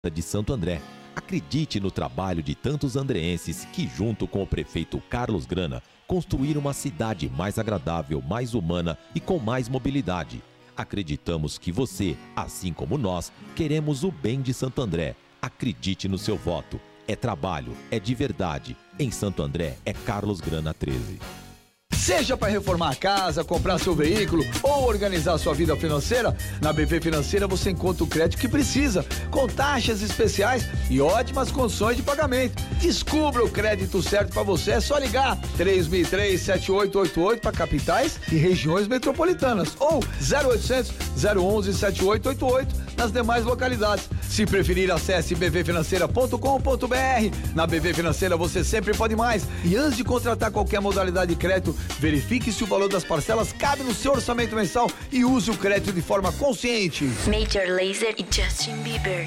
de Santo André. Acredite no trabalho de tantos andreenses que, junto com o prefeito Carlos Grana, construíram uma cidade mais agradável, mais humana e com mais mobilidade. Acreditamos que você, assim como nós, queremos o bem de Santo André. Acredite no seu voto. É trabalho, é de verdade. Em Santo André é Carlos Grana 13. Seja para reformar a casa, comprar seu veículo ou organizar sua vida financeira, na BV Financeira você encontra o crédito que precisa, com taxas especiais e ótimas condições de pagamento. Descubra o crédito certo para você, é só ligar 3003-7888 para capitais e regiões metropolitanas ou 0800 011 7888 nas demais localidades. Se preferir, acesse bvfinanceira.com.br. Na BV Financeira você sempre pode mais. E antes de contratar qualquer modalidade de crédito, verifique se o valor das parcelas cabe no seu orçamento mensal e use o crédito de forma consciente. Major Lazer e Justin Bieber.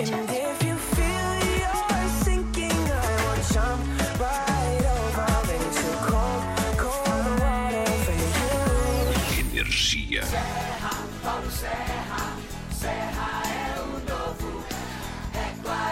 Energia. Serra, Paulo Serra, Serra é o novo. É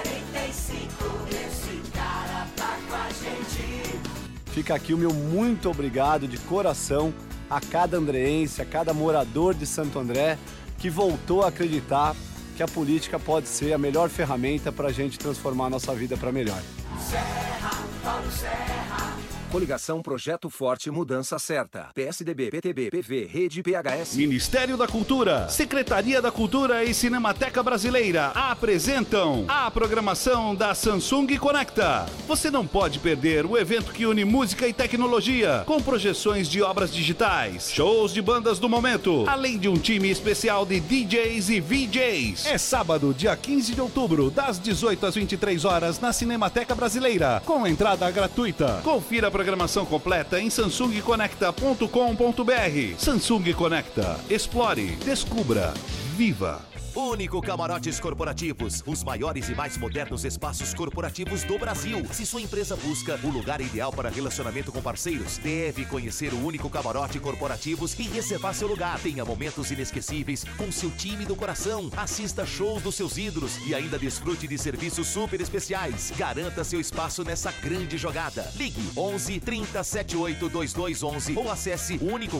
45, esse cara tá com a gente. Fica aqui o meu muito obrigado de coração a cada andreense, a cada morador de Santo André que voltou a acreditar que a política pode ser a melhor ferramenta para a gente transformar a nossa vida para melhor. Serra, Paulo Serra. Coligação Projeto Forte Mudança Certa. PSDB, PTB, PV, Rede PHS. Ministério da Cultura, Secretaria da Cultura e Cinemateca Brasileira apresentam a programação da Samsung Conecta. Você não pode perder o evento que une música e tecnologia, com projeções de obras digitais, shows de bandas do momento, além de um time especial de DJs e VJs. É sábado, dia 15 de outubro, das 18 às 23 horas, na Cinemateca Brasileira, com entrada gratuita. Confira a programação completa em samsungconecta.com.br. Samsung Conecta. Explore, descubra, viva. Único Camarotes Corporativos, os maiores e mais modernos espaços corporativos do Brasil. Se sua empresa busca o lugar ideal para relacionamento com parceiros, deve conhecer o Único Camarote Corporativos e reservar seu lugar. Tenha momentos inesquecíveis com seu time do coração. Assista shows dos seus ídolos e ainda desfrute de serviços super especiais. Garanta seu espaço nessa grande jogada. Ligue 11 30 78 2211 ou acesse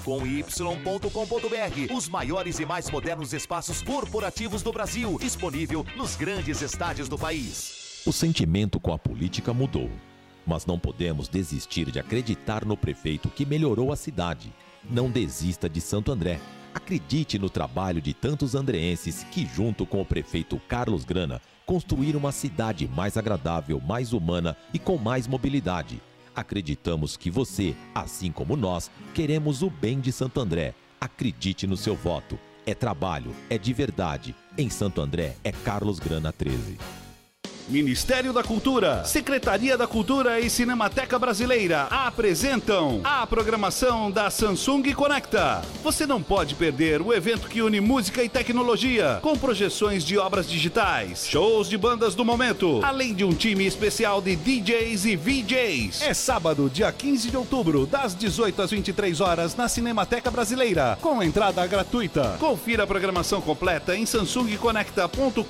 unicocomy.com.br. Os maiores e mais modernos espaços corporativos do Brasil, disponível nos grandes estádios do país. O sentimento com a política mudou, mas não podemos desistir de acreditar no prefeito que melhorou a cidade. Não desista de Santo André. Acredite no trabalho de tantos andreenses que, junto com o prefeito Carlos Grana, construíram uma cidade mais agradável, mais humana e com mais mobilidade. Acreditamos que você, assim como nós, queremos o bem de Santo André. Acredite no seu voto. É trabalho, é de verdade. Em Santo André é Carlos Grana 13. Ministério da Cultura, Secretaria da Cultura e Cinemateca Brasileira apresentam a programação da Samsung Conecta. Você não pode perder o evento que une música e tecnologia, com projeções de obras digitais, shows de bandas do momento, além de um time especial de DJs e VJs. É sábado, dia 15 de outubro, das 18 às 23 horas, na Cinemateca Brasileira, com entrada gratuita. Confira a programação completa em samsungconecta.com.br.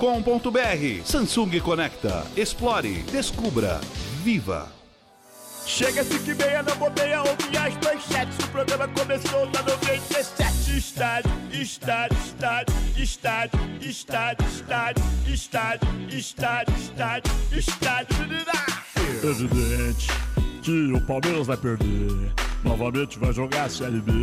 Samsung Conecta. Explore, descubra, viva. Chega 5h30 na bobeia, ouve as manchetes. O programa começou na 97. Estádio, estádio, estádio, estádio, estádio, estádio, estádio, estádio, estádio, estádio. Evidente que o Palmeiras vai perder. Novamente vai jogar a Série B.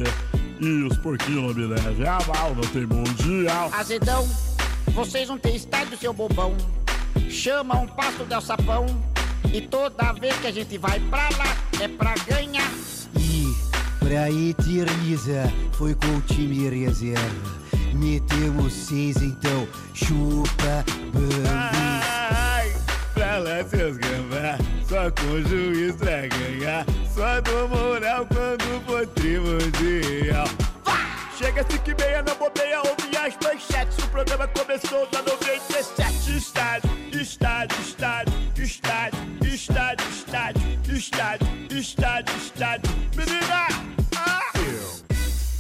E os porquinhos não me levem a mal, não tem mundial. Azedão, vocês não têm estádio, seu bobão. Chama um passo del sapão. E toda vez que a gente vai pra lá é pra ganhar. E pra Eterniza foi com o time reserva. Metemos 6, então chupa bambi. Ai, pra lá seus gambá, só com o juiz pra ganhar. Só do moral quando for primordial. Chega 5h30 na bobeia, ouve as manchetes. O programa começou na 97. Estádio, estádio, estádio, estádio, estádio, estádio, estádio, estádio, estádio. Menina!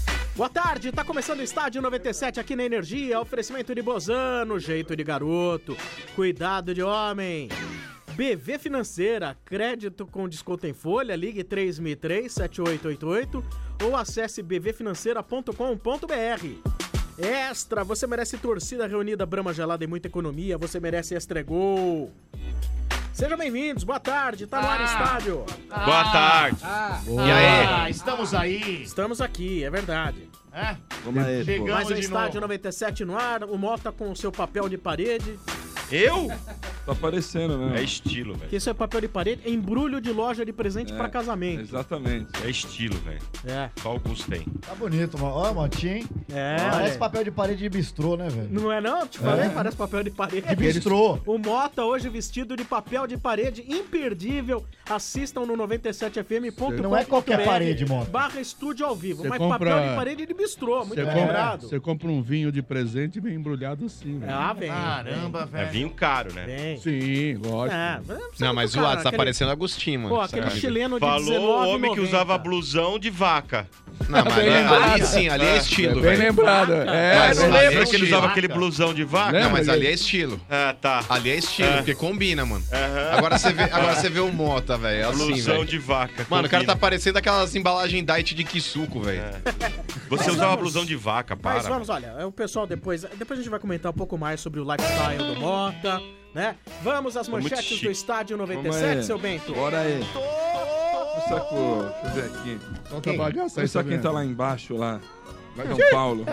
Boa tarde, tá começando o Estádio 97 aqui na Energia, oferecimento de Bozano, jeito de garoto, cuidado de homem. BV Financeira, crédito com desconto em folha, ligue 3003-7888 ou acesse bvfinanceira.com.br. Extra, você merece torcida reunida, Brahma gelada e muita economia, você merece Estregol. Sejam bem-vindos, boa tarde, tá no ar o estádio. Boa tarde. E aí? Estamos aí. Estamos aqui, é verdade. Vamos aí, Chegamos mais um estádio 97 no ar, o Mota com o seu papel de parede. Eu? Tá aparecendo, né? É estilo, velho. Que isso é papel de parede, embrulho de loja de presente pra casamento. Exatamente. É estilo, velho. É. Só alguns tem. Tá bonito, mano. Ó, motinha, hein? Parece papel de parede de bistrô, né, velho? Não é não? Te falei, parece papel de parede. De bistrô. O Mota hoje vestido de papel de parede, imperdível. Assistam no 97fm.com.br. Não é qualquer parede, Mota. / estúdio ao vivo, Você mas compra- papel de parede de bistrô, muito bem lembrado. Você compra um vinho de presente e vem embrulhado assim, velho. Ah, vem. Caramba, velho. É vinho caro, né? Vem. Sim, lógico. Não, mas o Atos tá parecendo Agostinho, mano. Pô, aquele chileno de Falou o homem que usava blusão de vaca. Não, mas ali sim, ali é estilo, velho. Bem lembrado. Mas não lembra que ele usava aquele blusão de vaca? Não, mas ali é estilo. Ah, tá. Ali é estilo, porque combina, mano. Agora você vê o Mota, velho. Assim, Blusão velho. de vaca. Mano, o cara combina. tá parecendo aquelas embalagens diet de Kisuko, velho. Você Mas usava vamos- blusão de vaca, para. Mas vamos, olha, o pessoal depois a gente vai comentar um pouco mais sobre o lifestyle do Mota, né? Vamos às Tô muito manchetes chique. do Estádio Vamos 97, aí. seu Bento. Bora aí. Começar com... Deixa eu ver aqui. Solta a bagaça aí, Começar quem Fabiano. tá lá embaixo, lá. São Paulo.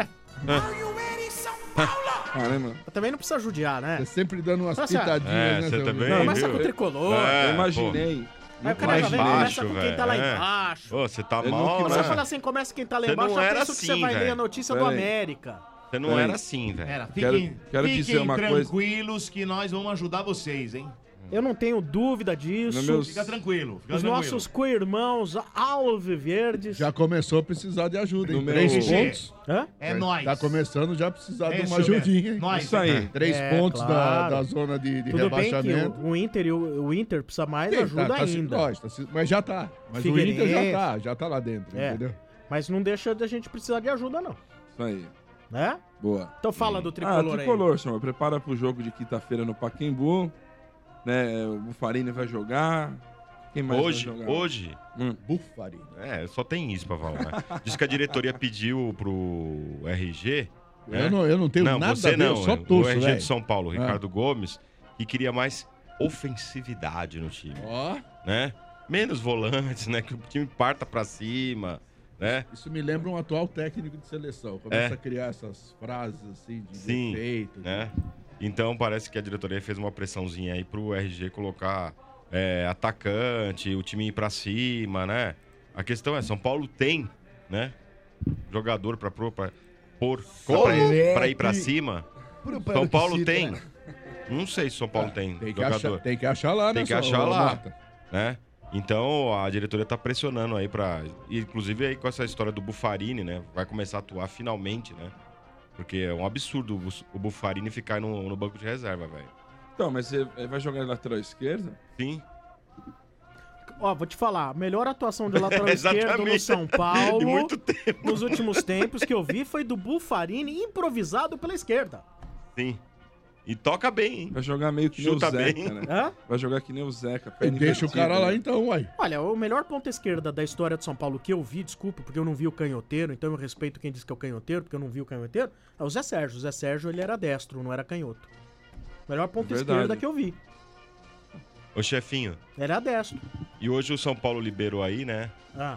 Caramba. Também não precisa judiar, né? Você sempre dando umas Nossa, pitadinhas, né? você seu também, Bento? Começa viu? com o tricolor. Eu imaginei. Aí o cara Mais já vem, começa baixo, com quem tá lá velho. embaixo. Ô, você tá Eu mal, nunca- né? Você fala assim, começa quem tá lá Você embaixo, não já era pensa que você assim, vai ler velho. a notícia do Pera aí. América. Você não Peraí. era assim, velho. Pera, Quero dizer uma coisa. tranquilos que nós vamos ajudar vocês, hein? Eu não tenho dúvida disso. No meus- Fica tranquilo, fica Os tranquilo. nossos co-irmãos alviverdes. Já começou a precisar de ajuda, hein? No meu- 3 GG. pontos. Hã? É nóis. Tá começando já a precisar de É uma isso mesmo. ajudinha, hein? Nós, Isso aí. 3 pontos claro. da zona de Tudo bem que rebaixamento. o Inter e o Inter precisa mais Sim, ajuda tá se- ainda. lógico, mas já tá. Mas Figueirense. o Inter já tá lá dentro, É. entendeu? Mas não deixa de a gente precisar de ajuda, não. Isso aí. Né? Boa. Então fala do tricolor, Tricolor, senhor. Prepara pro jogo de quinta-feira no Pacaembu. Né? O Bufarini vai jogar. Quem mais vai jogar? Hoje. Bufarini. É, só tem isso pra falar, né? Diz que a diretoria pediu pro RG. né? Eu não tenho nada você a ver, não, eu só o torço, RG velho. de São Paulo, Ricardo Gomes, que queria mais ofensividade no time. Ó. Né? Menos volantes, né? Que o time parta pra cima, né? Isso me lembra um atual técnico de seleção. Começa É. a criar essas frases assim de Sim, defeito. né? Então parece que a diretoria fez uma pressãozinha aí pro RG colocar atacante, o time ir pra cima, né? A questão é, São Paulo tem, né? Jogador pra ir pra cima. São Paulo tem. Não sei se São Paulo tem jogador. Tem que achar lá, né? Tem que achar lá, né? Então a diretoria tá pressionando aí pra... Inclusive aí com essa história do Bufarini, né? Vai começar a atuar finalmente, né? Porque é um absurdo o Bufarini ficar no banco de reserva, velho. Então, mas você vai jogar de lateral esquerda? Sim. Ó, vou te falar, a melhor atuação de lateral esquerdo no Exatamente. São Paulo Em muito tempo. nos últimos tempos que eu vi foi do Bufarini improvisado pela esquerda. Sim. E toca bem, hein? Vai jogar meio que nem o Chuta Zeca, bem. né? Hã? Vai jogar que nem o Zeca. E deixa o cara lá então, uai. Olha, o melhor ponta esquerda da história de São Paulo que eu vi, desculpa, porque eu não vi o canhoteiro, então eu respeito quem diz que é o canhoteiro, porque eu não vi o canhoteiro, é o Zé Sérgio. O Zé Sérgio, ele era destro, não era canhoto. Melhor ponta Verdade. esquerda que eu vi. Ô, chefinho. Era destro. E hoje o São Paulo liberou aí, né?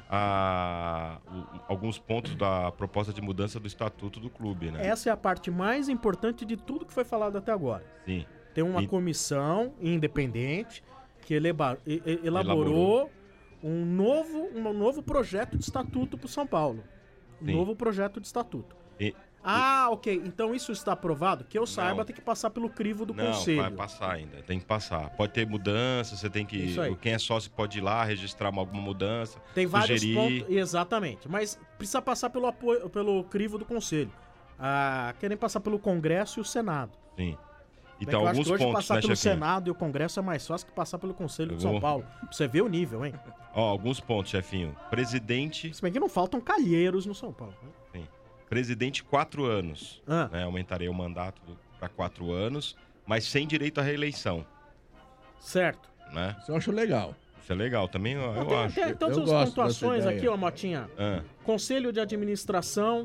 Alguns pontos da proposta de mudança do estatuto do clube, né? Essa é a parte mais importante de tudo que foi falado até agora. Sim. Tem uma comissão independente que elaborou um novo projeto de estatuto para o São Paulo. Um Sim. novo projeto de estatuto. E- Ok. Então isso está aprovado? Que eu saiba, tem que passar pelo crivo do conselho. Não, vai passar ainda. Tem que passar. Pode ter mudança, você tem que... Isso aí. Quem é sócio pode ir lá registrar alguma mudança, Tem vários sugerir. pontos. Exatamente. Mas precisa passar pelo crivo do conselho. Querem passar pelo Congresso e o Senado. Sim. Bem Então, que eu acho alguns que hoje pontos, passar né, pelo chefinho? Senado e o Congresso é mais fácil que passar pelo Conselho de São vou- Paulo. Pra você ver o nível, hein? Ó, alguns pontos, chefinho. Presidente... Se bem que não faltam calheiros no São Paulo. Né? Sim. Presidente 4 anos. Né? Aumentaria o mandato para 4 anos, mas sem direito à reeleição. Certo. Né? Isso eu acho legal. Isso é legal também, eu acho. Tem tantas pontuações aqui, ó, Motinha. Conselho de administração.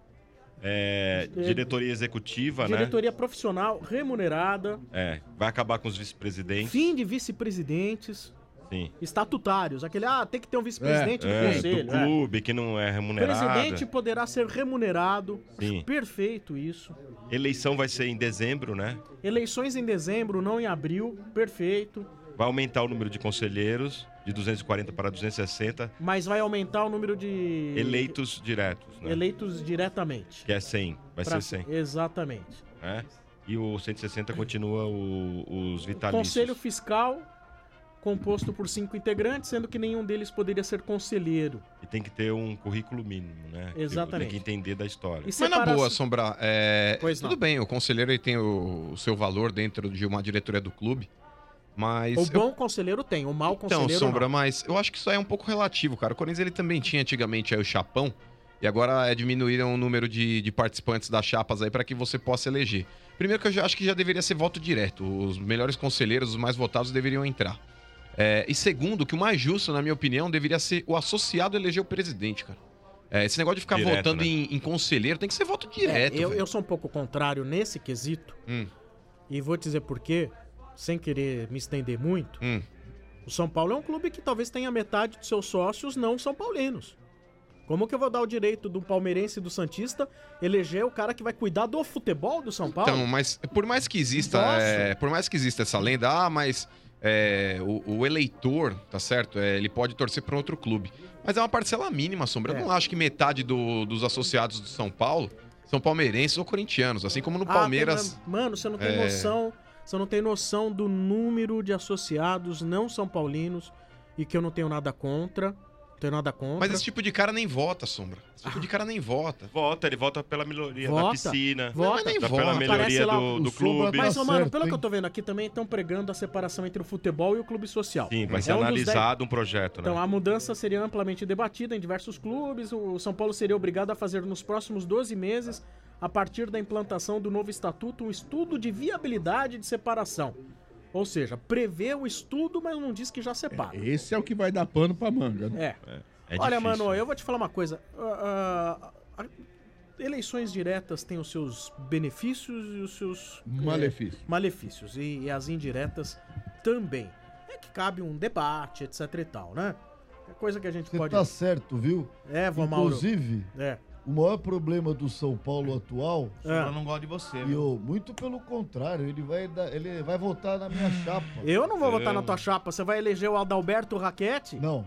Diretoria executiva, Diretoria profissional remunerada. Vai acabar com os vice-presidentes. Fim de vice-presidentes. Sim. Estatutários. Aquele, tem que ter um vice-presidente no conselho. Do clube, que não é remunerado. Presidente poderá ser remunerado. Sim. Acho perfeito isso. Eleição vai ser em dezembro, né? Eleições em dezembro, não em abril. Perfeito. Vai aumentar o número de conselheiros, de 240 para 260. Mas vai aumentar o número de... Eleitos diretos, né? Eleitos diretamente. Que é 100, vai ser 100. Exatamente. E o 160 continua os vitalícios. Conselho Fiscal, composto por 5 integrantes, sendo que nenhum deles poderia ser conselheiro. E tem que ter um currículo mínimo, né? Exatamente. Tem que entender da história. Mas na boa, Sombra, tudo bem, o conselheiro ele tem o seu valor dentro de uma diretoria do clube. Mas o bom conselheiro tem, o mau conselheiro então, Sombra, não. Mas eu acho que isso aí é um pouco relativo, cara. O Corinthians ele também tinha antigamente aí o chapão e agora diminuíram o número de participantes das chapas aí para que você possa eleger. Primeiro que eu já acho que já deveria ser voto direto. Os melhores conselheiros, os mais votados deveriam entrar. E segundo, que o mais justo, na minha opinião, deveria ser o associado eleger o presidente, cara. Esse negócio de ficar Direto, votando né? em conselheiro tem que ser voto direto. Eu sou um pouco contrário nesse quesito. E vou te dizer por quê. Sem querer me estender muito, o São Paulo é um clube que talvez tenha metade de seus sócios não são paulinos. Como que eu vou dar o direito do palmeirense e do santista eleger o cara que vai cuidar do futebol do São Paulo? Então, mas por mais que exista essa lenda, mas o eleitor, tá certo? Ele pode torcer para outro clube. Mas é uma parcela mínima, Sombra. Eu não acho que metade dos associados do São Paulo são palmeirenses ou corintianos, assim como no Palmeiras. Mano, você não tem noção. Você não tem noção do número de associados não são paulinos e que eu não tenho nada contra. Mas esse tipo de cara nem vota, Sombra. Esse tipo de cara nem vota. Ele vota pela melhoria da piscina. Vota. Nem vota pela melhoria do clube. Mas, mano, pelo que eu tô vendo aqui, também estão pregando a separação entre o futebol e o clube social. Sim, vai ser analisado um projeto, né? Então, a mudança seria amplamente debatida em diversos clubes. O São Paulo seria obrigado a fazer nos próximos 12 meses, a partir da implantação do novo estatuto, um estudo de viabilidade de separação. Ou seja, prevê o estudo, mas não diz que já separa. Esse é o que vai dar pano pra manga, né? Olha, difícil, mano, eu vou te falar uma coisa. Eleições diretas têm os seus benefícios e os seus... malefícios. E as indiretas também. É que cabe um debate, etc e tal, né? É coisa que a gente pode... Você tá certo, viu? Vô Mauro. Inclusive... O maior problema do São Paulo atual... Eu não gosto de você, muito pelo contrário, ele vai votar na minha chapa. Eu não vou votar na tua chapa, você vai eleger o Adalberto Raquete? Não,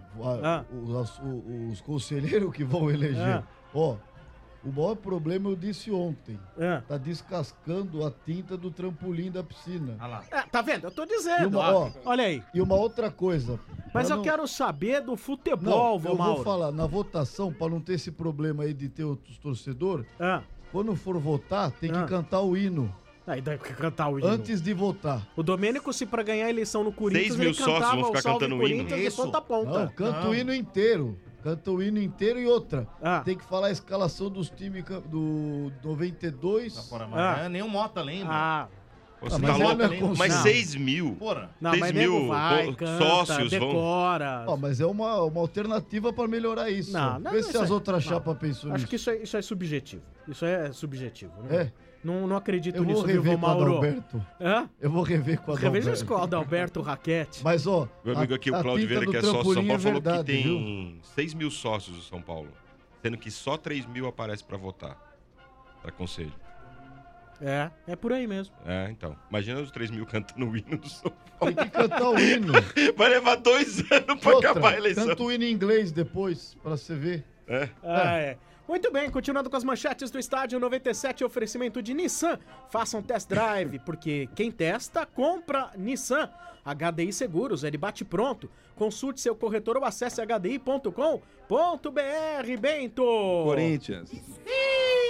os conselheiros que vão eleger. O maior problema eu disse ontem. Tá descascando a tinta do trampolim da piscina. Tá vendo? Eu tô dizendo. Olha aí. E uma outra coisa. Mas eu quero saber do futebol, Vô Mauro. Eu vou falar, na votação, pra não ter esse problema aí de ter outros torcedores, quando for votar, tem que cantar o hino. Aí dá que cantar o hino. Antes de votar. O Domênico, se pra ganhar a eleição no Corinthians, 6 mil sócios vão ficar cantando o hino. De ponta a ponta. Não, canta o hino inteiro. Canta o hino inteiro e outra. Tem que falar a escalação dos times do 92. Nem o Mota lembra. Você tá louco? Mas 6 mil. 6 mil sócios decora. vão. Mas é uma alternativa pra melhorar isso. Vê se as outras chapas pensam nisso. Acho que isso é subjetivo. Isso é subjetivo. Né? Não acredito eu nisso, viu, Vô Mauro? Eu vou rever com o Adalberto. Reveja isso com o Adalberto Raquete. Mas, meu amigo aqui, o Claudio Vieira, que é sócio do São Paulo, falou que tem viu? 6 mil sócios do São Paulo. Sendo que só 3 mil aparece pra votar. Pra conselho. É por aí mesmo. Então. Imagina os 3 mil cantando o hino do São Paulo. Tem que cantar o hino. Vai levar 2 anos pra acabar a eleição. Canta o hino em inglês depois, pra você ver. Muito bem, continuando com as manchetes do Estádio 97, oferecimento de Nissan. Faça um test drive, porque quem testa, compra Nissan. HDI Seguros, ele bate pronto. Consulte seu corretor ou acesse hdi.com.br, Bento. Corinthians.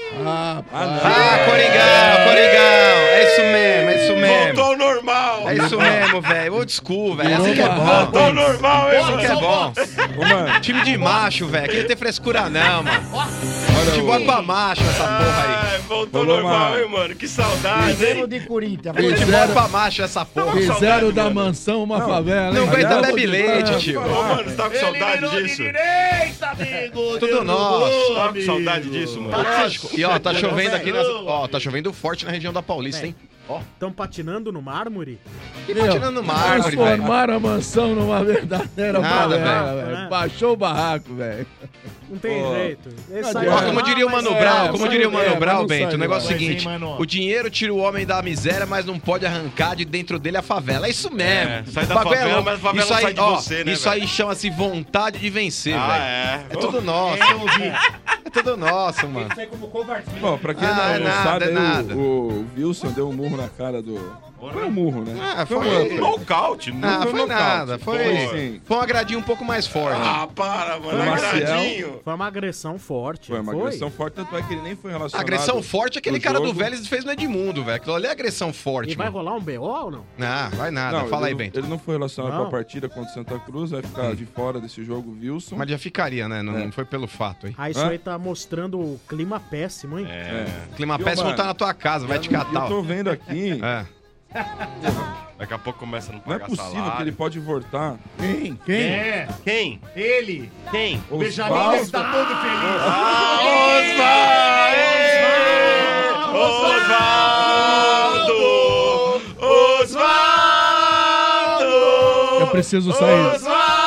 Coringão. É isso mesmo. Voltou ao normal. É isso mesmo, velho. Old school, velho. Assim que é bom. Voltou ao normal, hein, Assim que é bom. Time de macho, velho. Aqui não tem frescura não, mano. Futebol pra macho essa porra aí. Voltou ao normal, hein, mano. Que saudade, Fizemos de Corinthians. Futebol pra macho essa porra. Fizeram da mansão uma favela. Não aguenta bebe leite, tio. Ô, mano, você tá com saudade disso? Tudo nosso. Tá com saudade disso, mano? E ó, tá chovendo aqui nas... Ó, tá chovendo forte na região da Paulista, hein? Ó. Estão patinando no mármore? E patinando no mármore, velho. Transformaram a mansão numa verdadeira Nada, favela, velho. velho. Baixou o barraco, velho. Não tem jeito. Ó, como diria o Mano Brown, Bento, o negócio é o Mas, seguinte, hein, mano? o dinheiro tira o homem da miséria, mas não pode arrancar de dentro dele a favela. É isso mesmo. Sai da O bagulho é favela, louco. mas a favela Isso aí, sai de você, né, Isso aí velho? chama-se vontade de vencer, Ah, velho. é? É tudo nosso. É tudo nosso, mano. Isso aí como covardia. Bom, pra quem Ah, não nada, sabe, aí nada. o Wilson deu um murro na cara do... Foi um murro, né? Foi nocaute. Ah, foi nocaute. nada. Foi Sim. um agradinho um pouco mais forte. Ah, para, mano. Foi Agradinho. Foi uma agressão forte. Foi uma agressão forte, tanto é que ele nem foi relacionado. Agressão forte é aquele no cara do jogo. Vélez fez no Edmundo, velho. Aquilo ali é agressão forte, E vai mano. rolar um BO ou não? Ah, vai nada. Não, Fala aí, ele, Bento. ele não foi relacionado Não. com a partida contra o Santa Cruz, vai ficar de fora desse jogo, Wilson. Mas já ficaria, né? Não foi pelo fato aí. Ah, isso aí tá mostrando o clima péssimo, hein? Clima E, péssimo mano, tá na tua casa, vai te catar. Eu tô ó. vendo aqui. Daqui a pouco começa a não Não é pagar possível salário. que ele pode voltar. Quem? Quem? Ele. Quem? O Benjamin está todo feliz. Osvaldo! Eu preciso sair.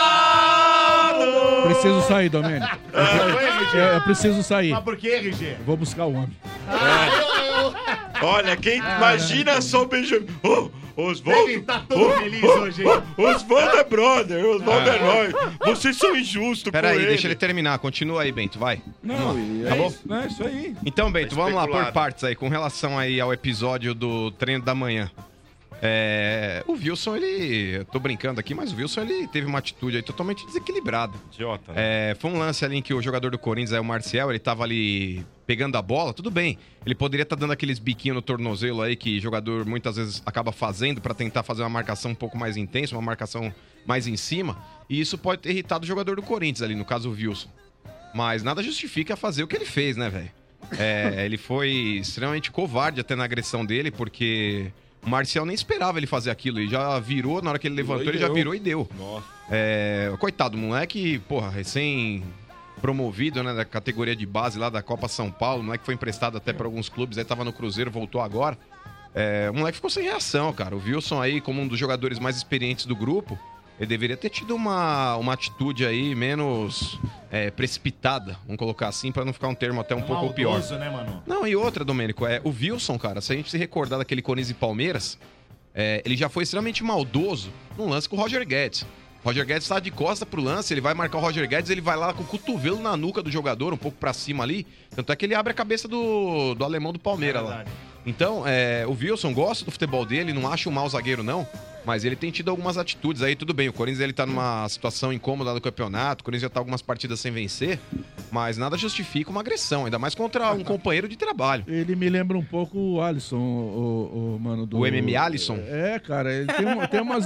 Preciso sair, Domênico. Eu preciso sair. Mas por que, RG? Vou buscar o homem. Olha, quem imagina só o Benjamin. Osvaldo! Ele tá todo feliz hoje, hein? Osvaldo é brother, Osvaldo é nóis. Vocês são injustos Pera com aí, ele. deixa ele terminar. Continua aí, Bento, vai. Não, e Tá é bom? isso, né? Isso aí. Então, Bento, vamos lá por especulado. partes aí, com relação aí ao episódio do treino da manhã. O Wilson, eu tô brincando aqui, mas o Wilson, ele teve uma atitude aí totalmente desequilibrada. Idiota, né? Foi um lance ali em que o jogador do Corinthians, o Marcial, ele tava ali pegando a bola, tudo bem. Ele poderia estar dando aqueles biquinhos no tornozelo aí que jogador muitas vezes acaba fazendo pra tentar fazer uma marcação um pouco mais intensa, uma marcação mais em cima. E isso pode ter irritado o jogador do Corinthians ali, no caso o Wilson. Mas nada justifica fazer o que ele fez, né, velho? Ele foi extremamente covarde até na agressão dele, porque o Marcial nem esperava ele fazer aquilo. Ele já virou, na hora que ele levantou, ele já virou e deu. Nossa. Coitado, moleque, porra, recém-promovido, né, da categoria de base lá da Copa São Paulo. O moleque foi emprestado até para alguns clubes, aí tava no Cruzeiro, voltou agora. O moleque ficou sem reação, cara. O Wilson aí, como um dos jogadores mais experientes do grupo, ele deveria ter tido uma atitude aí menos precipitada, vamos colocar assim, pra não ficar um termo até um pouco pior. Maldoso, né, mano? Não, e outra, Domênico, o Wilson, cara, se a gente se recordar daquele Corinthians e Palmeiras, ele já foi extremamente maldoso num lance com o Roger Guedes. O Roger Guedes tá de costa pro lance, ele vai marcar o Roger Guedes, ele vai lá com o cotovelo na nuca do jogador, um pouco pra cima ali, tanto é que ele abre a cabeça do alemão do Palmeiras lá. Então, o Wilson gosta do futebol dele, não acha um mau zagueiro não, mas ele tem tido algumas atitudes aí, tudo bem, o Corinthians ele tá numa situação incômoda no campeonato, o Corinthians já tá algumas partidas sem vencer, mas nada justifica uma agressão, ainda mais contra um companheiro de trabalho. Ele me lembra um pouco o Alisson, o mano do... O MM Alisson? Cara, ele tem umas...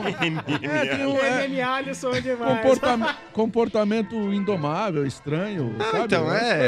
MM Alisson é demais. Comportamento indomável, estranho, sabe? Então,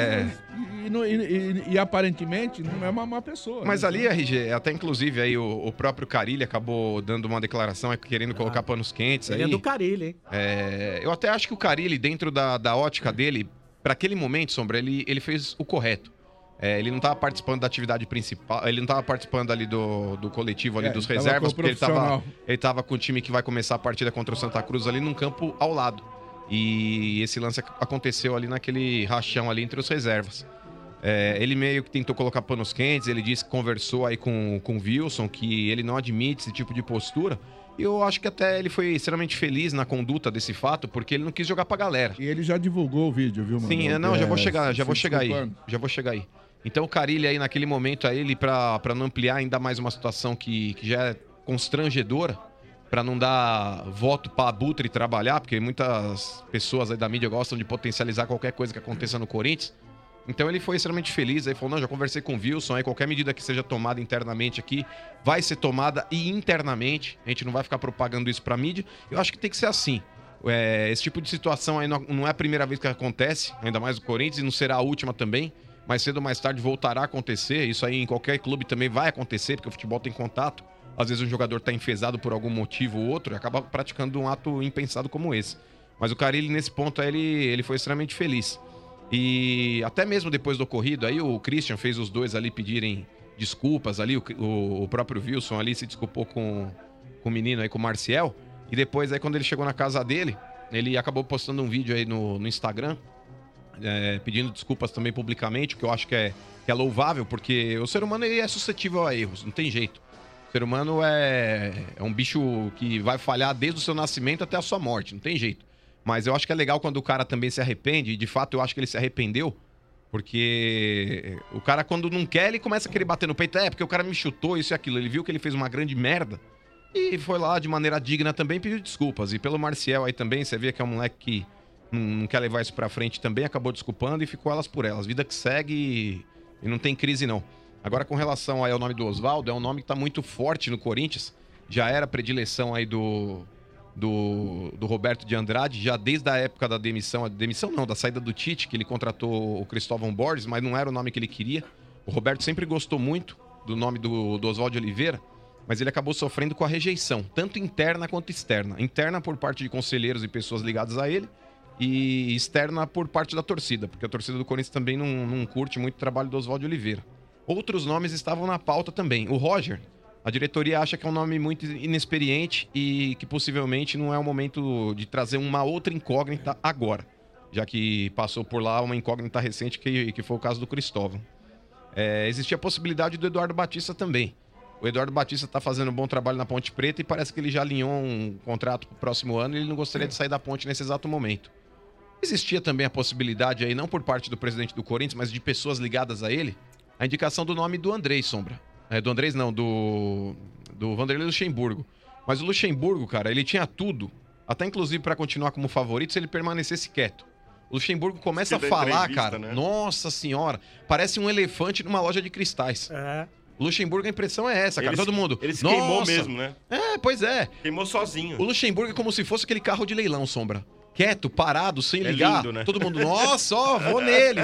E aparentemente não é uma má pessoa. Mas né? ali, RG, até inclusive aí o próprio Carille acabou dando uma declaração querendo colocar panos quentes aí. Ele é do Carille, hein? Eu até acho que o Carille, dentro da ótica dele, para aquele momento, Sombra, ele fez o correto. Ele não estava participando da atividade principal, ele não estava participando ali do coletivo ali dos reservas, porque ele tava com o time que vai começar a partida contra o Santa Cruz ali num campo ao lado. E esse lance aconteceu ali naquele rachão ali entre os reservas. Ele meio que tentou colocar panos quentes, ele disse que conversou aí com o Wilson, que ele não admite esse tipo de postura. E eu acho que até ele foi extremamente feliz na conduta desse fato, porque ele não quis jogar pra galera. E ele já divulgou o vídeo, viu, mano? Sim, já vou chegar aí. Então o Carille aí naquele momento, aí, ele pra não ampliar ainda mais uma situação que já é constrangedora, pra não dar voto pra abutre trabalhar, porque muitas pessoas aí da mídia gostam de potencializar qualquer coisa que aconteça no Corinthians. Então ele foi extremamente feliz, aí falou, não, já conversei com o Wilson, aí qualquer medida que seja tomada internamente aqui, vai ser tomada e internamente, a gente não vai ficar propagando isso pra mídia. Eu acho que tem que ser assim. Esse tipo de situação aí não é a primeira vez que acontece, ainda mais no Corinthians, e não será a última também. Mais cedo ou mais tarde voltará a acontecer. Isso aí em qualquer clube também vai acontecer, porque o futebol tem contato. Às vezes um jogador está enfesado por algum motivo ou outro e acaba praticando um ato impensado como esse. Mas o Carille, nesse ponto, aí, ele foi extremamente feliz. E até mesmo depois do ocorrido, aí o Christian fez os dois ali pedirem desculpas ali. O próprio Wilson ali se desculpou com o menino aí, com o Marcial. E depois, aí, quando ele chegou na casa dele, ele acabou postando um vídeo aí no Instagram, pedindo desculpas também publicamente, o que eu acho que é louvável, porque o ser humano ele é suscetível a erros, não tem jeito. O ser humano é um bicho que vai falhar desde o seu nascimento até a sua morte, não tem jeito. Mas eu acho que é legal quando o cara também se arrepende, e de fato eu acho que ele se arrependeu, porque o cara quando não quer, ele começa a querer bater no peito, porque o cara me chutou, isso e aquilo, ele viu que ele fez uma grande merda, e foi lá de maneira digna também, pediu desculpas. E pelo Marcial aí também, você vê que é um moleque que não quer levar isso pra frente também, acabou desculpando e ficou elas por elas. Vida que segue e não tem crise, não. Agora, com relação aí ao nome do Oswaldo, é um nome que tá muito forte no Corinthians. Já era predileção aí do Roberto de Andrade, já desde a época da da saída do Tite, que ele contratou o Cristóvão Borges, mas não era o nome que ele queria. O Roberto sempre gostou muito do nome do Oswaldo de Oliveira, mas ele acabou sofrendo com a rejeição, tanto interna quanto externa. Interna por parte de conselheiros e pessoas ligadas a ele, e externa por parte da torcida, porque a torcida do Corinthians também não curte muito o trabalho do Oswaldo de Oliveira. Outros nomes estavam na pauta também. O Roger, a diretoria acha que é um nome muito inexperiente e que possivelmente não é o momento de trazer uma outra incógnita agora, já que passou por lá uma incógnita recente que foi o caso do Cristóvão. Existia a possibilidade do Eduardo Batista também. O Eduardo Batista está fazendo um bom trabalho na Ponte Preta e parece que ele já alinhou um contrato para o próximo ano e ele não gostaria de sair da Ponte nesse exato momento. Existia também a possibilidade aí, não por parte do presidente do Corinthians, mas de pessoas ligadas a ele, a indicação do nome do Andrei Sombra. Do Andrei não, do Vanderlei Luxemburgo. Mas o Luxemburgo, cara, ele tinha tudo, até inclusive para continuar como favorito, se ele permanecesse quieto. O Luxemburgo começa a falar, cara, né? Nossa senhora, parece um elefante numa loja de cristais. O Luxemburgo, a impressão é essa, cara. Todo mundo. Ele se queimou mesmo, né? Pois é. Queimou sozinho. O Luxemburgo é como se fosse aquele carro de leilão, Sombra. Quieto, parado, sem ligar. Lindo, né? Todo mundo, nossa, ó, vou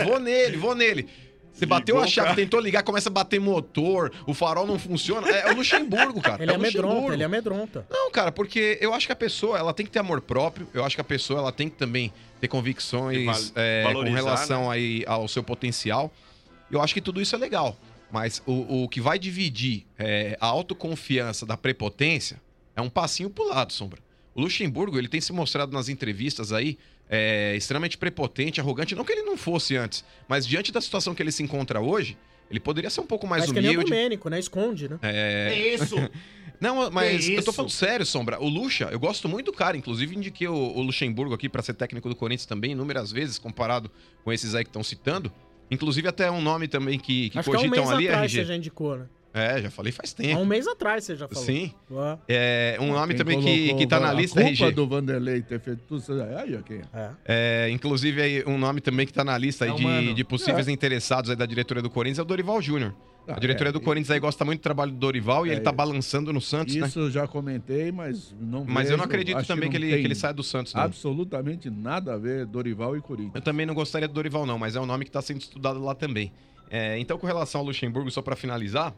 nele. Você bateu a chave, tentou ligar, começa a bater motor, o farol não funciona. É o Luxemburgo, cara. Ele amedronta. Não, cara, porque eu acho que a pessoa, ela tem que ter amor próprio. Eu acho que a pessoa, ela tem que também ter convicções com relação, né, aí ao seu potencial. Eu acho que tudo isso é legal. Mas o que vai dividir a autoconfiança da prepotência é um passinho pro lado, Sombra. O Luxemburgo, ele tem se mostrado nas entrevistas aí extremamente prepotente, arrogante. Não que ele não fosse antes, mas diante da situação que ele se encontra hoje, ele poderia ser um pouco mais humilde. Mas que nem o Domênico, né? Esconde, né? É isso! Não, mas eu tô falando sério, Sombra. O Luxa, eu gosto muito do cara. Inclusive, indiquei o Luxemburgo aqui pra ser técnico do Corinthians também, inúmeras vezes, comparado com esses aí que estão citando. Inclusive, até um nome também que cogitam ali, RG. RG. Você já indicou, né? Já falei faz tempo. Há um mês atrás você já falou. Sim. Um nome também que tá na lista, RG. A culpa do Vanderlei ter feito tudo isso aí, quem inclusive, aí, um nome também que tá na lista aí de possíveis interessados aí da diretoria do Corinthians é o Dorival Júnior. A diretoria do Corinthians aí gosta muito do trabalho do Dorival e ele tá balançando no Santos, né? Isso eu já comentei, mas não Mas vejo, eu não acredito também que ele saia do Santos, não. Absolutamente nada a ver Dorival e Corinthians. Eu também não gostaria do Dorival, não, mas é um nome que tá sendo estudado lá também. Então, com relação ao Luxemburgo, só pra finalizar...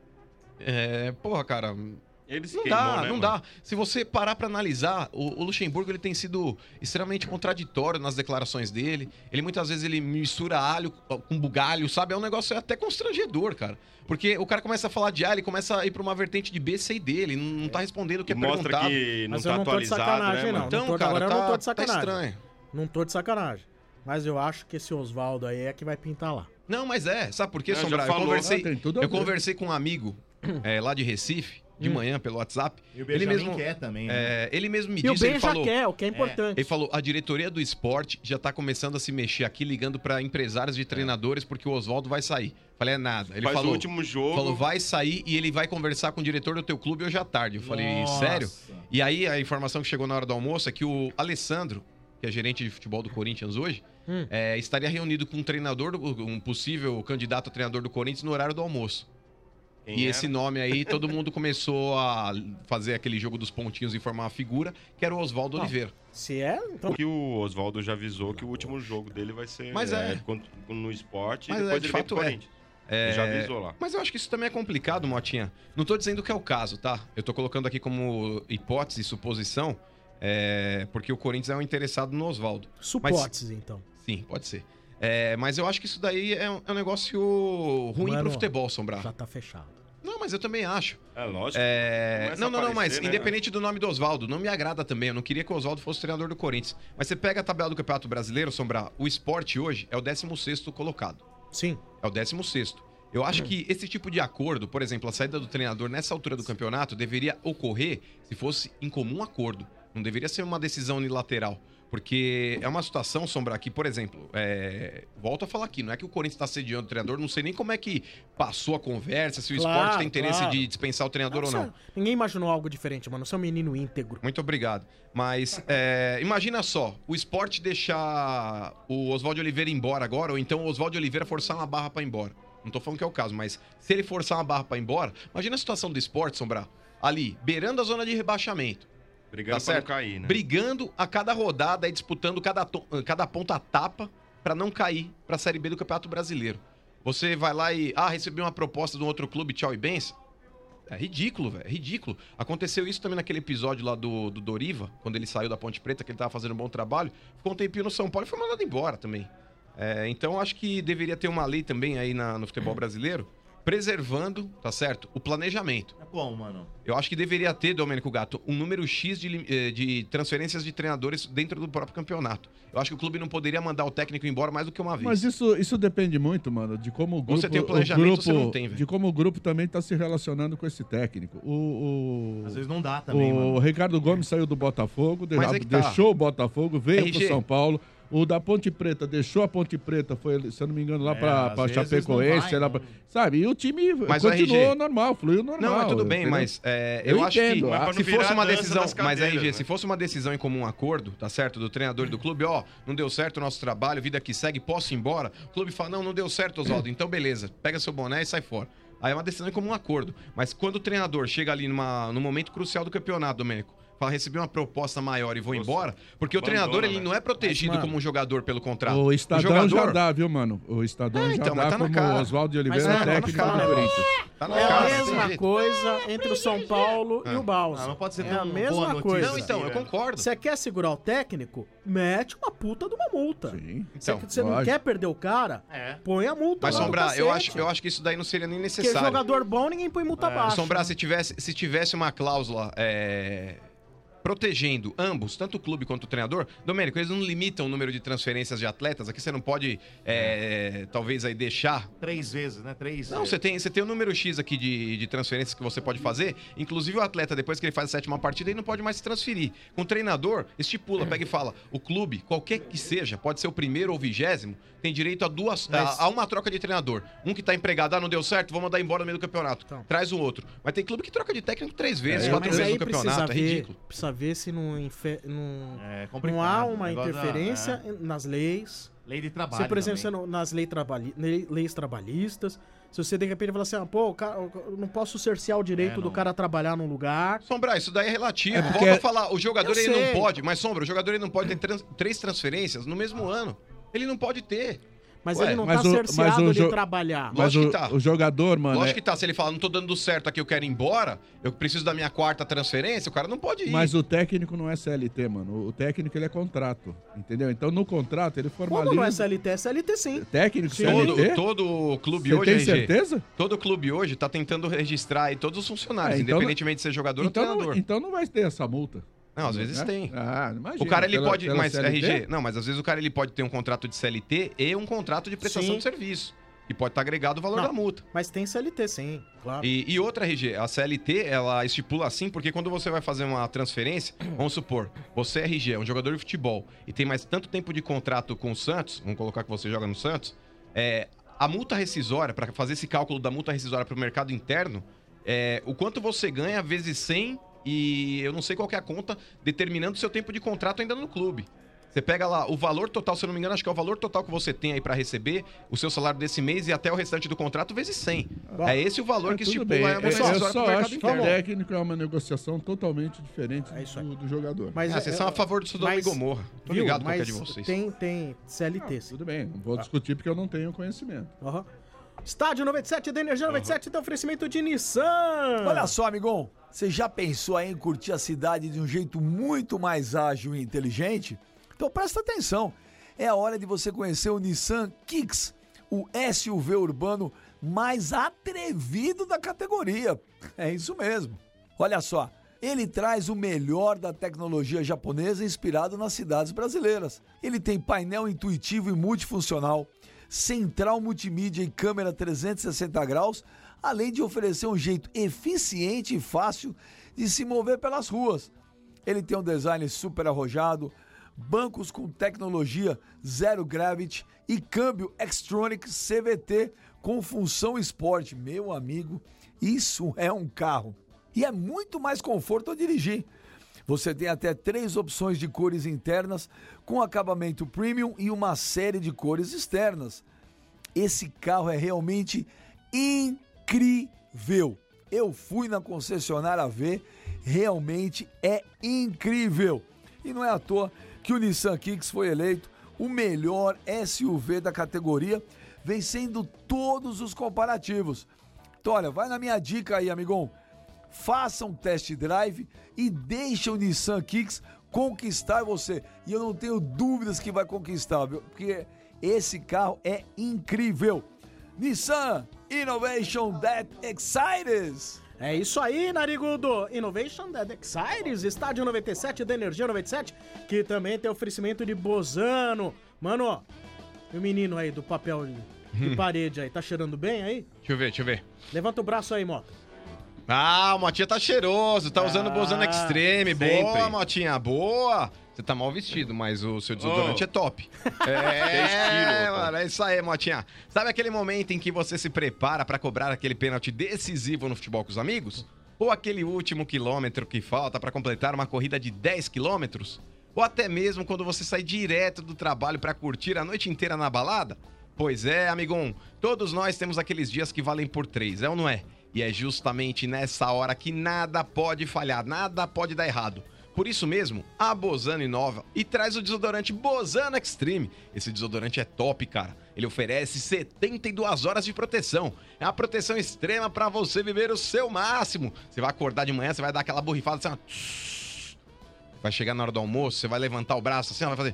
porra, cara, ele se não queimou, dá, né, não mano? dá. Se você parar pra analisar, o Luxemburgo ele tem sido extremamente contraditório nas declarações dele. Ele muitas vezes ele mistura alho com bugalho, sabe? É um negócio até constrangedor, cara. Porque o cara começa a falar de A, ele começa a ir pra uma vertente de B, C e D. Ele não tá respondendo o que é mostra perguntado. que não Mas tá eu não tô de atualizado, sacanagem, né, não. Então, Não tô, cara, agora eu não tô de sacanagem. tá estranho. Não tô de sacanagem. Mas eu acho que esse Oswaldo aí é que vai pintar lá. Não, mas sabe por quê, Não, Sombra? já falou. Eu conversei com um amigo lá de Recife, de manhã, pelo WhatsApp. E o Benjamin quer também, né? Ele mesmo me E o disse, Ben ele já falou... quer, o que é importante. Ele falou, a diretoria do esporte já tá começando a se mexer aqui, ligando pra empresários de treinadores, porque o Oswaldo vai sair. Falei, nada. Ele Faz falou, o último jogo. Falou, vai sair e ele vai conversar com o diretor do teu clube hoje à tarde. Eu falei, sério? E aí, a informação que chegou na hora do almoço é que o Alessandro, que é gerente de futebol do Corinthians hoje, estaria reunido com um treinador, um possível candidato a treinador do Corinthians no horário do almoço. E esse nome aí, todo mundo começou a fazer aquele jogo dos pontinhos e formar uma figura, que era o Oswaldo Oliveira. Se é, então... Porque o Oswaldo já avisou que o último jogo dele vai ser no Sport e Mas depois de ele vem pro fato Corinthians. Ele já avisou lá. Mas eu acho que isso também é complicado, Motinha. Não tô dizendo que é o caso, tá? Eu tô colocando aqui como hipótese, suposição, porque o Corinthians é um interessado no Oswaldo. Supótese, então. Sim, pode ser. Mas eu acho que isso daí é um negócio ruim pro futebol, Sombrar. Já tá fechado. Não, mas eu também acho. É lógico. Não, mas independente do nome do Oswaldo, não me agrada também. Eu não queria que o Oswaldo fosse treinador do Corinthians. Mas você pega a tabela do Campeonato Brasileiro, Sombrar, o Sport hoje é o 16º colocado. Sim. É o 16º. Eu acho que esse tipo de acordo, por exemplo, a saída do treinador nessa altura do campeonato deveria ocorrer se fosse em comum acordo. Não deveria ser uma decisão unilateral. Porque é uma situação, Sombra, que, por exemplo, volto a falar aqui, não é que o Corinthians está sediando o treinador, não sei nem como é que passou a conversa, se o Sport tem interesse de dispensar o treinador ou não. Ninguém imaginou algo diferente, mano. Você é um menino íntegro. Muito obrigado. Mas imagina só, o Sport deixar o Oswaldo Oliveira embora agora, ou então o Oswaldo Oliveira forçar uma barra para ir embora. Não tô falando que é o caso, mas se ele forçar uma barra para ir embora, imagina a situação do Sport, Sombra, ali, beirando a zona de rebaixamento. Brigando pra não cair, né? Brigando a cada rodada e disputando cada ponta tapa pra não cair pra Série B do Campeonato Brasileiro. Você vai lá e... recebeu uma proposta de um outro clube, tchau e benção. É ridículo, velho. É ridículo. Aconteceu isso também naquele episódio lá do Doriva, quando ele saiu da Ponte Preta, que ele tava fazendo um bom trabalho. Ficou um tempinho no São Paulo e foi mandado embora também. Então, acho que deveria ter uma lei também aí no futebol brasileiro, preservando, tá certo? O planejamento. É como, mano? Eu acho que deveria ter, Domênico Gato, um número X de transferências de treinadores dentro do próprio campeonato. Eu acho que o clube não poderia mandar o técnico embora mais do que uma vez. Mas isso depende muito, mano, de como o grupo... Você tem o planejamento, você não tem, velho. De como o grupo também tá se relacionando com esse técnico. Às vezes não dá também, mano. O Ricardo Gomes saiu do Botafogo, Mas deixou o Botafogo, veio RG. pro São Paulo. O da Ponte Preta deixou a Ponte Preta, foi, se eu não me engano, lá pra Chapecoense. Sabe? E o time continuou normal, fluiu normal. Não, mas tudo bem, entendeu? mas eu acho entendo, que se fosse uma decisão... Mas, cadeiras, RG, né? se fosse uma decisão em comum acordo, tá certo? Do treinador e do clube, não deu certo o nosso trabalho, vida que segue, posso ir embora? O clube fala, não deu certo, Oswaldo, então beleza, pega seu boné e sai fora. Aí é uma decisão em comum acordo. Mas quando o treinador chega ali no momento crucial do campeonato, Domênico, fala, recebi uma proposta maior e vou embora, porque o treinador ele não é protegido como um jogador pelo contrato. O Estadão já dá, viu, mano? O Estadão já dá tá como o Oswaldo de Oliveira, técnico do Corinthians. A mesma coisa entre o São Paulo e o Balsa. Não pode ser a mesma coisa. Não, então, eu concordo. Você quer segurar o técnico? Mete uma puta de uma multa. Sim. Você não quer perder o cara? Põe a multa. Mas, lá no Sombra, cacete. eu acho que isso daí não seria nem Porque necessário. jogador bom, ninguém põe multa baixa. Sombra, se tivesse uma cláusula protegendo ambos, tanto o clube quanto o treinador, Domênico, eles não limitam o número de transferências de atletas. Aqui você não pode, talvez, aí deixar... 3 vezes, né? 3. Não, você tem um número X aqui de transferências que você pode fazer. Inclusive o atleta, depois que ele faz a 7ª partida, ele não pode mais se transferir. Com o treinador, estipula, pega e fala, o clube, qualquer que seja, pode ser o primeiro ou o 20º, tem direito a uma troca de treinador. Um que tá empregado, não deu certo, vou mandar embora no meio do campeonato. Então. Traz o outro. Mas tem clube que troca de técnico 3 vezes, 4 vezes no campeonato. É ridículo. Precisa ver se não há uma interferência nas leis. Lei de trabalho. Se, por exemplo, nas leis trabalhistas, se você de repente falar assim, eu não posso cercear o direito do cara trabalhar num lugar. Sombra, isso daí é relativo. Volta a falar, o jogador ele não pode, mas Sombra, o jogador ele não pode ter 3 transferências no mesmo ano. Ele não pode ter. Mas ele não tá cerceado de trabalhar. Lógico que tá. O jogador, mano... Lógico que tá. Se ele fala, não tô dando certo aqui, eu quero ir embora, eu preciso da minha 4ª transferência, o cara não pode ir. Mas o técnico não é CLT, mano. O técnico, ele é contrato, entendeu? Então, no contrato, ele formaliza... Como não é CLT? É CLT, sim. Técnico, CLT? Todo clube hoje, tem certeza? Todo clube hoje tá tentando registrar aí todos os funcionários, então, independentemente de ser jogador ou treinador. Então não vai ter essa multa. Não, às vezes tem. Imagina, o cara ele pode, mas CLT? RG, não, mas às vezes o cara ele pode ter um contrato de CLT e um contrato de prestação de serviço. E pode estar agregado o valor da multa. Mas tem CLT, sim, claro. E outra, RG, a CLT, ela estipula assim, porque quando você vai fazer uma transferência, vamos supor, você, RG, é um jogador de futebol e tem mais tanto tempo de contrato com o Santos, vamos colocar que você joga no Santos, a multa rescisória, para fazer esse cálculo da multa rescisória para o mercado interno, o quanto você ganha vezes 100 e eu não sei qual que é a conta, determinando o seu tempo de contrato ainda no clube. Você pega lá o valor total, se eu não me engano, acho que é o valor total que você tem aí pra receber o seu salário desse mês e até o restante do contrato vezes 100. É esse o valor que estipula bem. a Eu só acho que interno. o técnico é uma negociação totalmente diferente do jogador. Mas vocês são a favor do Sodoma e Gomorra. Tô ligado qualquer de vocês. Tem CLT. Tudo bem, não vou discutir porque eu não tenho conhecimento. Estádio 97 da Energia 97 tem oferecimento de Nissan. Olha só, amigão, você já pensou aí em curtir a cidade de um jeito muito mais ágil e inteligente? Então presta atenção, é a hora de você conhecer o Nissan Kicks, o SUV urbano mais atrevido da categoria. É isso mesmo. Olha só, ele traz o melhor da tecnologia japonesa inspirado nas cidades brasileiras. Ele tem painel intuitivo e multifuncional, central multimídia e câmera 360 graus, além de oferecer um jeito eficiente e fácil de se mover pelas ruas. Ele tem um design super arrojado, bancos com tecnologia Zero Gravity e câmbio Xtronic CVT com função Sport. Meu amigo, isso é um carro. E é muito mais conforto ao dirigir. Você tem até 3 opções de cores internas com acabamento premium e uma série de cores externas. Esse carro é realmente incrível. Eu fui na concessionária ver, realmente é incrível. E não é à toa que o Nissan Kicks foi eleito o melhor SUV da categoria, vencendo todos os comparativos. Então, olha, vai na minha dica aí, amigão. Faça um test drive e deixe o Nissan Kicks conquistar você. E eu não tenho dúvidas que vai conquistar, viu? Porque esse carro é incrível. Nissan Innovation That Excites. É isso aí, Narigudo. Innovation That Excites, Estádio 97 da Energia 97, que também tem oferecimento de Bozano. Mano, e o menino aí do papel de parede aí, tá cheirando bem aí? Deixa eu ver. Levanta o braço aí, Mota. Ah, o Motinha tá cheiroso, tá usando o Bozano Extreme. sempre. Boa, Motinha, boa. Você tá mal vestido, mas o seu desodorante é top. Mano, é isso aí, Motinha. Sabe aquele momento em que você se prepara pra cobrar aquele pênalti decisivo no futebol com os amigos? Ou aquele último quilômetro que falta pra completar uma corrida de 10 quilômetros? Ou até mesmo quando você sai direto do trabalho pra curtir a noite inteira na balada? Pois é, amigão, todos nós temos aqueles dias que valem por 3, é ou não é? E é justamente nessa hora que nada pode falhar, nada pode dar errado. Por isso mesmo, a Bozano inova e traz o desodorante Bozano Extreme. Esse desodorante é top, cara. Ele oferece 72 horas de proteção. É uma proteção extrema para você viver o seu máximo. Você vai acordar de manhã, você vai dar aquela borrifada assim, vai chegar na hora do almoço, você vai levantar o braço assim, vai fazer...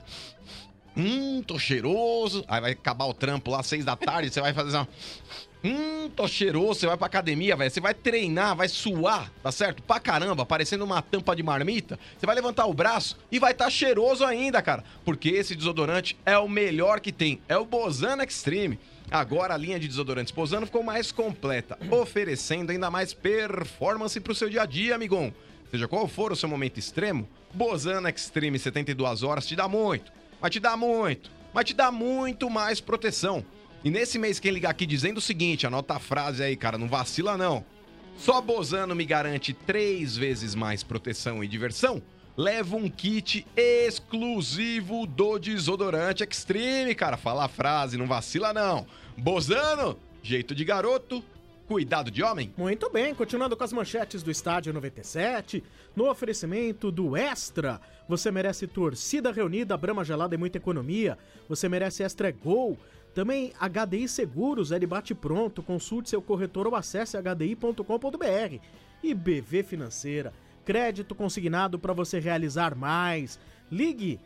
tô cheiroso. Aí vai acabar o trampo lá, 6 da tarde, você vai fazer assim, tô cheiroso, você vai pra academia, velho. Você vai treinar, vai suar, tá certo? Pra caramba, parecendo uma tampa de marmita. Você vai levantar o braço e vai estar cheiroso ainda, cara. Porque esse desodorante é o melhor que tem. É o Bozano Extreme. Agora a linha de desodorantes Bozano ficou mais completa, oferecendo ainda mais performance pro seu dia a dia, amigão. Seja qual for o seu momento extremo, Bozano Extreme 72 horas te dá muito. Vai te dar muito mais proteção. E nesse mês, quem ligar aqui dizendo o seguinte, anota a frase aí, cara, não vacila não. Só Bozano me garante 3 vezes mais proteção e diversão. Leva um kit exclusivo do desodorante Extreme, cara. Fala a frase, não vacila não. Bozano, jeito de garoto, cuidado de homem. Muito bem, continuando com as manchetes do Estádio 97, no oferecimento do Extra. Você merece torcida reunida, Brahma gelada e muita economia. Você merece Extra Gol. Também HDI Seguros, ele bate pronto. Consulte seu corretor ou acesse hdi.com.br. E BV Financeira, crédito consignado para você realizar mais. Ligue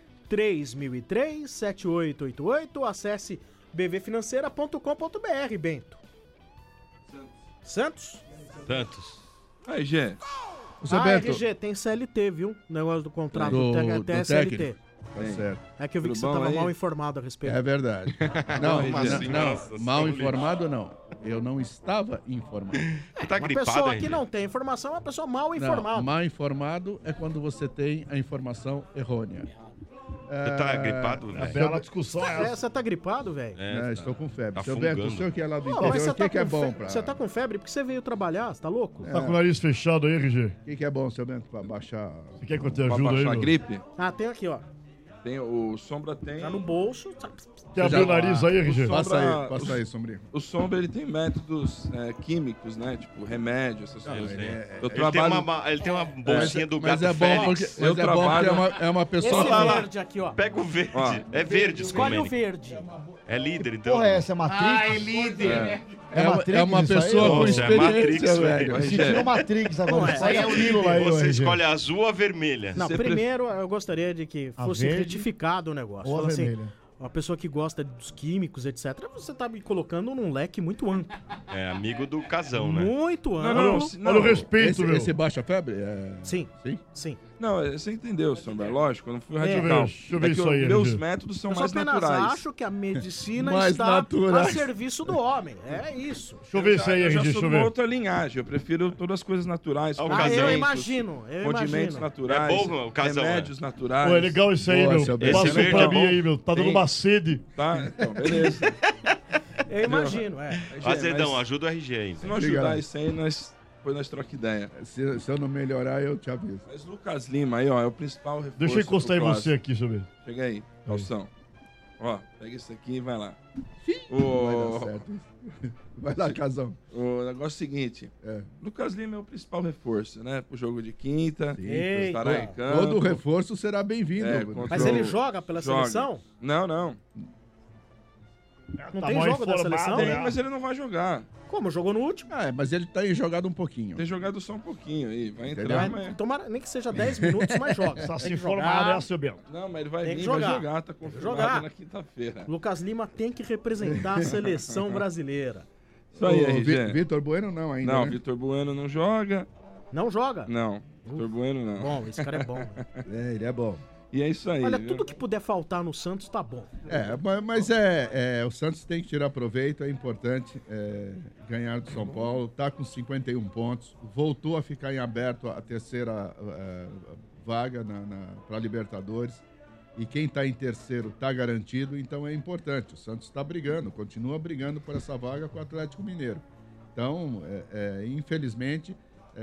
3003-7888, acesse bvfinanceira.com.br, Bento. Santos? Aí, Gê. RG, tem CLT, viu? Negócio do contrato do CLT. Tá certo. É que eu vi que você tava mal informado a respeito. É verdade. Não, mal informado não. Eu não estava informado. Uma pessoa que não tem informação é uma pessoa mal informada. Não, mal informado é quando você tem a informação errônea. Você tá gripado, né? A bela discussão é essa. Você tá gripado, velho? Estou com febre. Tá Seu Beto, o senhor que é lá do interior, o que é bom pra... Você tá com febre porque você veio trabalhar, você tá louco? Tá com o nariz fechado aí, RG? O que é bom, seu Bento, pra baixar... Você quer que eu te ajude aí? A gripe? Ah, tem aqui, ó. O Sombra tem... Tá no bolso. Quer abrir o nariz aí, RG? Passa aí, Sombrinho. O Sombra, ele tem métodos químicos, né? Tipo, remédio, essas coisas. Ele tem uma bolsinha do Gato é bom porque, eu trabalho... é uma pessoa... Esse verde aqui, ó. Pega o verde. É verde, Escolhe o Domênico. verde. É líder, então. Porra, essa é Matrix? Ah, é líder. É uma pessoa com experiência, velho. Sentiu Matrix agora. Isso aí é o líder lá aí, Você RG. escolhe a azul ou a vermelha? Não, primeiro eu gostaria de que fosse retificado o negócio. Ou a Fala assim, vermelha. uma pessoa que gosta dos químicos, etc., você tá me colocando num leque muito amplo. É amigo do casão, né? Muito amplo. Olha o respeito, meu. Esse baixa febre? Sim. Sim? Sim. Não, você entendeu, Sombra. Lógico, eu não fui radical. Deixa eu ver isso aí. Meus métodos são mais naturais. Eu apenas acho que a medicina Mais está naturais. a serviço do homem. É isso. Deixa eu ver isso aí, Eu RG. já Deixa sou eu de uma ver. outra linhagem. Eu prefiro todas as coisas naturais. Ah, o condimentos, casão. Eu imagino. Condimentos naturais. É bom, o casão, remédios naturais. Pô, é legal isso aí, Boa, meu. seu bem. Passa Esse verde pra é mim bom. aí, meu. Tá dando Tem. uma sede. Tá? Então, beleza. Eu imagino, Azedão, ajuda o RG aí. Se não ajudar isso aí, depois nós trocamos ideia. Se eu não melhorar, eu te aviso. Mas Lucas Lima aí, ó, é o principal reforço. Deixa eu encostar em pro você clássico. aqui, deixa eu ver. Chega aí, calção. Ó, pega isso aqui e vai lá. Vai dar certo isso. Vai lá, casão. O negócio é o seguinte. Lucas Lima é o principal reforço, né? Pro jogo de quinta. Estará em campo. Todo reforço será bem-vindo. Mas ele joga pela seleção? Não. Não tem jogo da seleção? Tem, mas ele não vai jogar. Como? Jogou no último? Mas ele tem jogado um pouquinho. Tem jogado só um pouquinho aí. Vai entrar, Vai, mas... tomara, nem que seja 10 minutos, mas joga. Só Tem se que informar, jogar. né, seu Bento? Não, mas ele vai Tem vir, que vai jogar. jogar. Tá Tem que confirmado jogar. na quinta-feira. Lucas Lima tem que representar a seleção brasileira. Isso aí, O RG. Vitor Bueno não ainda, Não, né? Vitor Bueno não joga. Não joga? Não, Vitor Bueno não. Bom, esse cara é bom. Ele é bom. E é isso aí. Olha, viu? tudo que puder faltar no Santos tá bom. Mas o Santos tem que tirar proveito, é importante ganhar do São Paulo, tá com 51 pontos, voltou a ficar em aberto a terceira vaga para Libertadores, e quem está em terceiro está garantido, então é importante. O Santos está brigando, continua brigando por essa vaga com o Atlético Mineiro. Então, infelizmente,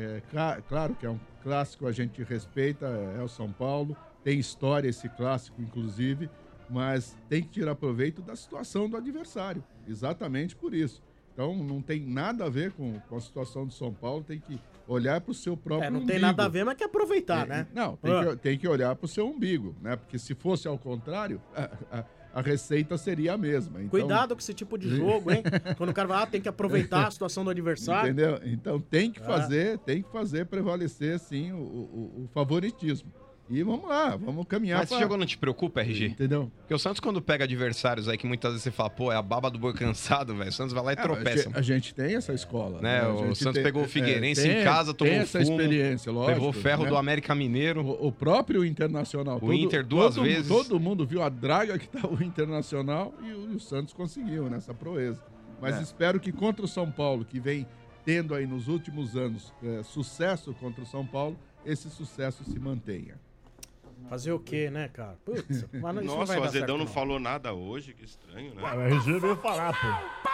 claro que é um clássico, a gente respeita, é o São Paulo, tem história esse clássico, inclusive, mas tem que tirar proveito da situação do adversário, exatamente por isso. Então, não tem nada a ver com a situação do São Paulo, tem que olhar para o seu próprio umbigo. Não tem nada a ver, mas quer aproveitar, né? Não, tem que olhar para o seu umbigo, né? Porque se fosse ao contrário, a receita seria a mesma. Então, cuidado com esse tipo de jogo, hein? Quando o cara vai, tem que aproveitar a situação do adversário. Entendeu? Então tem que fazer prevalecer, sim, o favoritismo. E vamos lá, vamos caminhar. Mas esse jogo não te preocupa, RG? Entendeu? Porque o Santos, quando pega adversários aí que muitas vezes você fala, pô, é a baba do boi cansado, velho. O Santos vai lá e tropeça. A gente tem essa escola. Né? O Santos pegou o Figueirense em casa, tomou essa fumo, experiência, lógico. levou ferro do América Mineiro. O próprio Internacional. O Inter duas vezes. Todo mundo viu a draga que tá o Internacional e o Santos conseguiu nessa proeza. Mas espero que contra o São Paulo, que vem tendo aí nos últimos anos sucesso contra o São Paulo, esse sucesso se mantenha. Fazer o quê, né, cara? Putz, mas isso Nossa, não o vai Azedão dar certo, não falou nada hoje, que estranho, né? O RG veio falar, pô.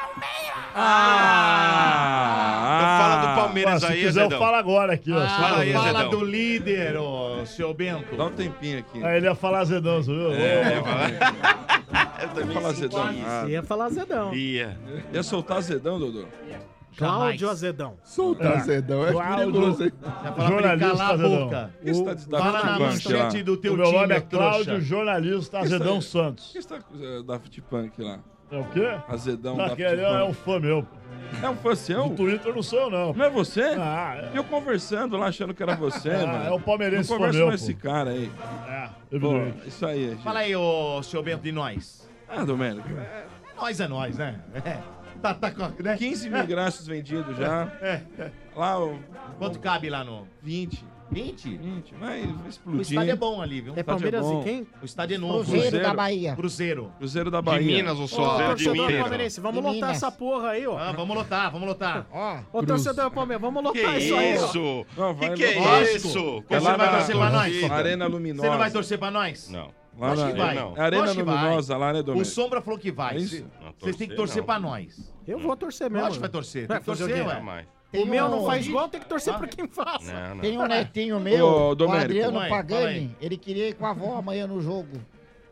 Então fala do Palmeiras se aí, quiser, Azedão. eu falo agora aqui, ó. Fala aí, Fala Azedão. do líder, ô, seu Bento. Dá um tempinho aqui. Aí ele ia falar Zedão, você viu? Eu também falar Zedão. Ia falar Zedão. Ia soltar Zedão, Dodô? Cláudio Azedão. Soltar Azedão, é perigoso, hein? Jornalista Azedão. Por que você tá da Fala na Futipunk lá? manchete do teu O meu time, nome é trouxa. Cláudio, jornalista Azedão Santos. Por que você tá da Futipunk lá? É o quê? Azedão da Aquele Futipunk. é um fã meu. É um fã seu? No Twitter não sou eu, não. Não é você? Ah, Eu conversando lá, achando que era você, mano. é o palmeirense Não conversa fã com meu, esse pô. cara aí. Evidente. Pô, isso aí, gente. Fala aí, ô, seu Bento, de nós. Domênico. É nós, né? Tá, né? 15 mil ingressos vendidos já. Lá, Quanto cabe lá no... 20. 20? 20. Vai O explodir. estádio é bom ali, viu? É Palmeiras bom. e quem? O estádio é novo. Cruzeiro da Bahia. Cruzeiro. Cruzeiro da De Bahia. Minas, o Ô, só. torcedor Minas. palmeirense, vamos De lotar Minas. essa porra aí, ó. Ah, vamos lotar, vamos lotar. Ó, Ô, torcedor Palmeiras, vamos Que lotar isso aí, ó. isso? Não, vai Que é lotar. isso? Você vai torcer pra nós? torcida. Arena Luminosa. Você não vai torcer pra nós? Não. Lá Acho na que vai. não. Arena Acho que vai. Luminosa, lá, né, O Domênico? Sombra falou que vai. É isso? Vocês têm que torcer não. pra nós. Eu vou torcer mesmo. Lógico que vai torcer. Vai Tem que fazer torcer, o quê? ué. Jamais. O meu não um- faz gol, tem que torcer pra quem faça. Não, não. Tem um netinho meu, Ô, o Domênico. Adriano Mãe, fala Pagani, aí. ele queria ir com a avó amanhã no jogo.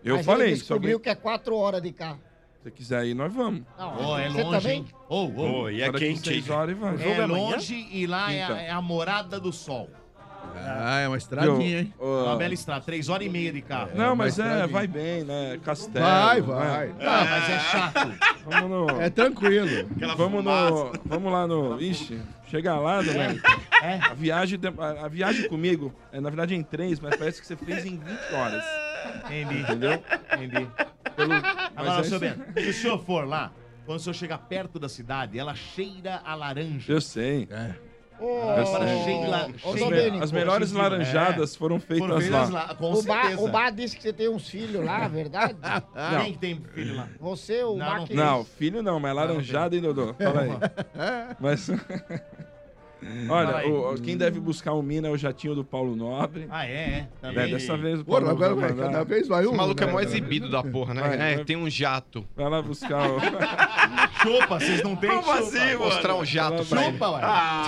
Eu Mas falei, ele se alguém... descobriu que é 4 horas de carro. Se você quiser ir, nós vamos. Não, é você longe, também? hein? E é Para quente, 6 hein? horas e vai. É longe e lá Então. é a morada do sol. É uma estradinha, hein? Uma bela estrada, 3h30 de carro. Não, mas vai bem, né? Castelo. Vai. Não, mas é chato. Vamos no... É tranquilo. Vamos lá no... Ixi, chega lá, dona... A viagem comigo, na verdade, é em 3, mas parece que você fez em 20 horas. Entendi. Entendeu? Entendi. Agora, seu Bento, se o senhor for lá, quando o senhor chegar perto da cidade, ela cheira a laranja. Eu sei. As melhores laranjadas foram feitas lá. Com o Bar disse que você tem uns filhos lá, verdade? Quem que tem filho lá? Você, o Bar que... Não, filho não, mas laranjada, hein, Dodô? Fala aí. Mas... Olha, quem deve buscar o Mina é o jatinho do Paulo Nobre. Dessa vez o Paulo agora vai vai, cada vez vai um. Esse maluco é né? mó exibido da porra, né? Tem um jato. Vai lá buscar o... Chupa, vocês não têm Como chupa. assim, mostrar um jato pra ele. Chupa, ué.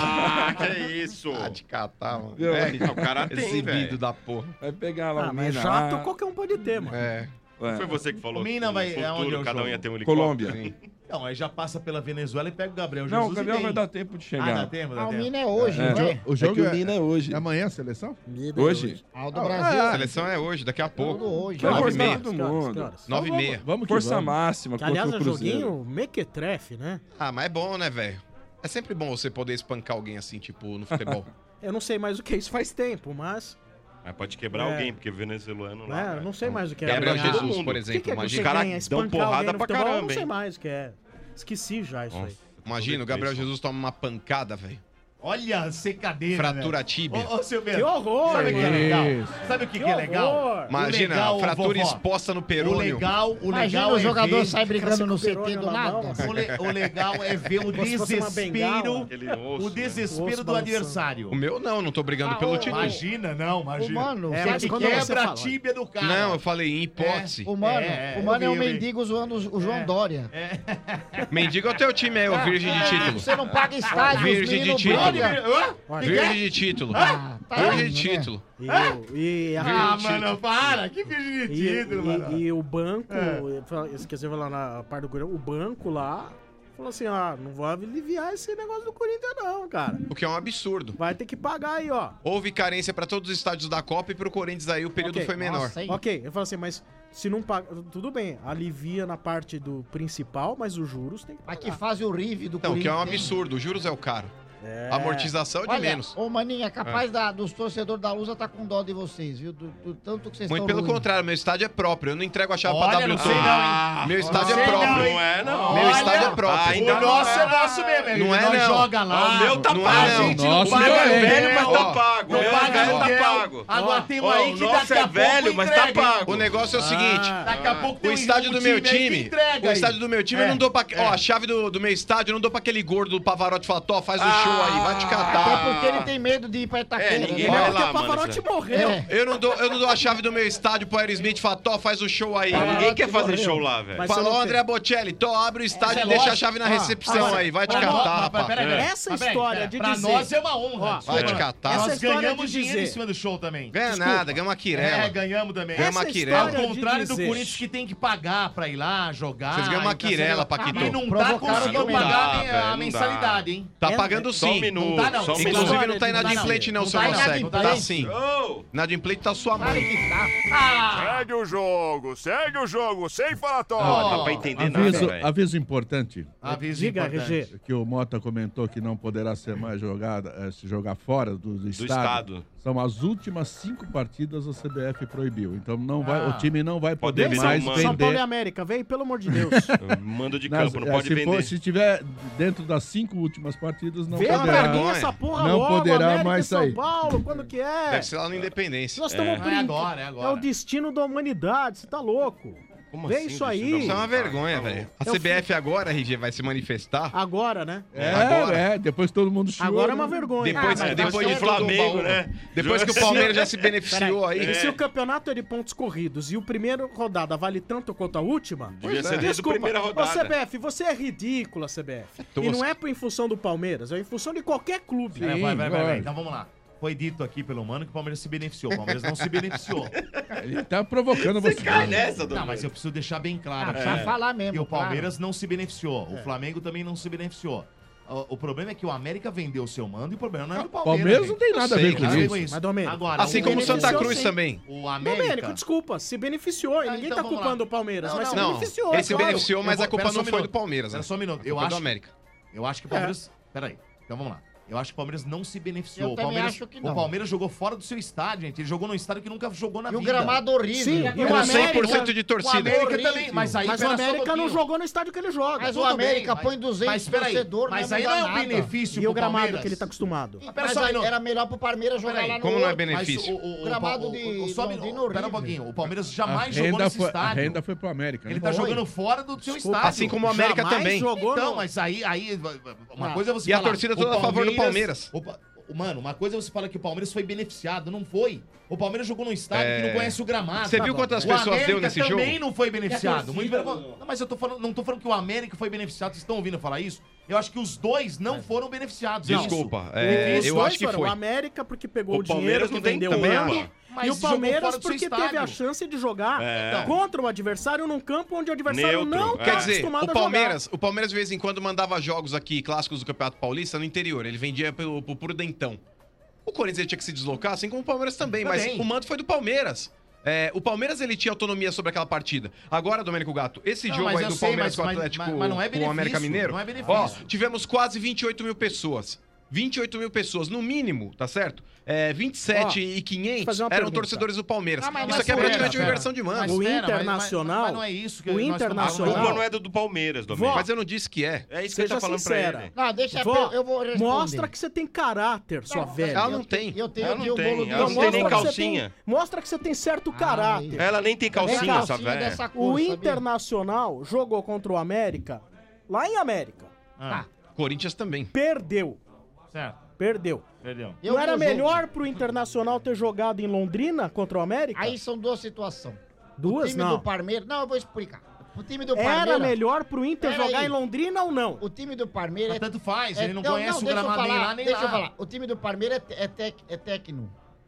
Que isso? De catar, mano. O cara tem, Exibido velho. da porra. Vai pegar lá o mas Mina jato lá. qualquer um pode ter, mano. Não foi você que falou O Mina que vai- no é onde futuro eu cada um jogo? ia ter um helicóptero? Colômbia. Não, aí já passa pela Venezuela e pega o Gabriel Não, Jesus. o Gabriel e vem. vai dar tempo de chegar. Dá tempo, Ah, o tempo. Mina é hoje, É. não é? O jogo que o Mina é hoje. É amanhã a seleção? Hoje? Ah, o do Brasil. A seleção é hoje, daqui a pouco. Tudo hoje. Vai Nove e forçar meia. todo mundo. 9h30. Vamos que Força vamos. máxima Que, contra aliás, o é um Cruzeiro. joguinho mequetrefe, né? Ah, mas é bom, né, velho? É sempre bom você poder espancar alguém assim, tipo, no futebol. Eu não sei mais o que é isso faz tempo, mas... Mas pode quebrar É. alguém, porque venezuelano lá. eu velho. não sei mais o que é. Gabriel ganhar. Jesus, por O que exemplo, que é que imagina. você Os caras ganha? dão Espancar porrada alguém no pra futebol? Eu caramba, não sei hein? mais o que é. Esqueci já isso aí. Imagina, o Gabriel Jesus toma uma pancada, velho. Olha a secadeira, Fratura velho. tíbia. Ô, Silveiro, Que horror, sabe o que é mano. legal? Isso. Sabe o que Que é legal? horror. Imagina, legal, fratura vovó, exposta no O perônio. legal Imagina é o jogador ver... sai brigando no Fica com CT do perônio na nada. mão. O legal é ver o Como se fosse uma bengala. desespero, Aquele osso, o desespero Osso do balançando. adversário. O meu não tô brigando pelo título. Imagina, não, imagina. O mano, É, você mas que quando quer- você Quebra a fala, tíbia do cara. Não, eu falei em hipótese. O mano, eu é um vi. mendigo zoando o João Dória. Mendigo é o teu time aí, ô virgem de título. Você não paga estádio, os Virgem de meninos título. brigam. Virgem de título. Ah, tá Virgem indo, de né? título. E Ah, mano, para. Que vídeo de título, mano. e o banco, esqueci de falar na parte do Corinthians, o banco lá falou assim, não vou aliviar esse negócio do Corinthians não, cara. O que é um absurdo. Vai ter que pagar aí, ó. Houve carência pra todos os estádios da Copa e pro Corinthians aí o período Ok. foi menor. Nossa, hein? Ok, eu falo assim, mas se não paga, tudo bem, alivia na parte do principal, mas os juros tem que Mas pagar. que fase horrível do Não, o que é um Corinthians. absurdo. Os juros é o caro. A amortização é de Olha, menos. ô Maninho, é capaz dos torcedores da Lusa tá com dó de vocês, viu? Do tanto que vocês Muito estão pelo ruins. contrário, meu estádio é próprio. Eu não entrego a chave Olha, pra não WTO. sei não, hein? Meu estádio Não é sei próprio. não, hein? Não é, não. Meu Olha, estádio é próprio. ainda O nosso é nosso mesmo, Não é, nós não. joga lá. O meu tá Não pago. é, não. gente Nosso não paga é aluguel, velho, mas tá ó. pago. Não Meu paga velho tá aluguel. pago. Agora tem um Ó, aí o que nosso daqui é a pouco velho, mas tá entrega, hein? pago. O negócio é o seguinte. Daqui a pouco tem O estádio do meu aí que time, entrega o aí. estádio do meu time eu não dou pra... Ó, a chave do meu estádio eu não dou pra aquele gordo do Pavarotti falar, Tó, faz o show aí, vai te Até catar. porque ele tem medo de ir pra Itaquera. ninguém né? vai Porque lá, o Pavarotti mano, morreu. É. Eu não dou a chave do meu estádio pro Aerosmith e falar, Tó, faz o show aí. Ninguém quer fazer show lá, velho. Mas Falou você não André Bocelli, Tó, abre o estádio e deixa a chave na recepção aí, vai te catar, rapaz. Essa história de pra dizer... nós é uma honra. Ó, Vai te catar. Essa Nós história ganhamos de dinheiro em dizer- cima do show também. Ganha Desculpa. nada, ganha uma quirela. Ganhamos também. Ganha uma Essa quirela. Ao história de contrário do dizer- Corinthians que tem que pagar pra ir lá jogar. Vocês ganham uma e o cacete. quirela, Paquito. E não tá Provocaram conseguindo também. pagar Não dá, a velho, não mensalidade, hein? Tá É, pagando Só um sim. minuto, Não tá, não. só um Inclusive, minuto. Inclusive não tá Não tá, inadimplente não, não. seu Não tá Mossegue. Tá inadimplente. sim. Ô, Inadimplente tá sua Claro mãe. que tá. Segue o jogo, sem falatório. Não dá pra entender nada, Aviso, velho. aviso importante. Aviso Diga, importante. RG. Que o Mota comentou que não poderá ser mais jogada, se jogar fora do estado. São as últimas 5 partidas a CBF proibiu. Então não vai, o time não vai Pode poder ver mais São São Paulo e vender. América, vem, pelo amor de Deus. Mando de Nas- campo, não pode se vender. se tiver dentro das 5 últimas partidas, não Vem pra poderá. mim essa porra Não logo, poderá América mais e São sair. Paulo, quando que é? Deve ser lá no Independência. Nós estamos É agora, é agora. É o destino da humanidade, você tá louco. Como Vê assim, isso aí. destino da Isso é uma vergonha, velho. A CBF agora, RG, vai se manifestar. Agora, né? Depois todo mundo chora. Agora é uma vergonha. Depois, mas depois vai do ser Flamengo, tudo né? bom. Depois que o Palmeiras já se beneficiou Peraí, aí. E se o campeonato é de pontos corridos e o primeiro rodada vale tanto quanto a última? Devia ser desde a primeira rodada. Ô, CBF, você é ridícula, CBF. Tosco. E não é em função do Palmeiras, é em função de qualquer clube. Vai. Então vamos lá. Foi dito aqui pelo Mano que o Palmeiras se beneficiou. O Palmeiras não se beneficiou. Ele tá provocando você. Cai nessa, não, mas eu preciso deixar bem claro. Precisa falar mesmo. E o Palmeiras não se beneficiou. O Flamengo também não se beneficiou. O problema é que o América vendeu o seu mando e o problema não é do Palmeiras. Palmeiras não tem nada a ver com isso. Mas, Domênico, agora, assim como o Santa Cruz também. O América... Domênico, desculpa, se beneficiou. E ninguém então tá vamos culpando lá. o Palmeiras, Não, mas se não. beneficiou. Ele se claro. beneficiou, mas a culpa não foi do Palmeiras. Palmeiras, né? Só um minuto. A culpa é do América. Eu acho que o Palmeiras... Peraí, então vamos lá. Eu acho que o Palmeiras não se beneficiou. Eu também acho que não. O Palmeiras jogou fora do seu estádio, gente. Ele jogou num estádio que nunca jogou na E o vida. gramado horrível. Sim, E o Com América... 100% de torcida. O América também, mas aí... Mas o América não jogou no estádio que ele joga. Mas o Tudo América bem, põe 200 torcedores, mas não aí muda não é um nada. benefício E o pro gramado Palmeiras. que ele tá acostumado. Mas aí era melhor pro Palmeiras jogar lá no Como não é outro. benefício? O gramado de Londrina horrível. Pera um pouquinho. O Palmeiras jamais jogou nesse A estádio. renda foi pro América. Ele né? tá jogando fora do seu estádio. Assim como o América Jamais também. jogou Então, no... mas aí uma coisa é você E a falar, torcida o toda a favor do Palmeiras. Mano, uma coisa é você falar que o Palmeiras foi beneficiado. Não foi. O Palmeiras jogou num estádio que não conhece o gramado. Você viu quantas pessoas deu nesse jogo? O também não foi beneficiado. Muito não, mas eu tô falando, não tô falando que o América foi beneficiado. Vocês estão ouvindo eu falar isso? Eu acho que os dois não foram beneficiados. Desculpa, eu acho que foi. O América porque pegou o dinheiro que vendeu o ano. E o Palmeiras porque teve a chance de jogar contra um adversário num campo onde o adversário não tá Quer dizer, acostumado o Palmeiras de vez em quando mandava jogos aqui, clássicos do Campeonato Paulista, no interior. Ele vendia pro Prudentão. O Corinthians ele tinha que se deslocar, assim como o Palmeiras também. Mas o mando foi do Palmeiras. O Palmeiras ele tinha autonomia sobre aquela partida. Agora, Domênico Gato, esse jogo aí do Palmeiras com o Atlético, mas não é com o América Mineiro, não é benefício. ó, tivemos quase 28 mil pessoas. 28 mil pessoas, no mínimo, tá certo? 27.500 eram torcedores do Palmeiras. Isso aqui é praticamente uma inversão de mando. O Internacional... Mas não é isso que o Internacional... A culpa não é do Palmeiras, Domênico. Mas eu não disse que é. É isso que ele tá falando pra ele. Não, deixa eu vou responder. Mostra que você tem caráter, sua velha. Ela não tem. Eu tenho Ela aqui não o tem. bolo do Ela não tem nem calcinha. Mostra que você tem certo caráter. Ela nem tem calcinha, essa velha. dessa cor, O sabia? Internacional jogou contra o América, lá em América. Corinthians também. Perdeu. Certo. Perdeu. Eu Não era vi o jogo. melhor pro Internacional ter jogado em Londrina contra o América? Aí são duas situações. Duas, O time não. do Palmeiras... Não, eu vou explicar. O time do Era Palmeiras... melhor pro Inter Pera jogar aí. em Londrina ou não? O time do Palmeiras... Mas tanto faz, ele não não, conhece o deixa eu gramado nem falar, lá nem deixa lá. eu falar. O time do Palmeiras é técnico.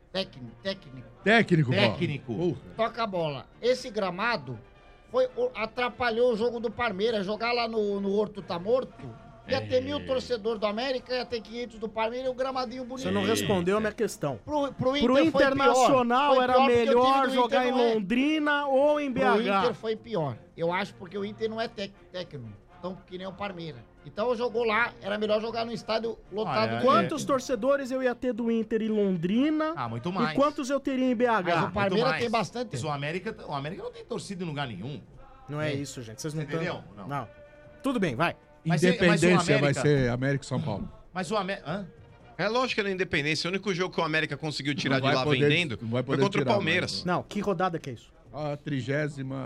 Técnico, pô. Técnico. Toca a bola. Esse gramado atrapalhou o jogo do Palmeiras. Jogar lá no Horto tá morto. Ia ter 1.000 torcedores do América, ia ter 500 do Palmeiras e o gramadinho bonito. Você não respondeu a minha questão. Pro Inter Pro Internacional foi pior. era Foi pior porque o melhor time do jogar Inter em não é. Londrina ou em BH. Pro Inter foi pior. Eu acho porque o Inter não é técnico. Tão que nem o Palmeiras. Então jogou lá, era melhor jogar no estádio lotado. Quantos torcedores eu ia ter do Inter em Londrina? Muito mais. E quantos eu teria em BH? Mas o Palmeiras tem bastante. Mas o América não tem torcida em lugar nenhum. Não é isso, gente. Vocês não Entendeu? Tão... Não. Tudo bem, vai. Independência vai ser América e São Paulo. Mas o América... É lógico que na Independência, o único jogo que o América conseguiu tirar de lá poder, vendendo não vai foi poder contra tirar, o Palmeiras. Não, que rodada que é isso? A 30ª...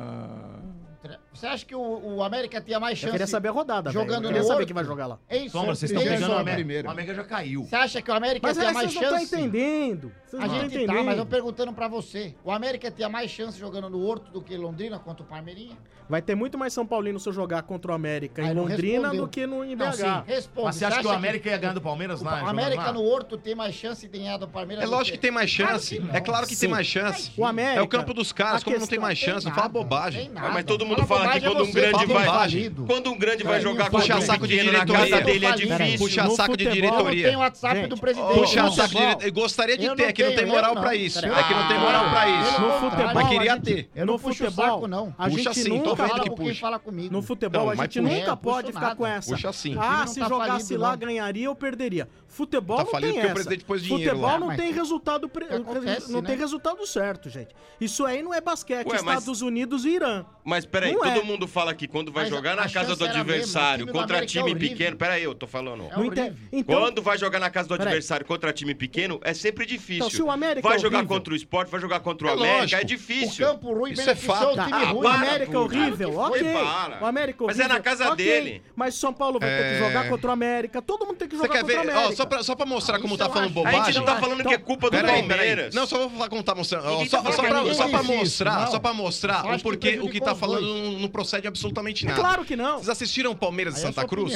Você acha que o América tinha mais chance? Eu queria saber a rodada, velho. jogando Eu queria no saber Horto? quem vai jogar lá. Hein, Sombra, vocês estão pegando o América. O América já caiu. Você acha que o América Mas tinha aí mais vocês não chance? estão entendendo. Vocês A não estão gente entendendo. tá, mas eu perguntando pra você. O América tinha mais chance jogando no Horto do que Londrina contra o Palmeirinha? Vai ter muito mais São Paulino se eu jogar contra o América em Aí não Londrina respondeu. do que em BH. Não, sim. Responde. Mas você acha que o América ia ganhar do Palmeiras lá? O América no Horto tem mais chance de ganhar do Palmeiras? É lógico que tem mais chance. É claro que tem mais chance. O América, é o campo dos caras, como não tem mais chance? Não fala bobagem. Mas todo mundo fala que quando um grande vai... Quando um grande vai jogar puxa contra um saco de pequeno na diretoria casa dele é difícil. Puxa saco de diretoria. Tem o WhatsApp do presidente. Puxa saco de diretoria. Gostaria de ter, é que não tem moral pra isso. É que não tem moral pra isso. No futebol, mas queria ter. Eu não puxo o saco, não. A Puxa gente sim, tô nunca vendo que Quem puxa. fala comigo. No futebol, Não, a mas gente puxa. nunca pode puxo ficar nada. com essa. Puxa sim. Ah, Não se tá jogasse falido, lá, não. ganharia ou perderia. Futebol Tá não falido tem porque o essa. presidente pôs dinheiro Futebol lá. não tem resultado, acontece, não né? tem resultado certo, gente. Isso aí não é basquete, Ué, mas- Estados Unidos e Irã. Mas peraí, Não todo é. mundo fala que quando vai Mas jogar a na casa chance do era a mesma, adversário o time do contra América é time horrível. pequeno... Peraí, eu tô falando. É Não horrível. entende? Então, Quando vai jogar na casa do Peraí. adversário contra time pequeno, é sempre difícil. Então, se o América vai é jogar horrível- contra o Sport, vai jogar contra o É América, lógico. é O difícil. campo ruim Isso é beneficiou fato. o time Ah, ruim. o para América é tudo. horrível, Claro que ok. foi, para. O América é Mas é horrível, na casa ok. dele. Mas São Paulo vai ter que jogar contra o América. Todo mundo tem que Você jogar quer contra o ver? América. Ó, só pra mostrar como isso tá eu falando acho. bobagem. A gente não tá falando que é culpa do Peraí. Palmeiras. Não, só vou falar como tá mostrando. Ó, Ninguém Só, tá falando só que pra, ninguém só pra fez isso, mostrar, não. só pra mostrar Eu o acho que porquê o que prejudicou tá os falando dois. não procede absolutamente É nada. claro que não. Vocês assistiram Palmeiras e Aí é Santa sua Cruz? opinião.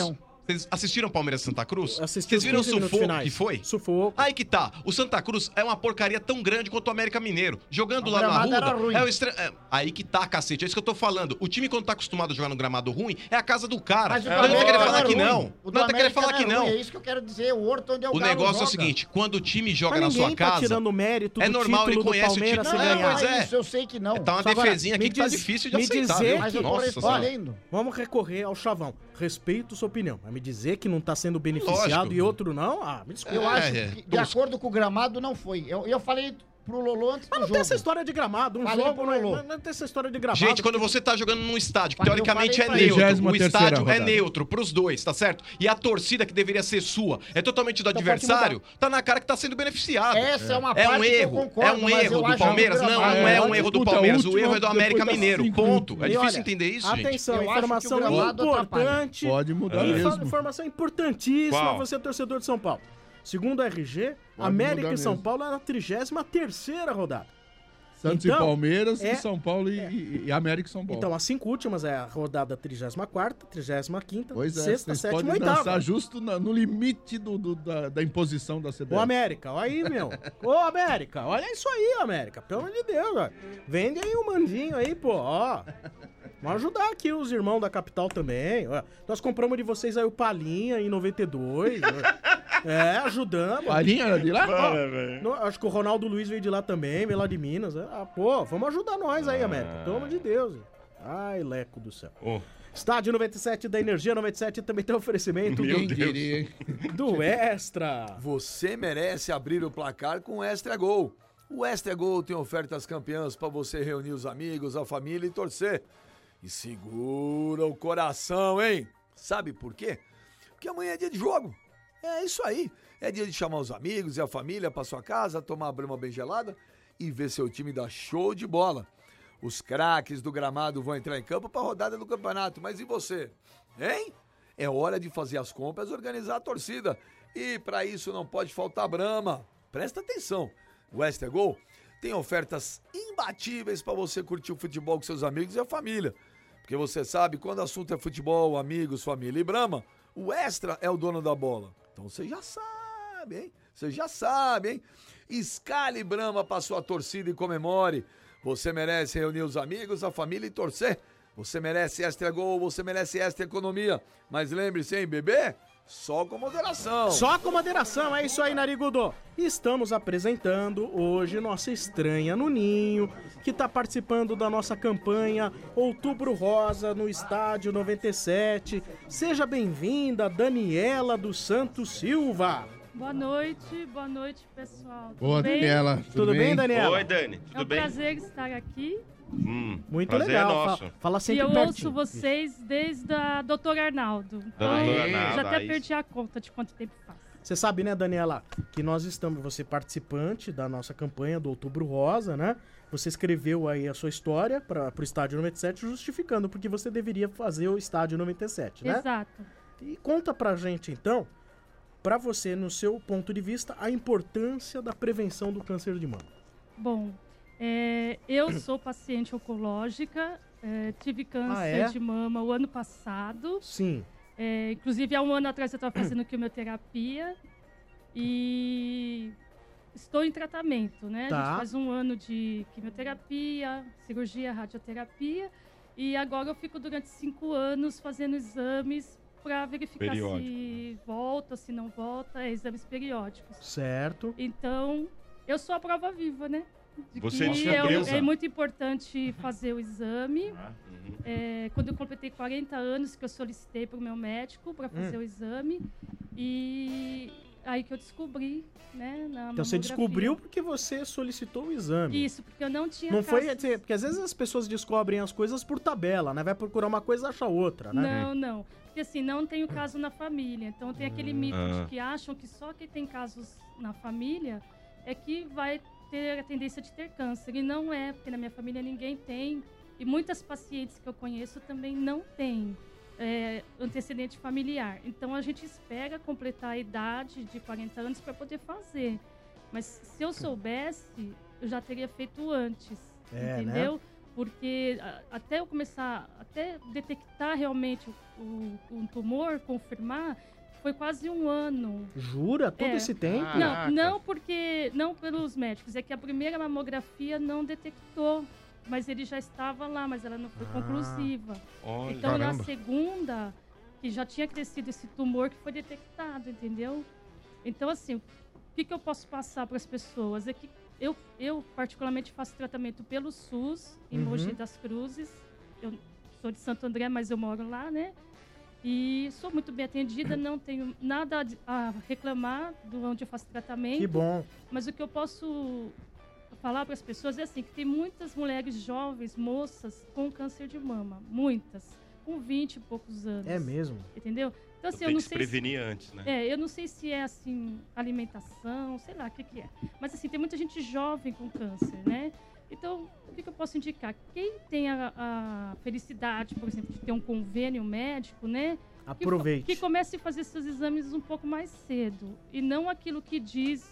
Vocês assistiram Palmeiras e Santa Cruz? Assisti. Vocês viram o 15 minutos sufoco finais. que foi? Sufoco. Aí que tá. O Santa Cruz é uma porcaria tão grande quanto o América Mineiro. Jogando lá na gramado era ruim. Ruda. Aí que tá, cacete. É isso que eu tô falando. O time, quando tá acostumado a jogar no gramado ruim, é a casa do cara. Mas o Não adianta América querer não falar é que ruim. não. O do Não adianta querer América falar que é ruim, não. É isso que eu quero dizer. O Horto onde é o O Galo negócio é o joga. seguinte: quando o time joga Mas na sua ninguém tá casa. tirando o mérito é do normal, ele título do conhece o Palmeiras time. sem Não, ganhar. mas é. Isso eu sei que não. Tá uma Agora, defesinha aqui me que tá diz- difícil de me aceitar, dizer viu? Mas eu tô Nossa Senhora. respondendo. Vamos recorrer ao chavão. Respeito sua opinião. Mas me dizer que não tá sendo beneficiado Lógico. e outro não? Ah, me desculpa. Eu acho que, de acordo com o gramado, não foi. Eu falei pro Lolo antes do Mas não jogo. tem essa história de gramado. Um Falei jogo pro Lolo. não tem essa história de gramado. Gente, quando você tá jogando num estádio que Mas eu teoricamente é falei neutro, pra o ele. estádio é rodada. neutro pros dois, tá certo? E a torcida que deveria ser sua é totalmente do Então adversário, tá na cara que tá sendo beneficiado. Essa é uma É parte um que eu erro. concordo, É um mas erro eu do acho Palmeiras? que o Não, gramado- não é um Pode erro do disputar a Palmeiras. O última, erro é do depois América da Mineiro. cinco. Ponto. É E difícil olha, entender isso, gente. Atenção, Eu acho que o informação gramado importante. Pode mudar Infa- mesmo. Informação importantíssima, Qual? você torcedor de São Paulo. Segundo a RG, Pode América mudar e São mesmo. Paulo é na 33ª rodada. Santos Então, e Palmeiras, é- e São Paulo e América e São Paulo. Então, as 5 últimas é a rodada 34ª, 35ª, Pois é, 6ª, vocês 7ª podem e 8ª. dançar justo no limite da imposição da CBF. Ô, América, olha aí, meu. Ô, América, olha isso aí, América. Pelo amor de Deus, ó. Vende aí o mandinho aí, pô, ó. Vamos ajudar aqui os irmãos da capital também. Ó. Nós compramos de vocês aí o Palinha em 92. É, ajudamos. Palinha era de lá? Ó, acho que o Ronaldo Luiz veio de lá também, veio lá de Minas. Ah, pô, vamos ajudar nós aí, América. Pelo amor de Deus. Ai, leco do céu. Oh. Estádio 97 da Energia 97 também tem oferecimento Quem diria, hein? do Extra. Você merece abrir o placar com o Extra Gol. O Extra Gol tem ofertas campeãs para você reunir os amigos, a família e torcer. E segura o coração, hein? Sabe por quê? Porque amanhã é dia de jogo. É isso aí. É dia de chamar os amigos e a família para sua casa, tomar uma brama bem gelada e ver seu time dar show de bola. Os craques do gramado vão entrar em campo para a rodada do campeonato. Mas e você? Hein? É hora de fazer as compras e organizar a torcida. E para isso não pode faltar brama. Presta atenção. O Extra Gol tem ofertas imbatíveis para você curtir o futebol com seus amigos e a família. Porque você sabe, quando o assunto é futebol, amigos, família e brama, o Extra é o dono da bola. Então você já sabe, hein? Você já sabe, hein? Escale Brama para sua torcida e comemore. Você merece reunir os amigos, a família e torcer. Você merece Extra Gol, você merece Extra Economia. Mas lembre-se, hein, bebê? Só com moderação. Só com moderação, é isso aí, Narigudo. Estamos apresentando hoje nossa estranha no Ninho, que está participando da nossa campanha Outubro Rosa no Estádio 97. Seja bem-vinda, Daniela dos Santos Silva. Boa noite, pessoal. Boa, bem? Daniela. Tudo bem, Daniela? Oi, Dani. É Tudo um bem? prazer estar aqui. Muito prazer legal. é nosso. Fala E sempre eu pertinho. ouço vocês desde a Doutora Arnaldo. Então, Doutor Arnaldo, já até aí perdi a conta de quanto tempo faz. Você sabe, né, Daniela, que nós estamos, você participante da nossa campanha do Outubro Rosa, né? Você escreveu aí a sua história para o Estádio 97, justificando porque você deveria fazer o Estádio 97, né? Exato. E conta pra gente, então, pra você, no seu ponto de vista, a importância da prevenção do câncer de mama. Bom, eu sou paciente oncológica, tive câncer de mama o ano passado. Sim. Inclusive, há um ano atrás eu estava fazendo quimioterapia e estou em tratamento, né? Tá. A gente faz um ano de quimioterapia, cirurgia, radioterapia e agora eu fico durante 5 anos fazendo exames para verificar se volta, se não volta, exames periódicos. Certo. Então, eu sou a prova viva, né? De Você que é muito importante fazer o exame. Quando eu completei 40 anos que eu solicitei para o meu médico para fazer o exame e aí que eu descobri, né, na Então você mamografia. descobriu porque você solicitou o exame. Isso, porque eu não tinha Não foi, casos. porque às vezes as pessoas descobrem as coisas por tabela, né? Vai procurar uma coisa e acha outra, né? Não. Porque assim, não tenho caso na família. Então tem aquele mito de que acham que só quem tem casos na família é que vai ter a tendência de ter câncer. E não é, porque na minha família ninguém tem. E muitas pacientes que eu conheço também não têm antecedente familiar. Então a gente espera completar a idade de 40 anos para poder fazer. Mas se eu soubesse, eu já teria feito antes. Entendeu? Né? Porque até eu começar, até detectar realmente um tumor, confirmar, foi quase 1 ano. Jura? Todo esse tempo? Não pelos médicos, é que a primeira mamografia não detectou, mas ele já estava lá, mas ela não foi conclusiva. Olha, então, caramba. na segunda, que já tinha crescido esse tumor que foi detectado, entendeu? Então, assim, o que eu posso passar para as pessoas? É que eu particularmente faço tratamento pelo SUS, em Mogi das Cruzes. Eu sou de Santo André, mas eu moro lá, né? E sou muito bem atendida, não tenho nada a reclamar do onde eu faço tratamento. Que bom. Mas o que eu posso falar para as pessoas é assim, que tem muitas mulheres jovens, moças, com câncer de mama. Muitas. Com 20 e poucos anos. É mesmo? Entendeu? Então, assim, Tem eu não que se sei prevenir antes, né? eu não sei se é, assim, alimentação, sei lá o que é. Mas, assim, tem muita gente jovem com câncer, né? Então, o que eu posso indicar? Quem tem a felicidade, por exemplo, de ter um convênio médico, né? Aproveite. Que comece a fazer seus exames um pouco mais cedo. E não aquilo que diz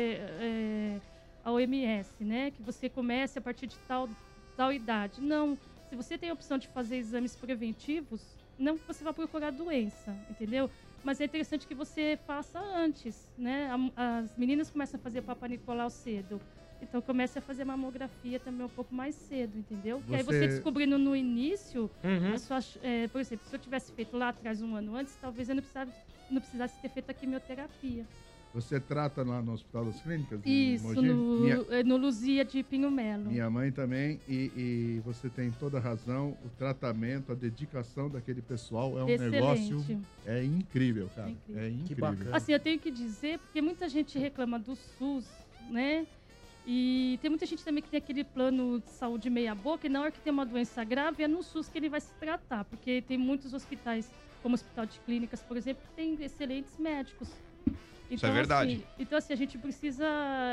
a OMS, né? Que você comece a partir de tal idade. Não. Se você tem a opção de fazer exames preventivos, não que você vá procurar doença, entendeu? Mas é interessante que você faça antes, né? As meninas começam a fazer Papa Nicolau cedo. Então, comece a fazer mamografia também um pouco mais cedo, entendeu? Porque aí você descobrindo no início, por exemplo, se eu tivesse feito lá atrás 1 ano antes, talvez eu não precisasse ter feito a quimioterapia. Você trata lá no Hospital das Clínicas? Isso, no Luzia de Pinho Melo. Minha mãe também, e você tem toda a razão, o tratamento, a dedicação daquele pessoal é um negócio incrível, cara. É incrível. Assim, eu tenho que dizer, porque muita gente reclama do SUS, né? E tem muita gente também que tem aquele plano de saúde meia boca, e na hora que tem uma doença grave, é no SUS que ele vai se tratar, porque tem muitos hospitais, como o Hospital de Clínicas, por exemplo, que tem excelentes médicos. Então, isso é verdade. Assim, a gente precisa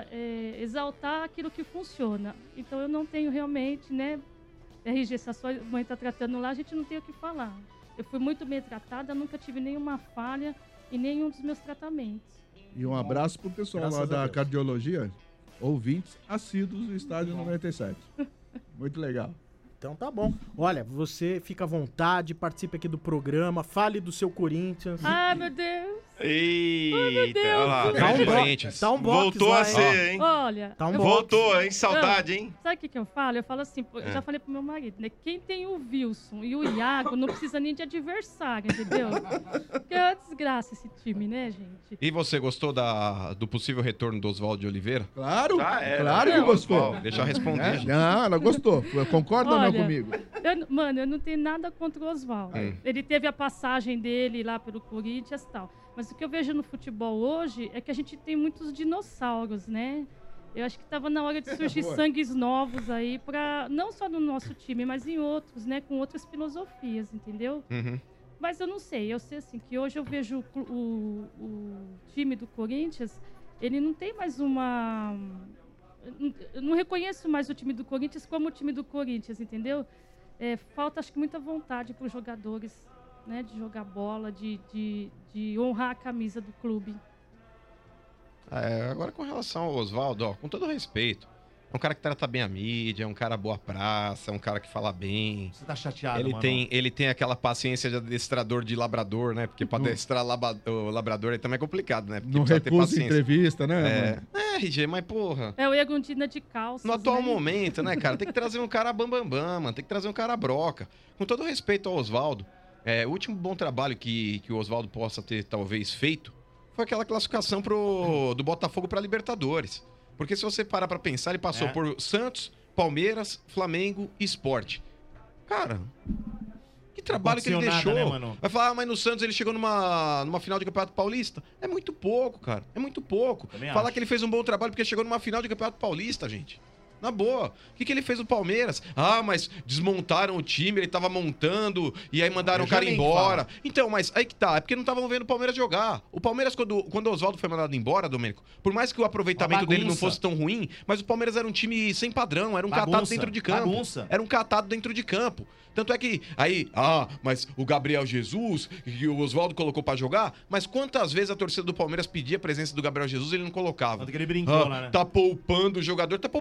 exaltar aquilo que funciona. Então, eu não tenho realmente, né, RG, se a sua mãe está tratando lá, a gente não tem o que falar. Eu fui muito bem tratada, nunca tive nenhuma falha em nenhum dos meus tratamentos. E um abraço pro pessoal lá da cardiologia, ouvintes assíduos do Estádio 97. Muito legal. Então tá bom. Olha, você fica à vontade, participe aqui do programa, fale do seu Corinthians. Ai, meu Deus. Eita, meu Deus. olha lá, Tá um Corinthians. Tá um box voltou lá, a ser, hein? Olha. Tá um voltou, hein? Saudade, hein? Sabe o que eu falo? Eu falo assim, eu já falei pro meu marido, né? Quem tem o Wilson e o Iago não precisa nem de adversário, entendeu? Porque é uma desgraça esse time, né, gente? E você gostou do possível retorno do Oswaldo de Oliveira? Claro, claro que gostou. Deixa eu responder. gente. Não, ela gostou. Concorda ou não comigo? Eu não tenho nada contra o Oswaldo. Ele teve a passagem dele lá pelo Corinthians e tal. Mas o que eu vejo no futebol hoje é que a gente tem muitos dinossauros, né? Eu acho que estava na hora de surgir sangues novos aí, não só no nosso time, mas em outros, né? Com outras filosofias, entendeu? Mas eu não sei. Eu sei assim que hoje eu vejo o time do Corinthians, ele não tem mais uma... Eu não reconheço mais o time do Corinthians como o time do Corinthians, entendeu? Falta, acho que, muita vontade para os jogadores, né, de jogar bola, de honrar a camisa do clube. Agora, com relação ao Oswaldo, com todo respeito, é um cara que trata bem a mídia, é um cara boa praça, é um cara que fala bem. Você tá chateado, ele tem aquela paciência de adestrador de labrador, né? Porque pra adestrar o labrador aí também é complicado, né? Porque não recusa entrevista, né? RG, mas porra... o Egundina de calça. No atual momento, né, cara? Tem que trazer um cara bambambam, mano. Tem que trazer um cara broca. Com todo respeito ao Oswaldo, o último bom trabalho que o Oswaldo possa ter, talvez, feito foi aquela classificação do Botafogo pra Libertadores. Porque se você parar pra pensar, ele passou por Santos, Palmeiras, Flamengo e Sport. Cara, que trabalho que ele deixou. Nada, né, mano? Vai falar, mas no Santos ele chegou numa final de Campeonato Paulista. É muito pouco, cara. É muito pouco. Falar que ele fez um bom trabalho porque chegou numa final de Campeonato Paulista, gente. Na boa. O que ele fez no Palmeiras? Mas desmontaram o time, ele tava montando e aí mandaram o cara embora. Então, mas aí que tá. É porque não estavam vendo o Palmeiras jogar. O Palmeiras, quando o Oswaldo foi mandado embora, Domênico, por mais que o aproveitamento dele não fosse tão ruim, mas o Palmeiras era um time sem padrão, era um catado dentro de campo. Era um catado dentro de campo. Tanto é que aí, mas o Gabriel Jesus, que o Oswaldo colocou pra jogar, mas quantas vezes a torcida do Palmeiras pedia a presença do Gabriel Jesus e ele não colocava? Tanto que ele brincou lá, né? Tá poupando o jogador, tá poupando porra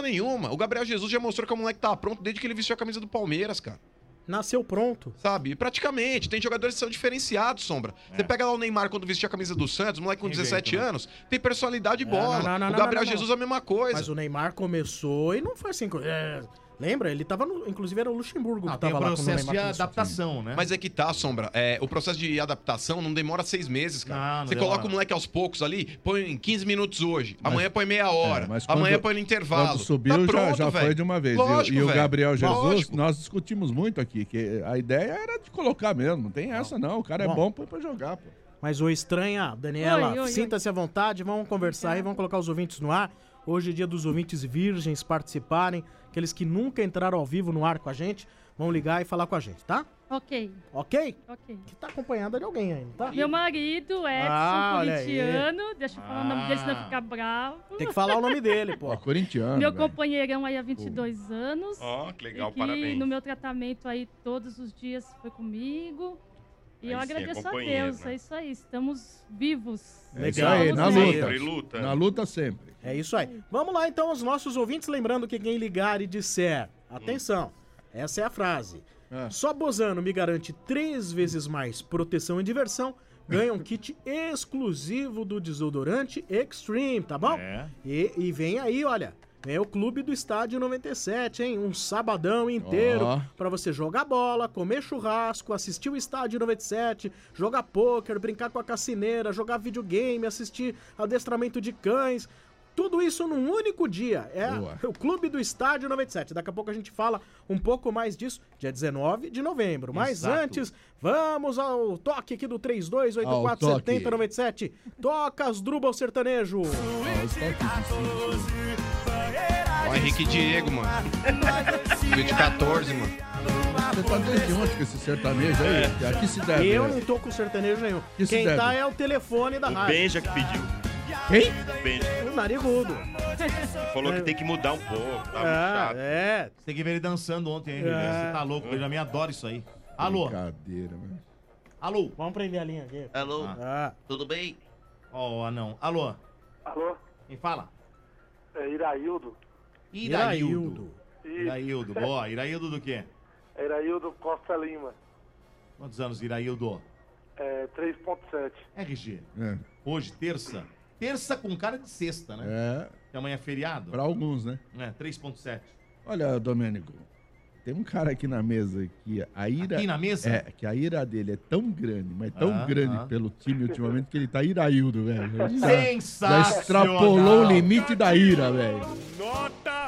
nenhuma. O Gabriel Jesus já mostrou que o moleque tá pronto desde que ele vestiu a camisa do Palmeiras, cara. Nasceu pronto. Sabe? Praticamente. Tem jogadores que são diferenciados, Sombra. Você pega lá o Neymar quando vestiu a camisa do Santos, moleque com 17 anos, tem personalidade e bola. O Gabriel Jesus a mesma coisa. Mas o Neymar começou e não foi assim... Lembra? Ele tava inclusive era o Luxemburgo que tava lá. Tem o processo de adaptação, né? Mas é que tá, Sombra. O processo de adaptação não demora 6 meses, cara. Não Você demora. coloca o moleque aos poucos ali, põe em 15 minutos hoje. Amanhã põe meia hora. Mas amanhã quando- põe no intervalo. Quando subiu, Tá pronto, já foi velho. de uma vez. Lógico, e o velho. Gabriel Jesus, Lógico. nós discutimos muito aqui, que a ideia era de colocar mesmo. Não tem essa, não. O cara é bom, põe pra jogar, pô. Mas o estranha, Daniela, Oi, oi, sinta-se à vontade, vamos conversar aí, vamos colocar os ouvintes no ar. Hoje é dia dos ouvintes virgens participarem, aqueles que nunca entraram ao vivo no ar com a gente, vão ligar e falar com a gente, tá? Ok. Ok? Ok. Que tá acompanhada de alguém aí, não tá? Meu marido, Edson, olha aí. corintiano. Deixa eu falar o nome dele, senão fica bravo. Tem que falar o nome dele, pô. Corintiano. Meu velho. companheirão aí há 22 anos. Ó, que legal, e que parabéns. no meu tratamento aí todos os dias foi comigo. E eu Aí sim, é agradeço a companheiro, Deus, né? é isso aí, estamos vivos. É isso aí, na luta. Sempre luta. Na luta sempre. É isso aí. Vamos lá então, os nossos ouvintes, lembrando que quem ligar e disser, atenção, essa é a frase. Só Bozano me garante 3 vezes mais proteção e diversão, ganha um kit exclusivo do desodorante Extreme, tá bom? E vem aí, olha, vem o Clube do Estádio 97, hein? Um sabadão inteiro pra você jogar bola, comer churrasco, assistir o Estádio 97, jogar pôquer, brincar com a cassineira, jogar videogame, assistir adestramento de cães. Tudo isso num único dia. É o Clube do Estádio 97. Daqui a pouco a gente fala um pouco mais disso, dia 19 de novembro. Mas Exato. antes, vamos ao toque aqui do 32847097. Toca as Drubal Sertanejo. Ó, Henrique Diego, mano. 2014, mano. Você tá desde ontem com esse sertanejo aí? Aqui se deve. Eu não tô com sertanejo nenhum. Que se Quem deve? tá é o telefone da O rádio. Benja que pediu. Quem? O Benja. O narigudo. Falou que tem que mudar um pouco, tá muito chato. É. Você tem que ver ele dançando ontem, hein, River? Você tá louco, o Benjamin adora isso aí. Alô? Brincadeira, mano. Alô? Vamos prender a linha aqui. Alô? Tudo bem? Ó, não. Alô? Alô? Quem fala? É Iraildo. Iraildo. Iraildo, boa. Iraildo do quê? É Iraildo Costa Lima. Quantos anos, Iraildo? É 3.7. RG. É. Hoje, terça. Terça com cara de sexta, né? É. Que amanhã é feriado. Pra alguns, né? É, 3.7. Olha, Domênico, tem um cara aqui na mesa que a ira... Aqui na mesa? É, que a ira dele é tão grande, mas tão Ah, grande ah. pelo time ultimamente que ele tá iraildo, velho. Ele Sensacional! Já extrapolou o limite da ira, velho. Nota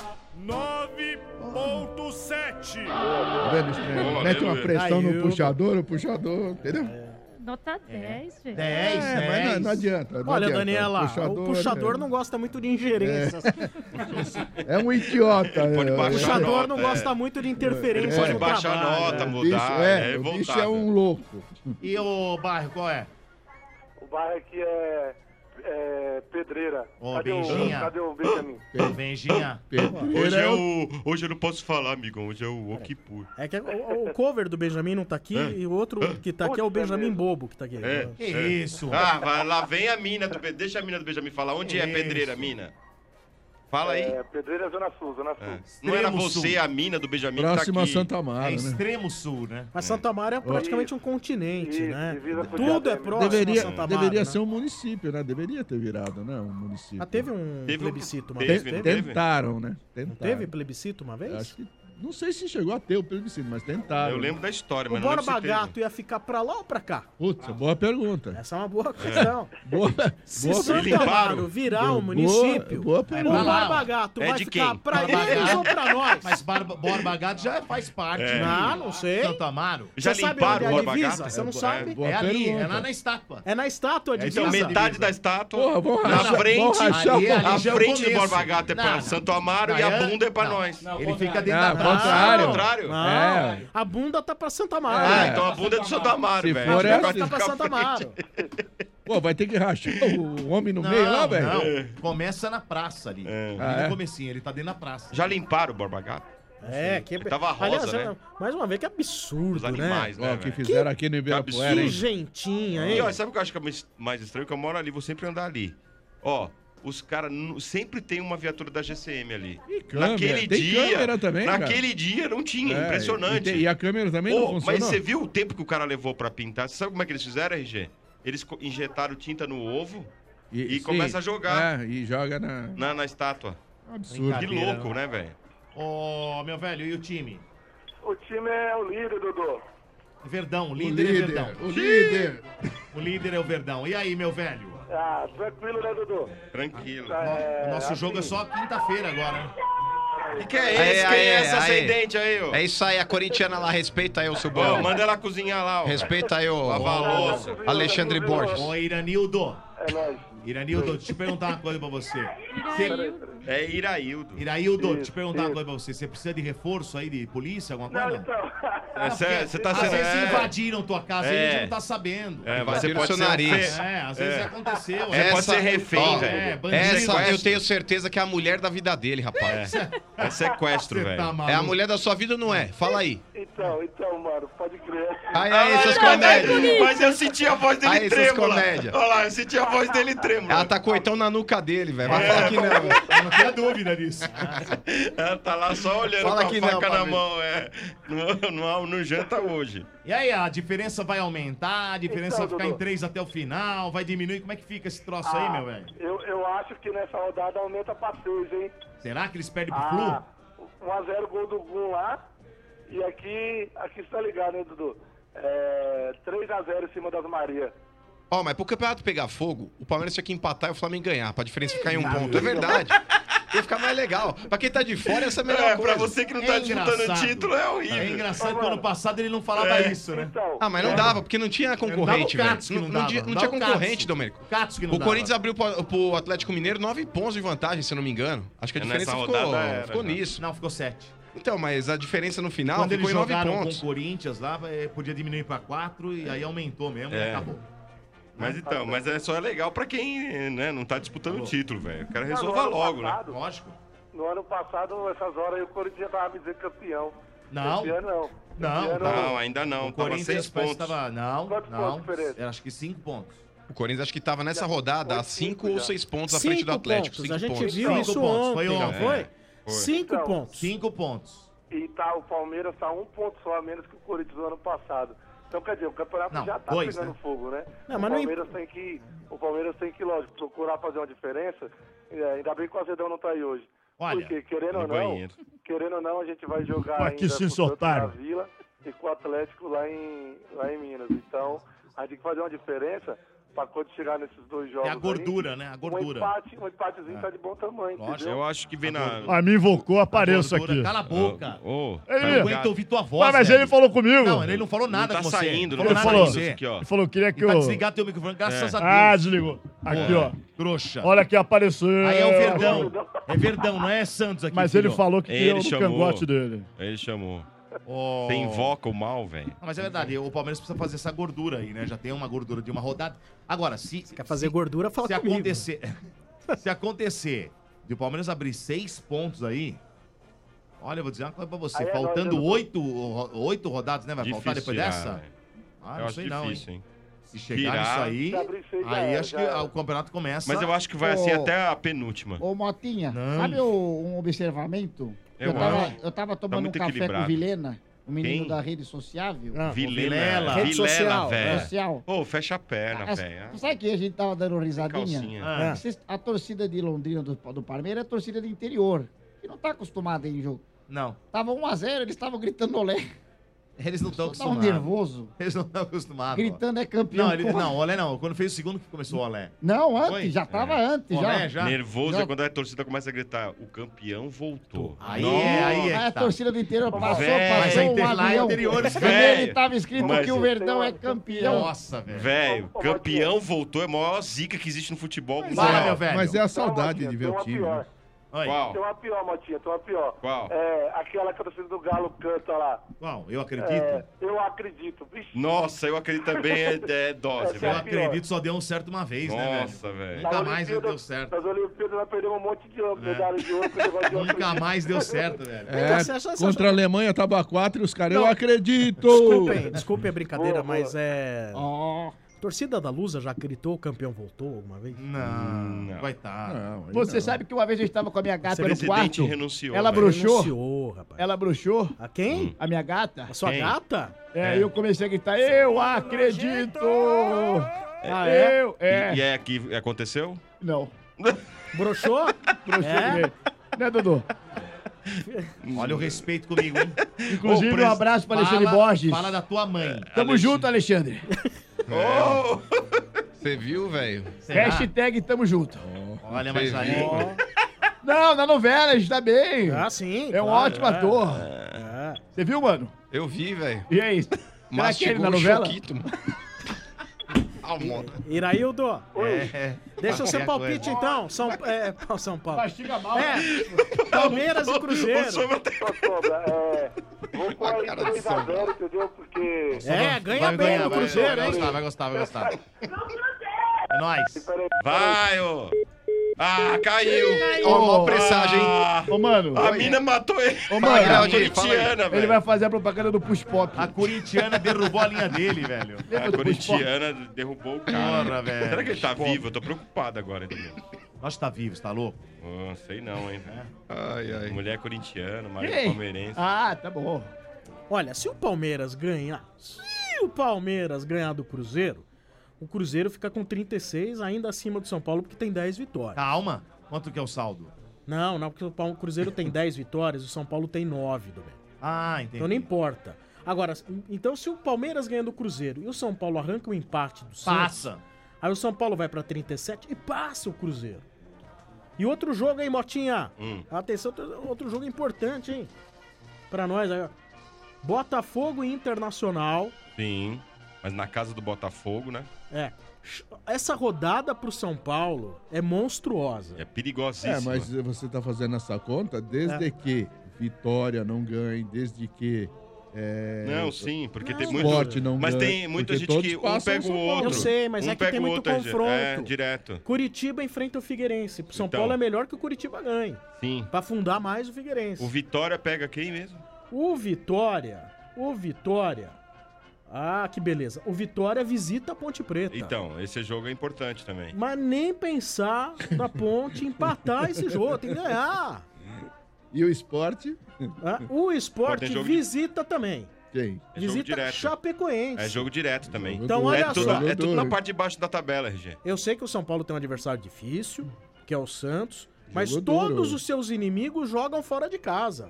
9.7. Tá vendo, Estranho? Mete uma pressão no puxador, entendeu? Nota 10, gente. 10, mas não adianta. não Olha, adianta. Daniela, o puxador não gosta muito de ingerências. É um idiota. Pode né? baixar O puxador nota, não gosta muito de interferência Pode no baixar a trabalho. nota, O mudar, bicho, o bicho é um louco. E o bairro, qual é? O bairro aqui é Pedreira. Ô, cadê Benjinha. cadê o Benjamin? Benjinha. Hoje eu não posso falar, amigão. Hoje é o Okipur. É que o cover do Benjamin não tá aqui e o outro que tá aqui é o Benjamin Bobo que tá aqui. Que isso? Ah, vai, lá vem a mina do Deixa a mina do Benjamin falar. Onde é Isso. Pedreira, mina? Fala aí. Pedreira Zona Sul, Zona Sul. Não era Extremo você Sul. a mina do Benjamin Próxima que tá aqui. Santa Amara, É né? extremo sul, né? Mas Santa Amara é praticamente um continente, né? Tudo é próximo a Deveria, Santa Amara. deveria né? ser um município, né? Deveria ter virado, né? Um município. Ah, teve um plebiscito uma teve, vez? não Teve? Tentaram, né? Não Tentaram. teve plebiscito uma vez? Acho que, não sei se chegou a ter o plebiscito, mas tentaram. Eu lembro da história, O mas não lembro Borba se teve. Gato ia ficar pra lá ou pra cá? Putz, boa pergunta. Essa é uma boa questão. Boa, Se boa Santo pergunta. Amaro virar um município, boa o pergunta. Borba Gato É vai de ficar quem? pra eles ou pra nós? Mas Borba Gato já faz parte. É. Ah, não sei. Santo Amaro. Já Você sabe limparam onde o é a Borba divisa? Gato? Você não sabe? Boa É ali, pergunta. é lá na estátua. É na estátua a divisa. Então, metade da estátua, Porra, vamos na rachar- frente, vamos rachar Ali- ali a já é o frente do começo. Borba Gato é pra Não, Santo Amaro não, e a bunda é pra não. nós. Ele fica dentro Ah, da praça. contrário. Contrário? Não, É. a bunda tá pra Santa Amaro. Ah, então a bunda é do Santo Amaro, Se velho. for Acho que essa, agora Tá pra fica Santa Amaro. Pô, vai ter que rachar o homem no meio lá, velho? Não, começa na praça ali. Ali Ah, é? no comecinho, ele tá dentro da praça. Já limparam o Borba Gato? É, que... Tava rosa, Aliás, né? Mais uma vez, que absurdo, Os animais, né? né? Ó, que velho? fizeram aqui no Ibirapuera, Que hein? gentinha, hein? E ó, sabe o que eu acho que é mais estranho? Que eu moro ali, vou sempre andar ali. Ó, os caras sempre tem uma viatura da GCM ali. câmera, Naquele tem dia, câmera também, naquele dia não tinha, impressionante. E a câmera também não funcionou. Mas você viu o tempo que o cara levou pra pintar? Você sabe como é que eles fizeram, RG? Eles injetaram tinta no ovo e começa a jogar. E joga na estátua. Absurdo. Que louco, né, velho? Ô, meu velho, e o time? O time é o líder, Dodô. Verdão, líder é Verdão. O líder. O líder é o Verdão. E aí, meu velho? Ah, tranquilo, né, Dodô? Tranquilo. O nosso jogo é só quinta-feira agora, né? Que é esse? Quem é esse ascendente aí, ó? É isso aí, a corintiana lá, respeita aí o seu bolo. Manda ela cozinhar lá, ó. Respeita aí o Lavar a louça. Alexandre Borges. Ô, Iranildo. É nóis. Iranildo, deixa eu perguntar uma coisa pra você. É Iraildo. Iraildo, deixa eu perguntar uma coisa pra você. Você precisa de reforço aí, de polícia, alguma coisa? Você tá Às sendo... vezes invadiram tua casa e a gente não tá sabendo. Você pode ser nariz. Às vezes aconteceu. Você pode ser refém, velho. Essa eu tenho certeza que é a mulher da vida dele, rapaz. É sequestro, velho. É a mulher da sua vida ou não é? Fala aí. Então, mano, pode crer. Aí, seus comédias. Mas eu senti a voz dele Aí, seus trêmula. comédia. Olha lá, eu senti a voz dele trêmula. Ela tá coitão na nuca dele, velho. Vai falar que não. Eu não tenho dúvida disso. Ela tá lá só olhando Fala com a que não, faca na Fabinho. mão. Não janta hoje. E aí, a diferença vai aumentar? A diferença Então, vai ficar em Dudu. 3 até o final? Vai diminuir? Como é que fica esse troço aí, meu velho? Eu acho que nessa rodada aumenta pra 6, hein? Será que eles perdem pro Flu? 1x0 gol do Gum lá. E aqui você tá ligado, né, Dudu? 3x0 em cima das Maria. Ó, mas pro campeonato pegar fogo, o Palmeiras tinha que empatar e o Flamengo ganhar, pra diferença ficar em 1 ponto. É verdade. Ia ficar mais legal. Pra quem tá de fora, essa é a melhor coisa. Pra você que não tá disputando o título, é horrível. É engraçado que ano passado ele não falava isso, né? Então, Ah, mas não dava, porque não tinha concorrente, Dava o velho. Katsu que não Não dava, tinha dava o concorrente, Katsu. Domênico. Katsu que não O dava. Corinthians abriu pro Atlético Mineiro 9 pontos de vantagem, se eu não me engano. Acho que a diferença Nessa ficou, rodada era, ficou já. nisso. Não, ficou 7. Então, mas a diferença no final Quando ficou eles em 9 jogaram pontos. com o Corinthians lá, podia diminuir pra 4 e aí aumentou mesmo e acabou. Mas só é legal pra quem né, não tá disputando o título, velho. O cara Não, resolva no ano logo, passado, né? Lógico. No ano passado, essas horas aí, o Corinthians já tava me dizendo campeão. Não. Esse ano não. Não, Esse ano Não, ainda não. O Tava Corinthians 6 parece que pontos. tava... Não, Quantos não. pontos de diferença? Era, acho que 5 pontos. O Corinthians acho que tava nessa rodada a 5 ou 6 pontos à 5 frente do Atlético. pontos. 5 A gente pontos. viu 5 isso pontos. ontem, Foi não ontem. foi? Foi. 5 Então, pontos. 5 pontos. E tá, o Palmeiras tá 1 ponto só a menos que o Corinthians no ano passado. Então, quer dizer, o campeonato Não, já tá 2, pegando né? fogo, né? Não, o, mas não Palmeiras tem que, lógico, procurar fazer uma diferença. Ainda bem que o Azedão não tá aí hoje. Olha, Porque, querendo ou não, a gente vai jogar Aqui ainda se com o Santos soltaram. na Vila e com o Atlético lá em Minas. Então, a gente tem que fazer uma diferença pra quando chegar nesses dois jogos É a gordura, aí, né? A gordura. Um empatezinho tá de bom tamanho, entendeu? Eu acho que vem na... Ah, me invocou, apareço Gordura, aqui. Cala a boca. Ele- Eu não aguento ouvir tua voz, Ué, mas velho. ele falou comigo. Não, ele não falou nada Não tá com você. saindo, Não não Ele falou tá falou, nada com saindo você. isso aqui, ó. ele falou, queria que E pra eu... desligar teu microfone, graças a Deus. Ah, desligou. Aqui, ó. Trouxa. Olha que apareceu. Aí é o Verdão. É Verdão, não é Santos aqui. Mas ele filho. falou que queria Ele no chamou. cangote dele. Ele chamou. Oh. Você invoca o mal, velho. Não, mas é verdade, o Palmeiras precisa fazer essa gordura aí, né? Já tem uma gordura de uma rodada. Agora, se Quer fazer gordura, fala se comigo. acontecer, se acontecer de o Palmeiras abrir 6 pontos aí, olha, eu vou dizer uma coisa pra você, Aí é faltando nóis, 8 rodadas, né? Vai faltar depois dessa? velho. Ah, Eu não acho sei não, difícil, hein? Se chegar Virar. nisso aí, Se abrir 6 já aí era, acho já que era. o campeonato começa. Mas eu acho que vai assim até a penúltima. Ô, Motinha, Não. sabe um observamento? Eu Eu tava tomando um muito café com o equilibrado. Vilena, o menino Quem? da rede sociável. Ah, Vilela. Rede social. velho. Social. Ô, fecha a perna, velho. Sabe que a gente tava dando risadinha? Calcinha. Ah. A torcida de Londrina do Palmeiras é a torcida do interior, que não tá acostumada em jogo. Não, Tava 1x0, eles estavam gritando olé. eles não estão Estavam acostumados. nervoso. Eles não estão acostumados. Gritando é campeão. Não, não, Olé não. Quando fez o segundo que começou o Olé. Não, antes, Foi? já tava antes. Olé, Já. já. Nervoso Já- é quando a torcida começa a gritar, o campeão voltou. Aí Nossa. aí Aí a que tá. torcida do interior passou, Velho, mas passou a um Inter- lá é avião. interior, E velho. nele tava escrito Mas- que o Verdão é campeão. Nossa, velho. Velho, campeão voltou é a maior zica que existe no futebol. Fala, meu velho. Mas é a Não, saudade Motinha, de ver tem o uma time. pior. né? Oi. Qual? Tem uma pior, Motinha, tem uma pior. Qual? Aquela que a torcida do Galo canta lá. Qual? Eu acredito. Eu acredito. Vixe, Nossa, eu acredito também é dose, Essa Eu é a velho. pior. acredito, só deu um certo uma vez, né, velho? Nossa, velho. Nunca mais deu certo. Nas Olimpíadas nós perdemos um monte de medalha de ouro com o negócio de Nunca acredito. mais deu certo, velho. É, Você acha- contra a Alemanha tava 4 e os caras, eu Não. acredito! Desculpem a brincadeira, Boa, boa. mas é. A torcida da Lusa já gritou o campeão voltou alguma vez? Não. Coitado. Você sabe que uma vez eu estava com a minha gata O no presidente quarto. renunciou, Ela velho. bruxou. Renunciou, rapaz. Ela bruxou. A quem? A minha gata. A sua gata? É, eu comecei a gritar, eu acredito! E é que aconteceu? Não. Broxou? Broxou É? mesmo. Né, Dudu? Olha o respeito comigo, hein? Inclusive, um abraço para Alexandre Borges. Fala da tua mãe. Tamo junto, Alexandre. Você viu, velho? Hashtag tamo junto. Olha, mas aí... Não, na novela, a gente tá bem. Ah, sim. É um claro, ótimo ator. Você viu, mano? Eu vi, velho. E aí? Será Mas que é ele chegou na o novela? Choquito, mano. Iraildo, deixa o seu É, palpite coisa. então. São Paulo. Mastiga mal. Palmeiras e Cruzeiro. Vou com aí 3x0, entendeu? Porque... Ganha bem no Cruzeiro, hein? Vai gostar. É nóis. Vai, ô! Ah, caiu! Ó, pressagem, hein? Ô, mano. A mina matou ele. Ô, mano. A corintiana, Ele velho. vai fazer a propaganda do Push Pop. A corintiana derrubou a linha dele, velho. A corintiana derrubou o cara. Porra, velho. Será que ele tá vivo? Eu tô preocupado agora, entendeu? Nós tá vivo, você tá louco? Sei não, hein? Ai. Mulher corintiana, marido Ei. palmeirense. Ah, tá bom. Olha, se o Palmeiras ganhar do Cruzeiro, o Cruzeiro fica com 36, ainda acima do São Paulo, porque tem 10 vitórias. Calma. Quanto que é o saldo? Não, porque o Cruzeiro tem 10 vitórias, o São Paulo tem 9, do bem. Ah, entendi. Então não importa. Agora, então se o Palmeiras ganha do Cruzeiro e o São Paulo arranca o empate do Santos, Passa. aí o São Paulo vai pra 37 e passa o Cruzeiro. E outro jogo aí, Motinha. Atenção, outro jogo importante, hein? Pra nós aí, ó. Botafogo e Internacional. Sim, mas na casa do Botafogo, né? Essa rodada pro São Paulo é monstruosa. É perigosíssima. Mas você tá fazendo essa conta desde que Vitória não ganhe, desde que... Não, sim, porque tem muito... Sport não mas ganha, tem muita porque gente todos que um passam pega o São Paulo. outro. Eu sei, mas um é que pega tem o muito outro, confronto. direto. Curitiba enfrenta o Figueirense. São Então. Paulo é melhor que o Curitiba ganhe. Sim. Pra afundar mais o Figueirense. O Vitória pega quem mesmo? O Vitória. Ah, que beleza. O Vitória visita a Ponte Preta. Então, esse jogo é importante também. Mas nem pensar na Ponte empatar esse jogo. Tem que ganhar. E o esporte? O Sport Tem jogo de- visita também. Quem? É jogo Visita direto. Chapecoense. É jogo direto também. Então, olha é tudo, só. é tudo na parte de baixo da tabela, RG. Eu sei que o São Paulo tem um adversário difícil, que é o Santos, mas Jogo todos duro. os seus inimigos jogam fora de casa.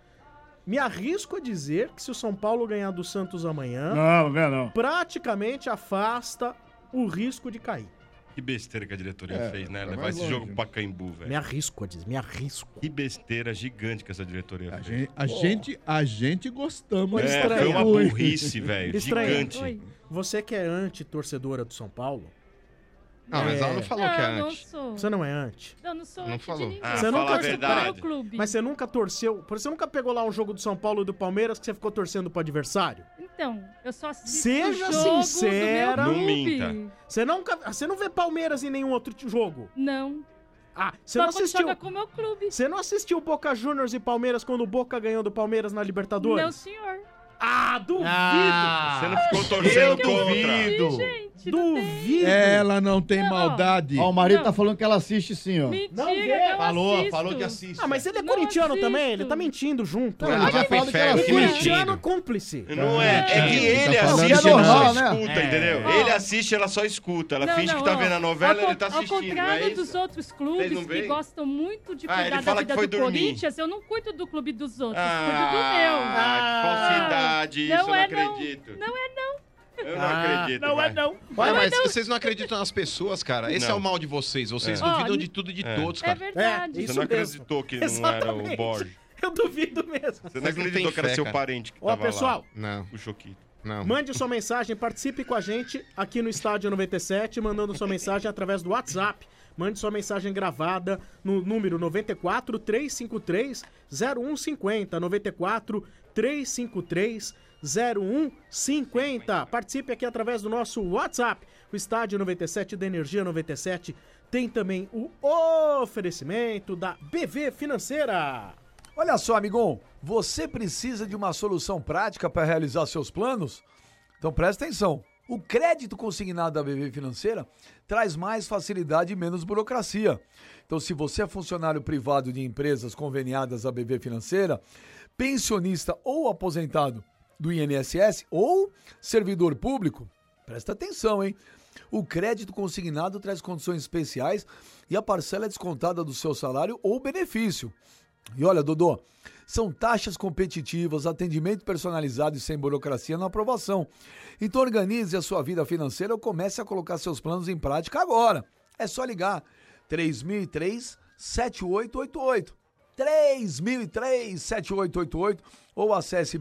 Me arrisco a dizer que se o São Paulo ganhar do Santos amanhã, Não ganha não. praticamente afasta o risco de cair. Que besteira que a diretoria fez, né? vai Levar mais esse longe. jogo pra Caimbu, velho. Me arrisco a dizer, me arrisco. Que besteira gigante que essa diretoria fez. A gente gostamos. Foi uma burrice, velho. Estranho. Gigante. Você que é anti-torcedora do São Paulo... Não, mas ela não falou que é Não, não anti. sou. Você não é anti? Eu não sou Não anti falou. de ninguém. Ah, Você fala nunca a torço pro verdade. meu clube. Mas você nunca torceu... Você nunca pegou lá um jogo do São Paulo e do Palmeiras que você ficou torcendo pro adversário? Então, eu só assisto Seja o jogo sincera. do meu Não clube. minta. Você não vê Palmeiras em nenhum outro jogo? Não. Ah, você Só não quando assistiu? joga com o meu clube. Você não assistiu Boca Juniors e Palmeiras quando o Boca ganhou do Palmeiras na Libertadores? Não, senhor. Ah, duvido! Você não ficou torcendo contra. duvido. Gente, Duvido! Ela não tem maldade. Ó, o marido Não. tá falando que ela assiste sim, ó. mentira, Não que vê. eu Falou assisto. que assiste. Ah, mas ele é Não corintiano assisto. também, ele tá mentindo junto. Não, Ela vai pro inferno, O que corintiano mentindo. cúmplice. Não é, é que ele Tá falando assiste, que é ela só normal, né? escuta, entendeu? É. Ele assiste, ela só escuta. Ela Não, finge não, que tá ó, vendo a novela, ao ele tá con- assistindo, Ao não contrário é isso? dos outros Vocês clubes não que veem? gostam muito de Ah, ele cuidar da fala vida que foi do dormir. Corinthians, eu não cuido do clube dos outros, Ah, cuido do meu. que falsidade, isso eu não acredito. Não é não. Eu não acredito. Não vai. é não. Vai, mas vocês não acreditam nas pessoas, cara. Esse Não. é o mal de vocês. Vocês É. duvidam Ó, de tudo e de é. todos, É cara. verdade. isso Você não mesmo. acreditou que não era Exatamente. o Borges. Eu duvido mesmo. Você não Vocês não acreditou têm que era fé, seu cara. parente que Ó, tava pessoal, Não, lá. O Choquito. não. mande sua mensagem, participe com a gente aqui no Estádio 97, mandando sua mensagem através do WhatsApp. Mande sua mensagem gravada no número 94 353 0150. 94 353 0150. Participe aqui através do nosso WhatsApp. O Estádio 97 da Energia 97 tem também o oferecimento da BV Financeira. Olha só, amigão, você precisa de uma solução prática para realizar seus planos? Então presta atenção. O crédito consignado da BV Financeira traz mais facilidade e menos burocracia. Então, se você é funcionário privado de empresas conveniadas à BV Financeira, pensionista ou aposentado do INSS ou servidor público, presta atenção, hein? O crédito consignado traz condições especiais e a parcela é descontada do seu salário ou benefício. E olha, Dodô, são taxas competitivas, atendimento personalizado e sem burocracia na aprovação. Então organize a sua vida financeira ou comece a colocar seus planos em prática agora. É só ligar 3003-7888. 3003-7888 ou acesse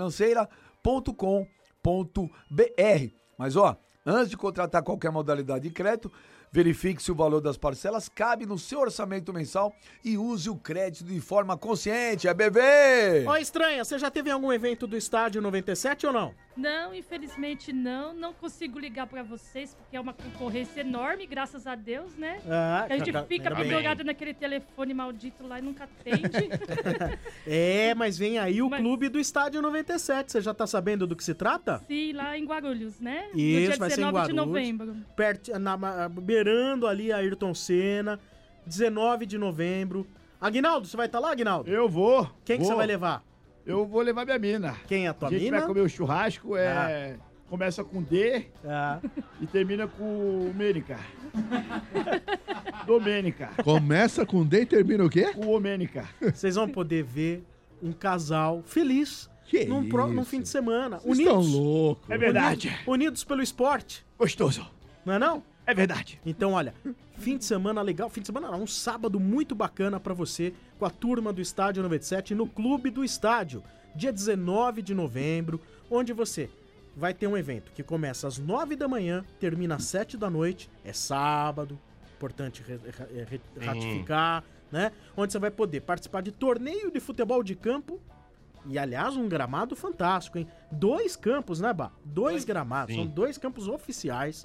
bvfinanceira.com.br. Mas ó, antes de contratar qualquer modalidade de crédito, verifique se o valor das parcelas cabe no seu orçamento mensal e use o crédito de forma consciente. É BV! Ó, estranha, você já teve algum evento do Estádio 97 ou não? Não, infelizmente não. Não consigo ligar pra vocês, porque é uma concorrência enorme, graças a Deus, né? A gente fica pendurado naquele telefone maldito lá e nunca atende. Mas vem aí o Clube do Estádio 97. Você já tá sabendo do que se trata? Sim, lá em Guarulhos, né? Isso, no dia vai ser em 19 de Guarulhos. novembro. Beirando ali a Ayrton Senna. 19 de novembro. Aguinaldo, você vai estar lá, Aguinaldo? Eu vou. Quem que você vai levar? Eu vou levar minha mina. Quem é a tua mina? A gente vai comer o churrasco, começa com D e termina com Mênica. Domênica. Começa com D e termina o quê? Com Omênica. Vocês vão poder ver um casal feliz num fim de semana. Vocês estão loucos. É verdade. Unidos pelo esporte. Gostoso. Não é não? É verdade. Então, olha, fim de semana legal. Fim de semana não, um sábado muito bacana pra você com a turma do Estádio 97 no Clube do Estádio. Dia 19 de novembro, onde você vai ter um evento que começa às 9 da manhã, termina às 7 da noite. É sábado, importante ratificar, né? Onde você vai poder participar de torneio de futebol de campo. E, aliás, um gramado fantástico, hein? 2 campos, né, Bá? 2 gramados, são 2 campos oficiais.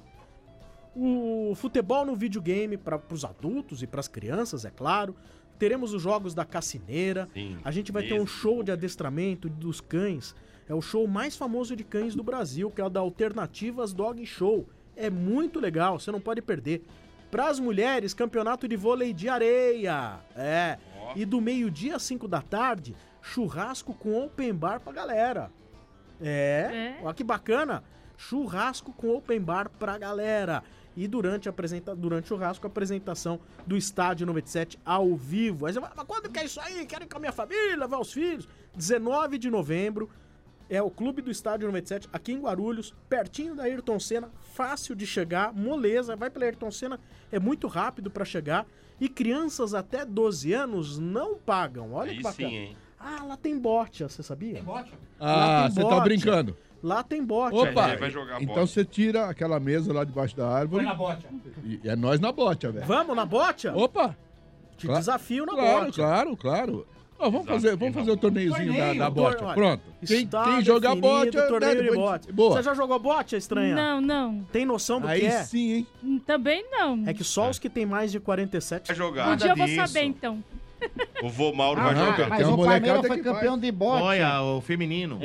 O futebol no videogame para os adultos e para as crianças, é claro. Teremos os jogos da Cassineira. A gente vai ter um show de adestramento dos cães. É o show mais famoso de cães do Brasil, que é o da Alternativas Dog Show. É muito legal, você não pode perder. Para as mulheres, campeonato de vôlei de areia. E do meio-dia às 5 da tarde, churrasco com open bar pra galera. Olha que bacana. Churrasco com open bar pra galera. E durante o churrasco, a apresentação do Estádio 97 ao vivo. Aí você fala, mas quando que é isso aí? Quero ir com a minha família, levar os filhos. 19 de novembro é o Clube do Estádio 97, aqui em Guarulhos, pertinho da Ayrton Senna, fácil de chegar, moleza. Vai pela Ayrton Senna, é muito rápido pra chegar. E crianças até 12 anos não pagam. Olha que bacana. Sim, hein? Lá tem bote, você sabia? Tem bote? Você tá brincando? Lá tem bote. Opa, vai jogar então bote. você tira aquela mesa lá debaixo da árvore. Põe na bote. E é nós na bote, velho. Vamos na bote? Opa! Te desafio na bote. Claro. Ó, vamos fazer o torneiozinho da bote. Olha, Pronto. Quem jogar bote, torneio de bote. Boa. Você já jogou bote, estranha? Não. Tem noção do Aí que é? sim, hein? Também não. É que só os que tem mais de 47 vai jogar. Um dia eu vou saber, então. O vô Mauro vai jogar. Mas o Palmeiras foi campeão de bote. Olha, o feminino.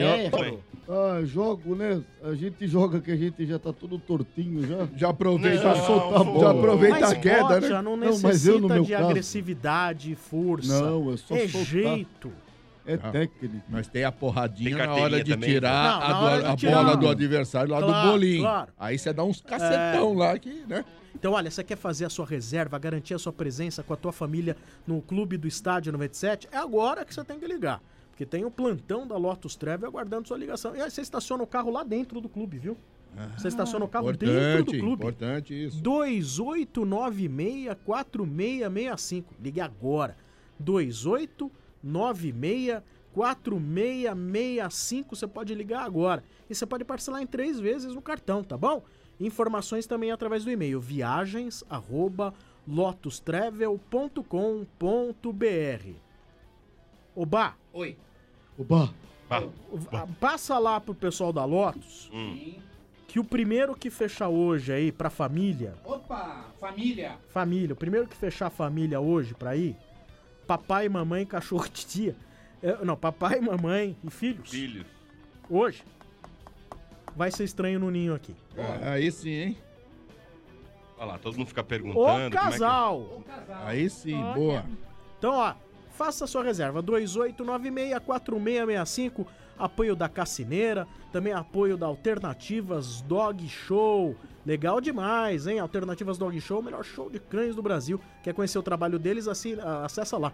Jogo, né? A gente joga que a gente já tá todo tortinho já. Já aproveita a bola. Já aproveita mas a queda, bote né? já não necessita mas eu, no meu de caso... agressividade, força. Não, é só soltar. jeito. É técnico. Mas tem a porradinha Tem na hora de também, tirar a bola do adversário lá do bolinho. Claro. Aí você dá uns cacetão lá que, né? Então, olha, você quer fazer a sua reserva, garantir a sua presença com a tua família no Clube do Estádio 97? É agora que você tem que ligar. Porque tem o plantão da Lotus Travel aguardando sua ligação. E aí você estaciona o carro lá dentro do clube, viu? Você estaciona o carro dentro do clube. Importante isso. 2896-4665. Ligue agora. 2896-4665. Você pode ligar agora. E você pode parcelar em 3 vezes no cartão, tá bom? Informações também através do e-mail viagens@lotustravel.com.br. Oba. Oi. Oba. Passa lá pro pessoal da Lotus que o primeiro que fechar hoje aí pra família... Opa, família. Família, o primeiro que fechar a família hoje pra ir, papai, mamãe, cachorro, titia... Não, papai, mamãe e filhos. Filhos. Hoje. vai ser estranho no ninho aqui. Aí sim, hein? Olha lá, todo mundo fica perguntando. O casal. Aí sim, boa. Então, ó, faça a sua reserva. 2896-4665. Apoio da Cassineira. Também apoio da Alternativas Dog Show. Legal demais, hein? Alternativas Dog Show, o melhor show de cães do Brasil. Quer conhecer o trabalho deles? Acessa lá.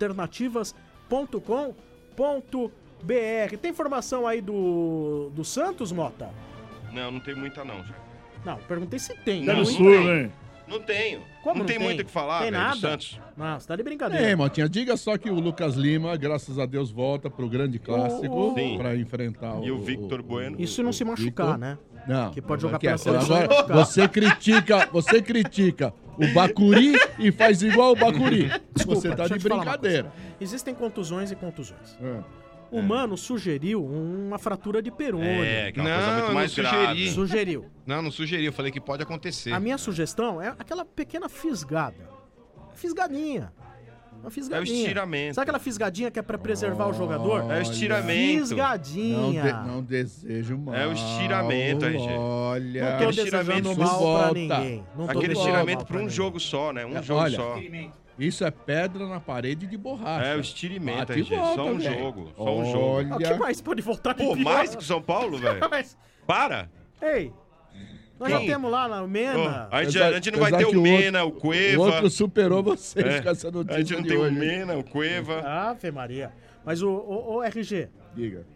alternativas.com.br. Tem informação aí do Santos, Mota? Não tem muita não. Não, perguntei se tem. Não, hein? Não tenho. Como não tem muito o que falar, tem velho, nada? do Santos. Não, você tá de brincadeira. Motinha, diga só que o Lucas Lima, graças a Deus, volta pro grande clássico Sim. pra enfrentar E o Victor Bueno. Isso não se machucar, né? Não. Que pode jogar pela pela seleção. Agora, você critica o Bacuri e faz igual o Bacuri. Desculpa, Você tá deixa eu de te falar uma brincadeira. coisa. Existem contusões e contusões. O Mano sugeriu uma fratura de perônio. Que é uma coisa muito mais grave. Sugeriu. Não sugeri. Eu falei que pode acontecer. A minha sugestão é aquela pequena fisgada. Fisgadinha. Uma fisgadinha. É o estiramento. Sabe aquela fisgadinha que é pra preservar o jogador? É o estiramento. Fisgadinha. Não desejo mal. É o estiramento, RG. Olha. Não tô desejando mal pra ninguém. Não tô Aquele desejando estiramento mal pra um ninguém. jogo só, né? Um jogo Olha, só. Isso é pedra na parede de borracha. É o estiramento, Bate e RG. volta, Só um velho. jogo. Só um jogo. O que mais pode voltar de Pô, pior? mais que o São Paulo, velho? Mas- Para! Ei, nós já temos lá na Mena. A gente não vai ter o Mena, o Cueva. O outro superou vocês com essa A notícia gente não de tem o hoje. Mena, o Cueva. Ave Maria. Mas o RG, Diga.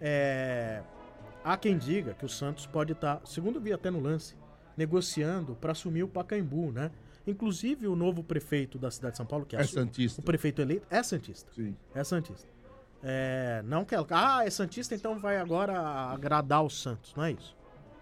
há quem diga que o Santos pode estar, segundo eu vi até no lance, negociando para assumir o Pacaembu, né? Inclusive o novo prefeito da cidade de São Paulo, que É santista. o prefeito eleito, é santista. Sim. É santista. Não que ela... é santista, então vai agora agradar o Santos, não é isso.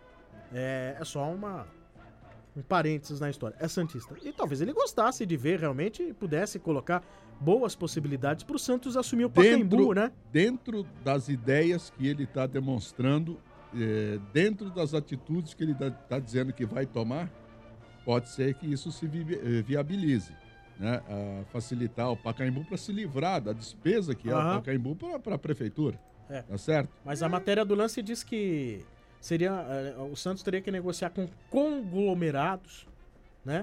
É só um parênteses na história. É santista. E talvez ele gostasse de ver realmente e pudesse colocar boas possibilidades pro Santos assumir o Pacaembu, né? Dentro das ideias que ele está demonstrando, dentro das atitudes que ele está dizendo que vai tomar, pode ser que isso se viabilize, né? Facilitar o Pacaembu para se livrar da despesa que é o Pacaembu para a prefeitura. Tá certo? Mas a matéria do lance diz que o Santos teria que negociar com conglomerados, né?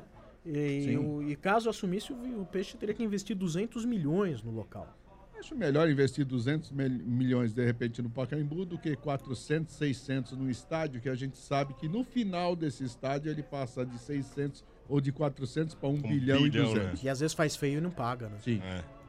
E caso assumisse, o Peixe teria que investir 200 milhões no local. Acho melhor investir 200 milhões de repente no Pacaembu do que 400, 600 no estádio, que a gente sabe que no final desse estádio ele passa de 600 ou de 400 para 1 bilhão e 200. né? E às vezes faz feio e não paga, né? Sim.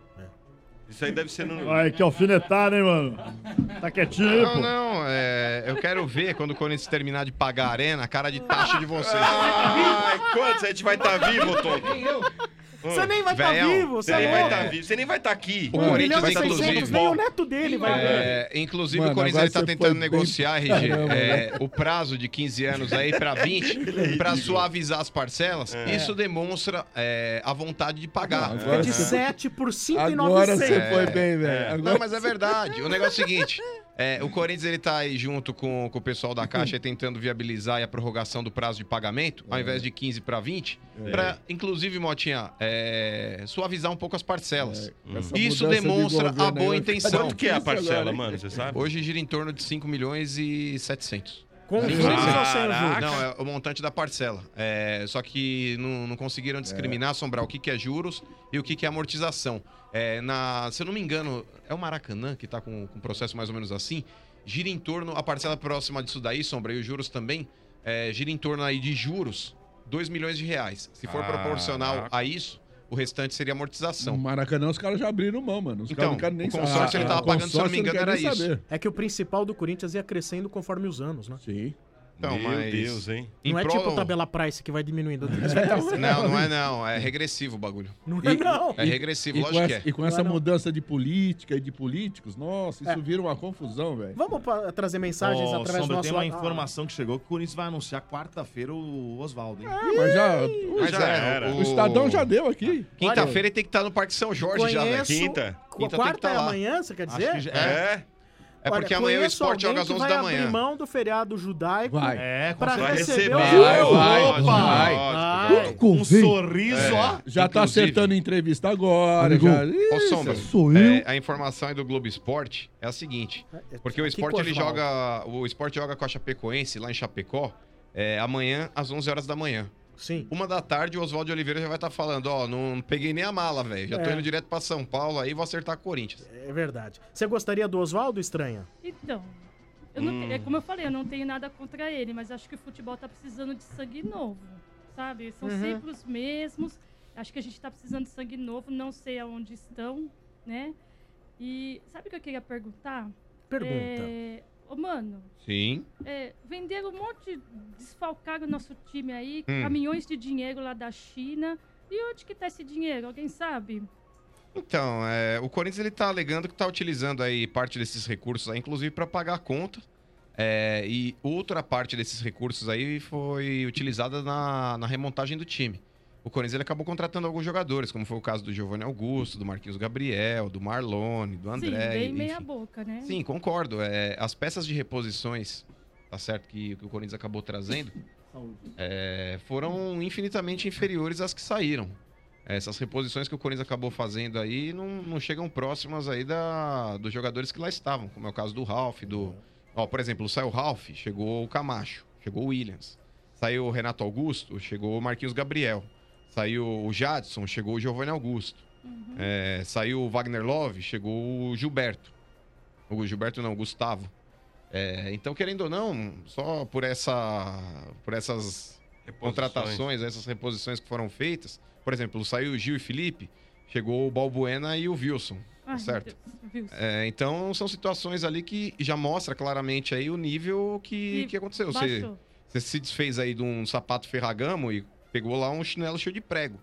Isso aí deve ser no... Ai, que alfinetada, hein, mano? Tá quietinho aí, pô. Não, eu quero ver quando o Corinthians terminar de pagar a arena, a cara de taxa de vocês. Ai, quantos a gente vai estar vivo, Tonto? Você nem vai estar Velhão, vivo, Você nem vai estar vivo, você nem vai estar aqui. O Corinthians, inclusive. Nem o neto dele vai ver. Inclusive, Mano, o Corinthians ele tá agora você tentando foi bem negociar, RG, caramba, né? o prazo de 15 anos aí pra 20, pra suavizar as parcelas. Isso demonstra a vontade de pagar. É de 7 por 5,900. Agora você foi bem, velho. Agora Não, mas é verdade. O negócio é o seguinte. O Corinthians ele tá aí junto com o pessoal da Caixa tentando viabilizar a prorrogação do prazo de pagamento, ao invés de 15 para 20, para inclusive, Motinha, suavizar um pouco as parcelas. Isso demonstra a boa intenção. Quanto que é a parcela, mano? Você sabe? Hoje gira em torno de 5 milhões e 700. Com juros ou sem juros? Não, é o montante da parcela. Só que não conseguiram discriminar, Sombrar, o que é juros e o que é amortização. Se eu não me engano, é o Maracanã que tá com um processo mais ou menos assim. Gira em torno, a parcela próxima disso daí, Sombra, e os juros também, gira em torno aí de juros, 2 milhões de reais. Se for proporcional a isso, o restante seria amortização. No Maracanã os caras já abriram mão, mano. Os caras não querem nem o consórcio ele tava pagando, se eu não me engano, era isso. É que o principal do Corinthians ia crescendo conforme os anos, né? Sim. Então, Meu Deus, hein? Não é tipo tabela price que vai diminuindo. Não é não. É regressivo o bagulho. Não é não. É regressivo, lógico que é. E com essa mudança de política e de políticos, nossa, isso vira uma confusão, velho. Vamos trazer mensagens através do Sombra, nosso... tem uma informação que chegou que o Corinthians vai anunciar quarta-feira o Oswaldo, hein? Mas já era. O Estadão já deu aqui. Quinta-feira ele tem que estar no Parque São Jorge já, velho. Quinta Quarta é amanhã, você quer dizer? Acho que É porque amanhã o Sport joga às 11 da manhã. Vai abrir mão do feriado judaico pra receber o Vai. Um sorriso, ó. Já tá acertando entrevista agora. Ô, Sombra, sou eu. a informação aí do Globo Esporte é a seguinte. Porque o Sport, ele joga... O Sport joga com a Chapecoense, lá em Chapecó, amanhã, às 11 horas da manhã. Sim. 1h, o Oswaldo Oliveira já vai estar falando, não peguei nem a mala, velho. Já tô indo direto pra São Paulo, aí vou acertar com o Corinthians. É verdade. Você gostaria do Oswaldo, Estranha? Então, eu não é como eu falei, eu não tenho nada contra ele, mas acho que o futebol tá precisando de sangue novo, sabe? São sempre os mesmos. Acho que a gente tá precisando de sangue novo, não sei aonde estão, né? E sabe o que eu queria perguntar? Pergunta. Ô, mano. Sim. Venderam um monte, desfalcaram o nosso time aí, caminhões de dinheiro lá da China. E onde que tá esse dinheiro? Alguém sabe? Então, o Corinthians ele tá alegando que tá utilizando aí parte desses recursos aí, inclusive para pagar a conta. E outra parte desses recursos aí foi utilizada na remontagem do time. O Corinthians ele acabou contratando alguns jogadores, como foi o caso do Giovanni Augusto, do Marquinhos Gabriel, do Marlone, do André. Sim, bem meia boca, né? Sim, concordo. As peças de reposições, tá certo, que o Corinthians acabou trazendo, foram infinitamente inferiores às que saíram. Essas reposições que o Corinthians acabou fazendo aí não chegam próximas aí dos jogadores que lá estavam, como é o caso do Ralf, por exemplo, saiu o Ralf, chegou o Camacho, chegou o Williams. Saiu o Renato Augusto, chegou o Marquinhos Gabriel. Saiu o Jadson, chegou o Giovanni Augusto. Saiu o Wagner Love, chegou o Gilberto. O Gilberto não, o Gustavo. Então, querendo ou não, só por essas contratações, essas reposições que foram feitas, por exemplo, saiu o Gil e Felipe, chegou o Balbuena e o Wilson, certo? Então, são situações ali que já mostra claramente aí o nível que aconteceu. Você se desfez aí de um sapato Ferragamo e pegou lá um chinelo cheio de prego.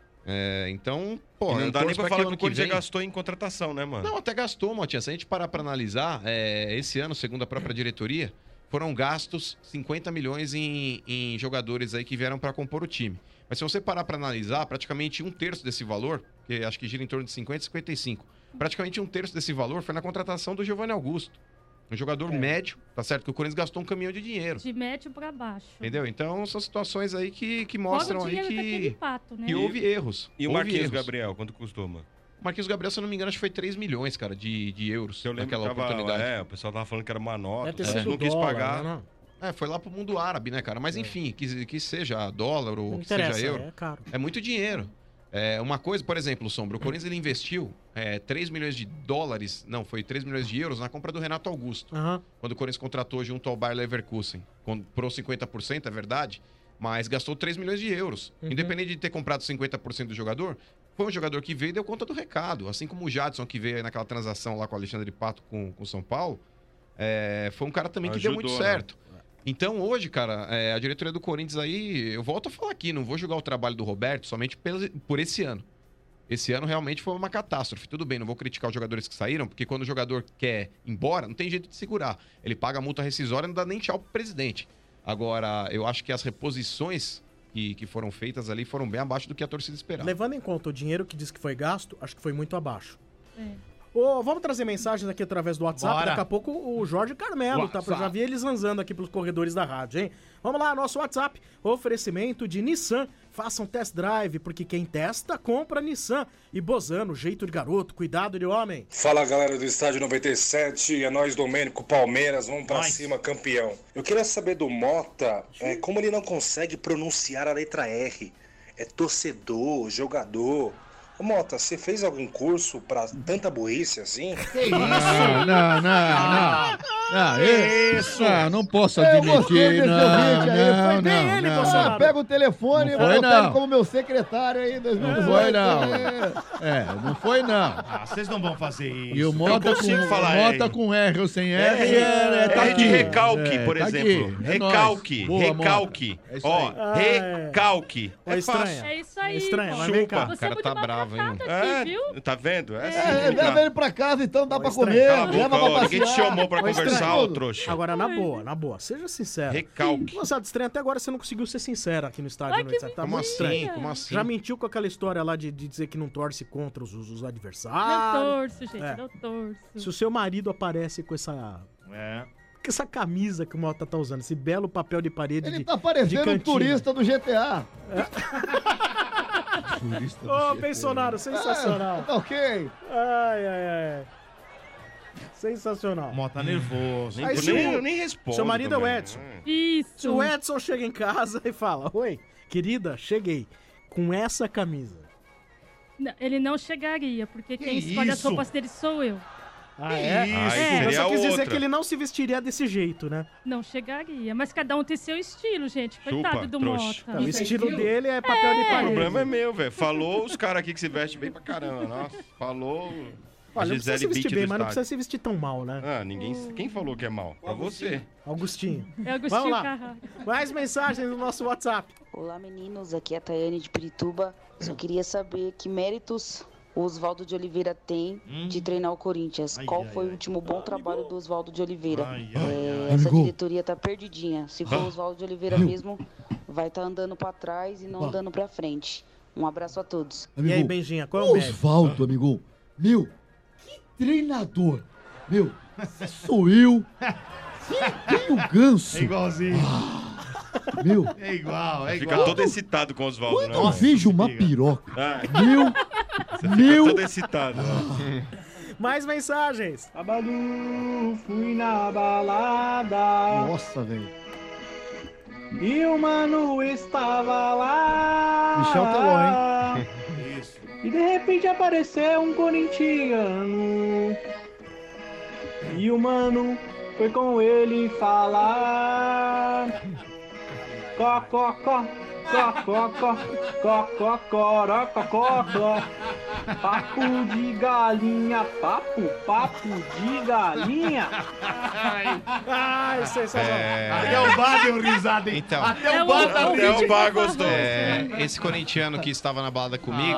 Então, pô... E não dá nem pra falar que o Corinthians vem... gastou em contratação, né, mano? Não, até gastou, Motinha. Se a gente parar pra analisar, esse ano, segundo a própria diretoria, foram gastos 50 milhões em jogadores aí que vieram pra compor o time. Mas se você parar pra analisar, praticamente 1/3 desse valor, que acho que gira em torno de 50 e 55, praticamente 1/3 desse valor foi na contratação do Giovanni Augusto. Um jogador médio, tá certo? Que o Corinthians gastou um caminhão de dinheiro. De médio pra baixo. Entendeu? Então, são situações aí que mostram aí pato, né? que houve erros. E o Marquinhos Gabriel, quanto custou, mano? O Marquinhos Gabriel, se eu não me engano, acho que foi 3 milhões, cara, de euros naquela oportunidade. O pessoal tava falando que era uma nota. Deve ter sido não quis dólar, pagar. Não. Foi lá pro mundo árabe, né, cara? Mas enfim, que seja dólar ou que seja euro. É caro. É muito dinheiro. Uma coisa, por exemplo, Sombra, o Corinthians ele investiu 3 milhões de dólares, não, foi 3 milhões de euros na compra do Renato Augusto. Quando o Corinthians contratou junto ao Bayer Leverkusen. Comprou 50%, é verdade, mas gastou 3 milhões de euros. Independente de ter comprado 50% do jogador, foi um jogador que veio e deu conta do recado. Assim como o Jadson, que veio aí naquela transação lá com o Alexandre Pato com o São Paulo, foi um cara também que deu muito certo. Então, hoje, cara, a diretoria do Corinthians aí, eu volto a falar aqui, não vou julgar o trabalho do Roberto somente por esse ano. Esse ano realmente foi uma catástrofe. Tudo bem, não vou criticar os jogadores que saíram, porque quando o jogador quer ir embora, não tem jeito de segurar. Ele paga a multa rescisória e não dá nem tchau pro presidente. Agora, eu acho que as reposições que foram feitas ali foram bem abaixo do que a torcida esperava. Levando em conta o dinheiro que diz que foi gasto, acho que foi muito abaixo. Vamos trazer mensagens aqui através do WhatsApp. Bora. Daqui a pouco o Jorge Carmelo, tá? Eu já vi ele zanzando aqui pelos corredores da rádio, hein? Vamos lá, nosso WhatsApp. Oferecimento de Nissan. Faça um test drive, porque quem testa, compra Nissan. E Bozano, jeito de garoto, cuidado de homem. Fala, galera do Estádio 97. É nós, Domênico, Palmeiras. Vamos pra cima, campeão. Eu queria saber do Mota, como ele não consegue pronunciar a letra R. É torcedor, jogador... Ô, Mota, você fez algum curso pra tanta burrice assim? Que isso? Não. Não posso admitir, não. Pega o telefone e vai botar como meu secretário aí em 2018. Não foi, não. Não foi, não. Vocês não vão fazer isso. E o Mota com R ou sem R tá aqui. De recalque, por tá exemplo. Aqui. Recalque. Recalque. É isso aí. Recalque. É isso aí. Estranho, mas vem cá. Você O cara tá bravo. bravo, hein? Tá vendo? Leva ele pra casa, então dá pra comer. Cala a boca, Leva pra passear. ninguém te chamou pra conversar, ô trouxa. Agora, na boa, seja sincero. Recalque. Moçada estranha, até agora você não conseguiu ser sincera aqui no estádio. Tá muito estranho. Como assim? Já mentiu com aquela história lá de dizer que não torce contra os adversários. Não torço, gente, não torço. Se o seu marido aparece com essa... Com essa camisa que o Mota tá usando, esse belo papel de parede Ele de tá parecendo um turista do GTA. Ô, Bolsonaro, sensacional. Tá ok. Ai. Sensacional. Mota tá nervoso. Aí, nem responde. Seu marido é o Edson. Isso. Se o Edson chega em casa e fala, oi, querida, cheguei com essa camisa. Não, ele não chegaria, porque quem escolhe as roupas dele sou eu. Ah, é? Isso. Você quis dizer que ele não se vestiria desse jeito, né? Não chegaria, mas cada um tem seu estilo, gente. Coitado do trouxa. Mota. O estilo dele é papel de O parede. problema é meu, velho. Falou os caras aqui que se vestem bem pra caramba. Nossa, falou... Olha, não precisa se vestir Beat bem, do mas não estádio. precisa se vestir tão mal, né? Quem falou que é mal? Pra você. Augustinho. É Agostinho Vamos lá. Carrara. Mais mensagens no nosso WhatsApp. Olá, meninos. Aqui é a Tayane de Pirituba. Só queria saber que méritos o Oswaldo de Oliveira tem de treinar o Corinthians. Qual foi o último bom trabalho do Oswaldo de Oliveira? Essa diretoria tá perdidinha. Se for o Oswaldo de Oliveira mesmo, vai estar andando pra trás e não andando pra frente. Um abraço a todos. E aí, Benjinha, qual é o mérito? Oswaldo, amigo. Meu, que treinador. Meu, sou eu. Tem o Ganso. É igualzinho. Meu. É igual. Fica todo excitado com o Oswaldo, Quando né? eu vejo uma piroca. Você fica todo excitado. Mais mensagens. Sábado fui na balada. Nossa, velho. E o mano estava lá. Michel Teló, hein? Isso. E de repente apareceu um corintiano. E o mano foi com ele falar. Cococó, cococó, cococorococó. Papo de galinha, papo de galinha. Ai, sensacional. Até o Bar deu risada, hein? Então, Até o Bar tá rindo. Gostou. Esse corintiano que estava na balada comigo,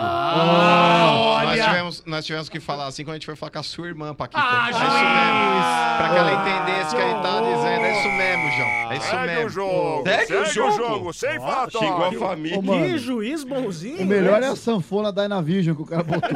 olha. nós tivemos que falar assim quando a gente foi falar com a sua irmã, Paquito. Ah, É isso mesmo. Pra que ela entendesse o que ele tá dizendo. É isso mesmo, João. É isso Segue mesmo. o jogo. Segue o jogo. Sem falatório. Xingou a família. Ô, mano, Que juiz bonzinho. o melhor é a sanfona da Dynavision que o cara botou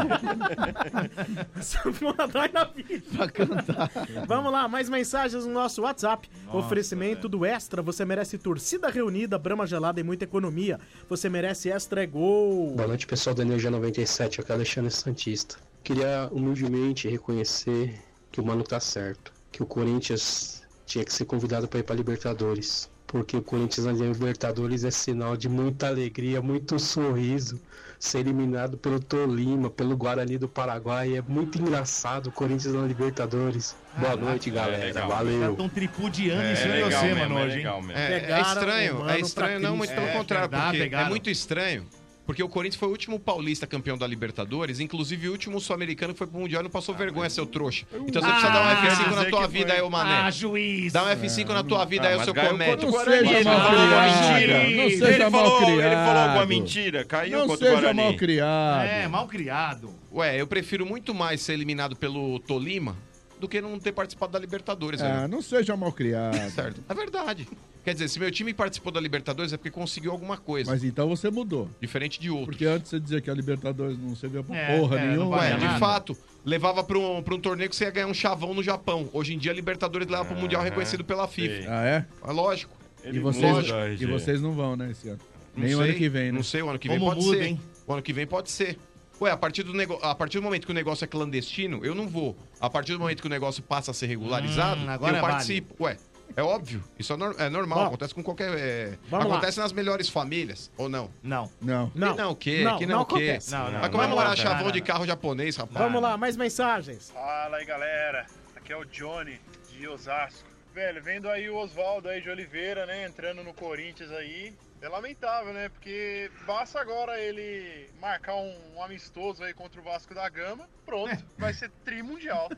pra cantar. Vamos lá, mais mensagens no nosso WhatsApp. Oferecimento do Extra. Você merece torcida reunida, brama gelada e muita economia. Você merece Extra é Gol. Boa noite, pessoal da Energia 97. Aqui é Alexandre Santista. Queria humildemente reconhecer que o mano tá certo. Que o Corinthians tinha que ser convidado para ir para Libertadores. Porque o Corinthians na Libertadores é sinal de muita alegria, muito sorriso. Ser eliminado pelo Tolima, pelo Guarani do Paraguai. É muito engraçado o Corinthians na Libertadores. Boa noite, galera. legal. Tá Valeu. tão tripudiano em cima de legal você, mesmo, mano, é hoje, hein? legal mesmo. É estranho, é estranho, não, muito pelo contrário, pegaram, porque pegaram. é muito estranho. Porque o Corinthians foi o último paulista campeão da Libertadores, inclusive o último sul-americano que foi pro Mundial e não passou vergonha, seu trouxa. Então você precisa dar um F5 na tua vida aí, ô Mané. Juiz. Dá um F5 na tua vida aí, ô seu comédio. Não seja malcriado. Não seja Ele falou malcriado. alguma mentira. Caiu Não contra o seja Guarani. malcriado. É, mal criado. Ué, eu prefiro muito mais ser eliminado pelo Tolima do que não ter participado da Libertadores. velho. Não seja malcriado. Certo. É verdade. Quer dizer, se meu time participou da Libertadores é porque conseguiu alguma coisa. Mas então você mudou. Diferente de outros. Porque antes você dizia que a Libertadores não servia pra porra nenhuma. Ué, de fato, levava pra um torneio que você ia ganhar um chavão no Japão. Hoje em dia a Libertadores leva pro Mundial reconhecido pela FIFA. Ah, é? É lógico. E vocês não vão, né, esse ano? Nem o ano que vem, né? Não sei, o ano que vem Como pode muda, ser. hein? O ano que vem pode ser. Ué, a partir do momento que o negócio é clandestino, eu não vou. A partir do momento que o negócio passa a ser regularizado, agora eu participo. Ué, é óbvio. Isso é normal, acontece com qualquer... acontece nas melhores famílias, ou não? Não. Não. Que não o quê? Não, Que não não o quê? acontece. Vai comemorar chavão de carro japonês, rapaz. Vamos lá, mais mensagens. Fala aí, galera. Aqui é o Johnny, de Osasco. Velho, vendo aí o Oswaldo aí de Oliveira, né, entrando no Corinthians aí. É lamentável, né, porque basta agora ele marcar um amistoso aí contra o Vasco da Gama. Pronto, vai ser trimundial.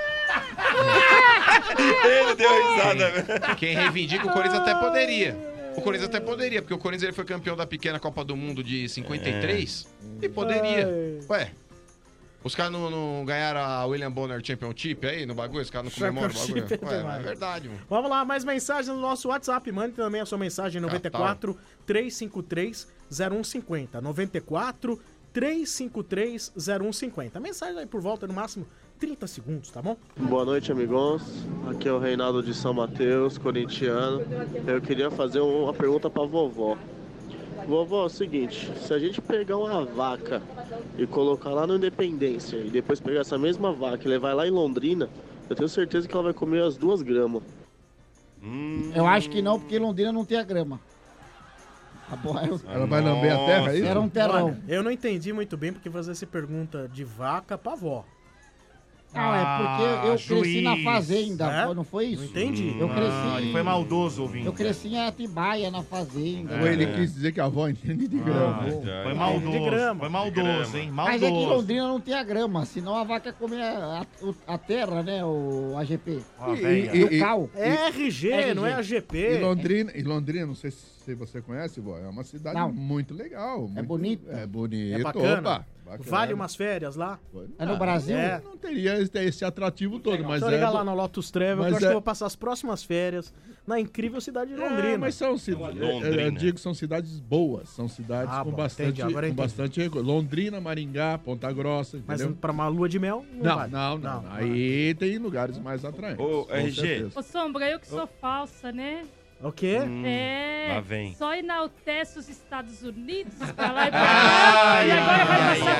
Ele deu risada. Quem reivindica o Corinthians até poderia. O Corinthians até poderia, porque o Corinthians ele foi campeão da pequena Copa do Mundo de 53 e poderia. Ué, os caras não ganharam a William Bonner Championship aí no bagulho? Os caras não comemoram o bagulho? Ué, é verdade, mano. Vamos lá, mais mensagens no nosso WhatsApp. Mande também a sua mensagem 94 353 0150. 94 353 0150. Mensagem aí por volta, no máximo 30 segundos, tá bom? Boa noite, amigos. Aqui é o Reinaldo de São Mateus, corintiano. Eu queria fazer uma pergunta pra vovó. Vovó, é o seguinte, se a gente pegar uma vaca e colocar lá no Independência e depois pegar essa mesma vaca e levar lá em Londrina, eu tenho certeza que ela vai comer as 2 gramas. Eu acho que não, porque Londrina não tem a grama. Ela vai lamber a terra, é isso? Era um terrão. Olha, eu não entendi muito bem porque fazer essa pergunta de vaca pra vó. Não, é porque eu cresci na fazenda, não foi isso? Não entendi. Eu cresci... Ele foi maldoso ouvindo. Eu cresci em Atibaia, na fazenda. Ou ele quis dizer que a avó entende de grama. Foi maldoso. De grama. Foi maldoso, hein? Mas é que Maldoso. Londrina não tem a grama, senão a vaca come a terra, né, o AGP. E o cal. É RG, não é AGP. E Londrina, não sei se você conhece, vó, é uma cidade muito legal. Muito, bonito. É bonito. É bacana. Bacana. Vale umas férias lá. É no Brasil? É. Não teria esse atrativo todo, mas Então liga lá no Lotus Travel, que eu acho que eu vou passar as próximas férias na incrível cidade de Londrina. Mas são cidades, eu digo, são cidades boas, são cidades com bastante recurso. Londrina, Maringá, Ponta Grossa, entendeu? Mas pra uma lua de mel, não. Aí tem lugares mais atraentes. Ô, RG. Ô, Sombra, eu que sou falsa, né? O quê? Lá vem. Só enaltece os Estados Unidos pra lá e pra cá. E agora vai passar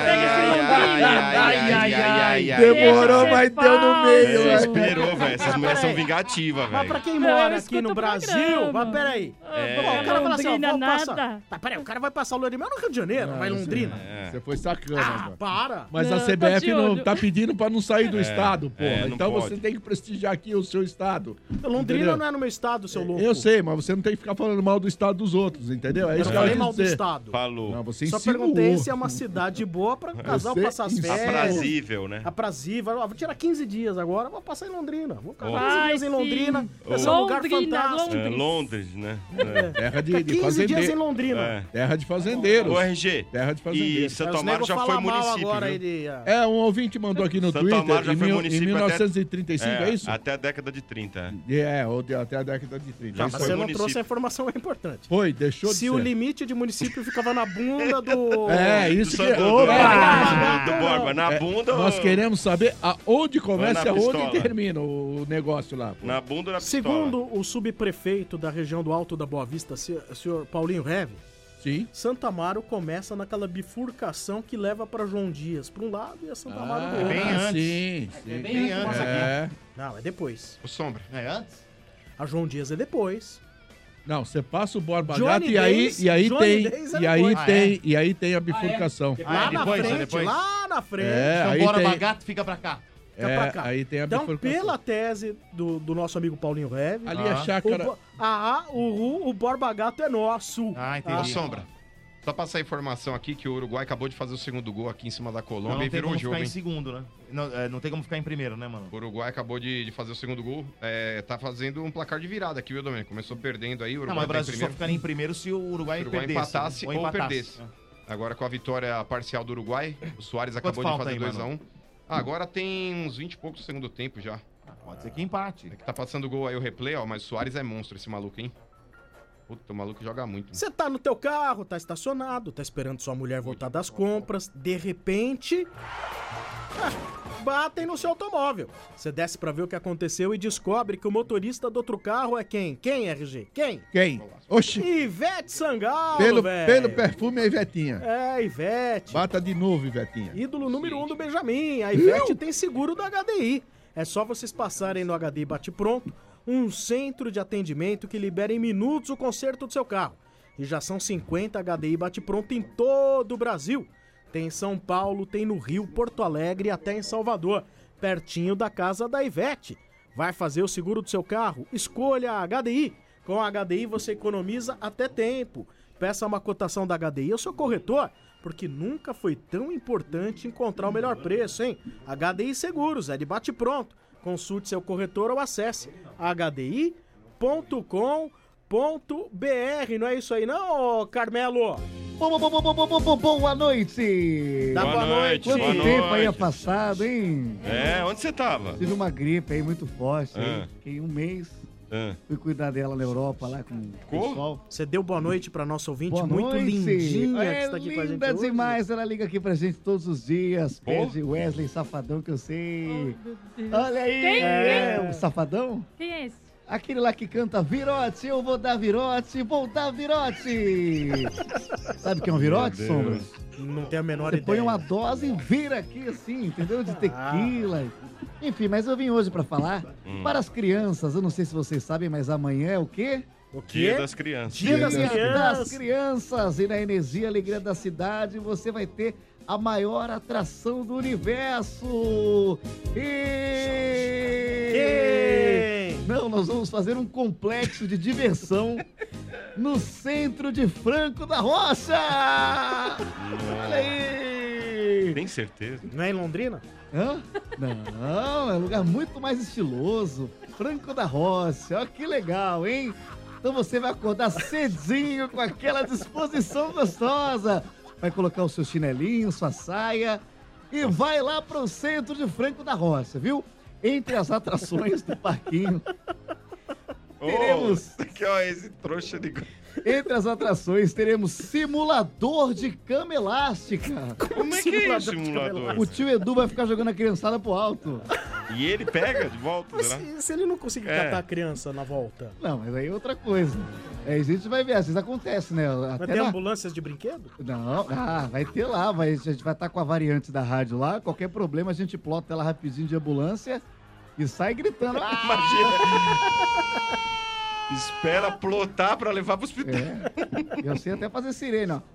férias em Londrina. Demorou, mas deu no meio. Desesperou, velho. Essas mulheres são vingativas, velho. Mas pra quem mora aqui no Brasil, mas peraí. O cara vai assim, ó, vou nada. passar. Tá, peraí, o cara vai passar o lua de mel no Rio de Janeiro, vai em Londrina. Você foi sacana. Para. Mas a CBF não tá pedindo pra não sair do estado, porra. Então você tem que prestigiar aqui o seu estado. Londrina não é no meu estado, seu louco. Eu sei, mas você não tem que ficar falando mal do estado dos outros, entendeu? É isso que eu falei mal dizer. do estado. Falou. Não, você Só insinuou. perguntei se é uma cidade boa pra casal passar as férias. Aprazível, né? Aprazível. Vou tirar 15 dias agora, vou passar em Londrina. Vou ficar 15 Ai, dias em sim. Londrina. Esse é um lugar fantástico. Londres, né? Terra de 15 fazendeiro. dias em Londrina. Terra de fazendeiros. O RG. Terra de fazendeiros. E Santo Amaro já foi município, agora viu? aí de... É, um ouvinte mandou aqui no Santo Twitter, Amaro já foi em município 1935, é isso? Até a década de 30. Ou até a década de 30. Mas você não trouxe a informação importante. Foi, deixou de Se ser. o limite de município ficava na bunda do... É, isso que... Do Borba, na bunda... Nós queremos saber aonde começa e aonde pistola. termina o negócio lá. Pô. Na bunda ou na pistola? Segundo o subprefeito da região do Alto da Boa Vista, senhor Paulinho Reve, sim, Santo Amaro começa naquela bifurcação que leva para João Dias para um lado e a Santo Amaro do outro. Bem antes. Sim, É bem antes aqui. Não, é depois. O Sombra. É antes? A João Dias é depois. Não, você passa o Borba Johnny Gato e aí Days tem a bifurcação. Lá na frente, lá na frente. É, então Borba Gato fica pra cá. Pra cá. Aí tem a então, bifurcação. pela tese do nosso amigo Paulinho Reve, ali é chácara. O Borba Gato é nosso. Ah, entendi. Ô, Sombra, só passar a informação aqui que o Uruguai acabou de fazer o segundo gol aqui em cima da Colômbia e virou o jogo, ficar em hein? segundo, né? Não tem como ficar em primeiro, né, mano? O Uruguai acabou de fazer o segundo gol. Tá fazendo um placar de virada aqui, viu, Domênico? Começou perdendo aí, o Uruguai Não, mas o Brasil tá em primeiro. só ficaria em primeiro se o Uruguai perdesse. Empatasse ou perdesse. Agora com a vitória parcial do Uruguai, o Soares acabou de fazer 2-1. Agora tem uns 20 e poucos do segundo tempo já. Pode ser que empate. É que tá passando gol aí o replay, ó, mas o Soares é monstro esse maluco, hein? Puta, o maluco joga muito. Você tá no teu carro, tá estacionado, tá esperando sua mulher voltar das compras, de repente... batem no seu automóvel. Você desce pra ver o que aconteceu e descobre que o motorista do outro carro é quem? Quem, RG? Quem? Oxi. Ivete Sangalo, pelo perfume é Ivetinha. É, Ivete. Bata de novo, Ivetinha. Ídolo número 1 do Benjamin. A Ivete tem seguro da HDI. É só vocês passarem no HDI Bate Pronto, um centro de atendimento que libera em minutos o conserto do seu carro. E já são 50 HDI Bate Pronto em todo o Brasil. Tem em São Paulo, tem no Rio, Porto Alegre e até em Salvador, pertinho da casa da Ivete. Vai fazer o seguro do seu carro? Escolha a HDI. Com a HDI você economiza até tempo. Peça uma cotação da HDI ao seu corretor, porque nunca foi tão importante encontrar o melhor preço, hein? HDI Seguros, é de bate pronto. Consulte seu corretor ou acesse hdi.com.br. Não é isso aí não, Carmelo? Boa noite! Boa noite! Quanto tempo aí afastado, hein? Onde você tava? Tive uma gripe aí muito forte, hein? Fiquei um mês. Fui cuidar dela na Europa, lá com o pessoal. Você deu boa noite pra nossa ouvinte, Boa muito noite. lindinha que É está aqui com a gente linda hoje. demais, ela liga aqui pra gente todos os dias. Pede Wesley Safadão, que eu sei. Olha aí! Quem? O Safadão? Quem é esse? Aquele lá que canta Virote, eu vou dar Virote, vou dar Virote. Sabe o que é um Virote, Sombra? Não tenho a menor Você ideia. põe uma dose e vira aqui assim, entendeu? De tequila. Enfim, mas eu vim hoje pra falar para as crianças. Eu não sei se vocês sabem, mas amanhã é o quê? O Dia das Crianças. Dia das Crianças. E na Energia Alegria da Cidade você vai ter a maior atração do universo. Não, nós vamos fazer um complexo de diversão no centro de Franco da Rocha. Olha aí. Tem certeza? Não é em Londrina? Hã? Não, é um lugar muito mais estiloso. Franco da Rocha, olha que legal, hein? Então você vai acordar cedinho com aquela disposição gostosa. Vai colocar o seu chinelinho, sua saia e vai lá para o centro de Franco da Rocha, viu? Entre as atrações do parquinho, teremos... Que ó, esse trouxa de... Entre as atrações, teremos simulador de cama elástica. Como é que é isso, simulador? O tio Edu vai ficar jogando a criançada pro alto. E ele pega de volta, Mas será? se ele não conseguir catar a criança na volta? Não, mas aí é outra coisa. Aí a gente vai ver, às vezes acontece, né? Vai ter ambulâncias de brinquedo? Não, vai ter lá, a gente vai estar com a variante da rádio lá, qualquer problema a gente plota ela rapidinho de ambulância e sai gritando. Imagina! Espera plotar pra levar pro hospital. Eu sei até fazer sirene, ó.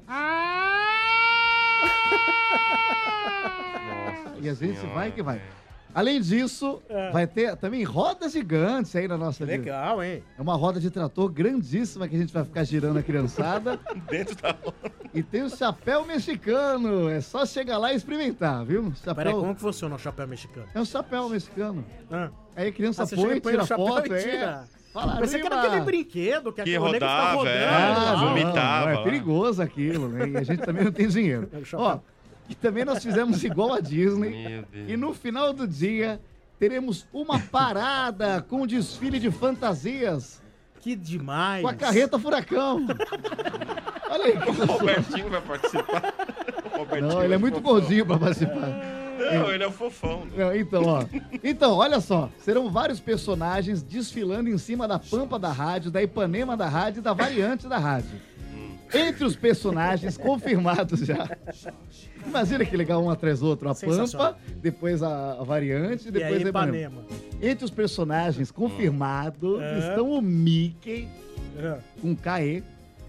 E a gente vai que vai. Além disso, vai ter também rodas gigantes aí na nossa vida. Legal, hein? É uma roda de trator grandíssima que a gente vai ficar girando a criançada. Dentro da roda. E tem o chapéu mexicano. É só chegar lá e experimentar, viu? Chapéu... Peraí, como que funciona o chapéu mexicano? É um chapéu mexicano. Aí a criança você põe, chega e põe tira o chapéu foto, e tira. Fala, Pensei que era aquele brinquedo que rodava, o nego fica rodando. vomitava. É perigoso aquilo, né? E a gente também não tem dinheiro. Ó, e também nós fizemos igual a Disney. Meu Deus. E no final do dia, teremos uma parada com desfile de fantasias. Que demais. Com a carreta furacão. Olha aí. O Robertinho vai participar. Não, ele é muito gordinho pra participar. Não, ele é o fofão. Não, então, ó. Então, olha só. Serão vários personagens desfilando em cima da pampa da rádio, da Ipanema da rádio e da variante da rádio. Entre os personagens confirmados já. Imagina que legal, um atrás do outro. A pampa, depois a variante, depois a Ipanema. Entre os personagens confirmados estão o Mickey com KE,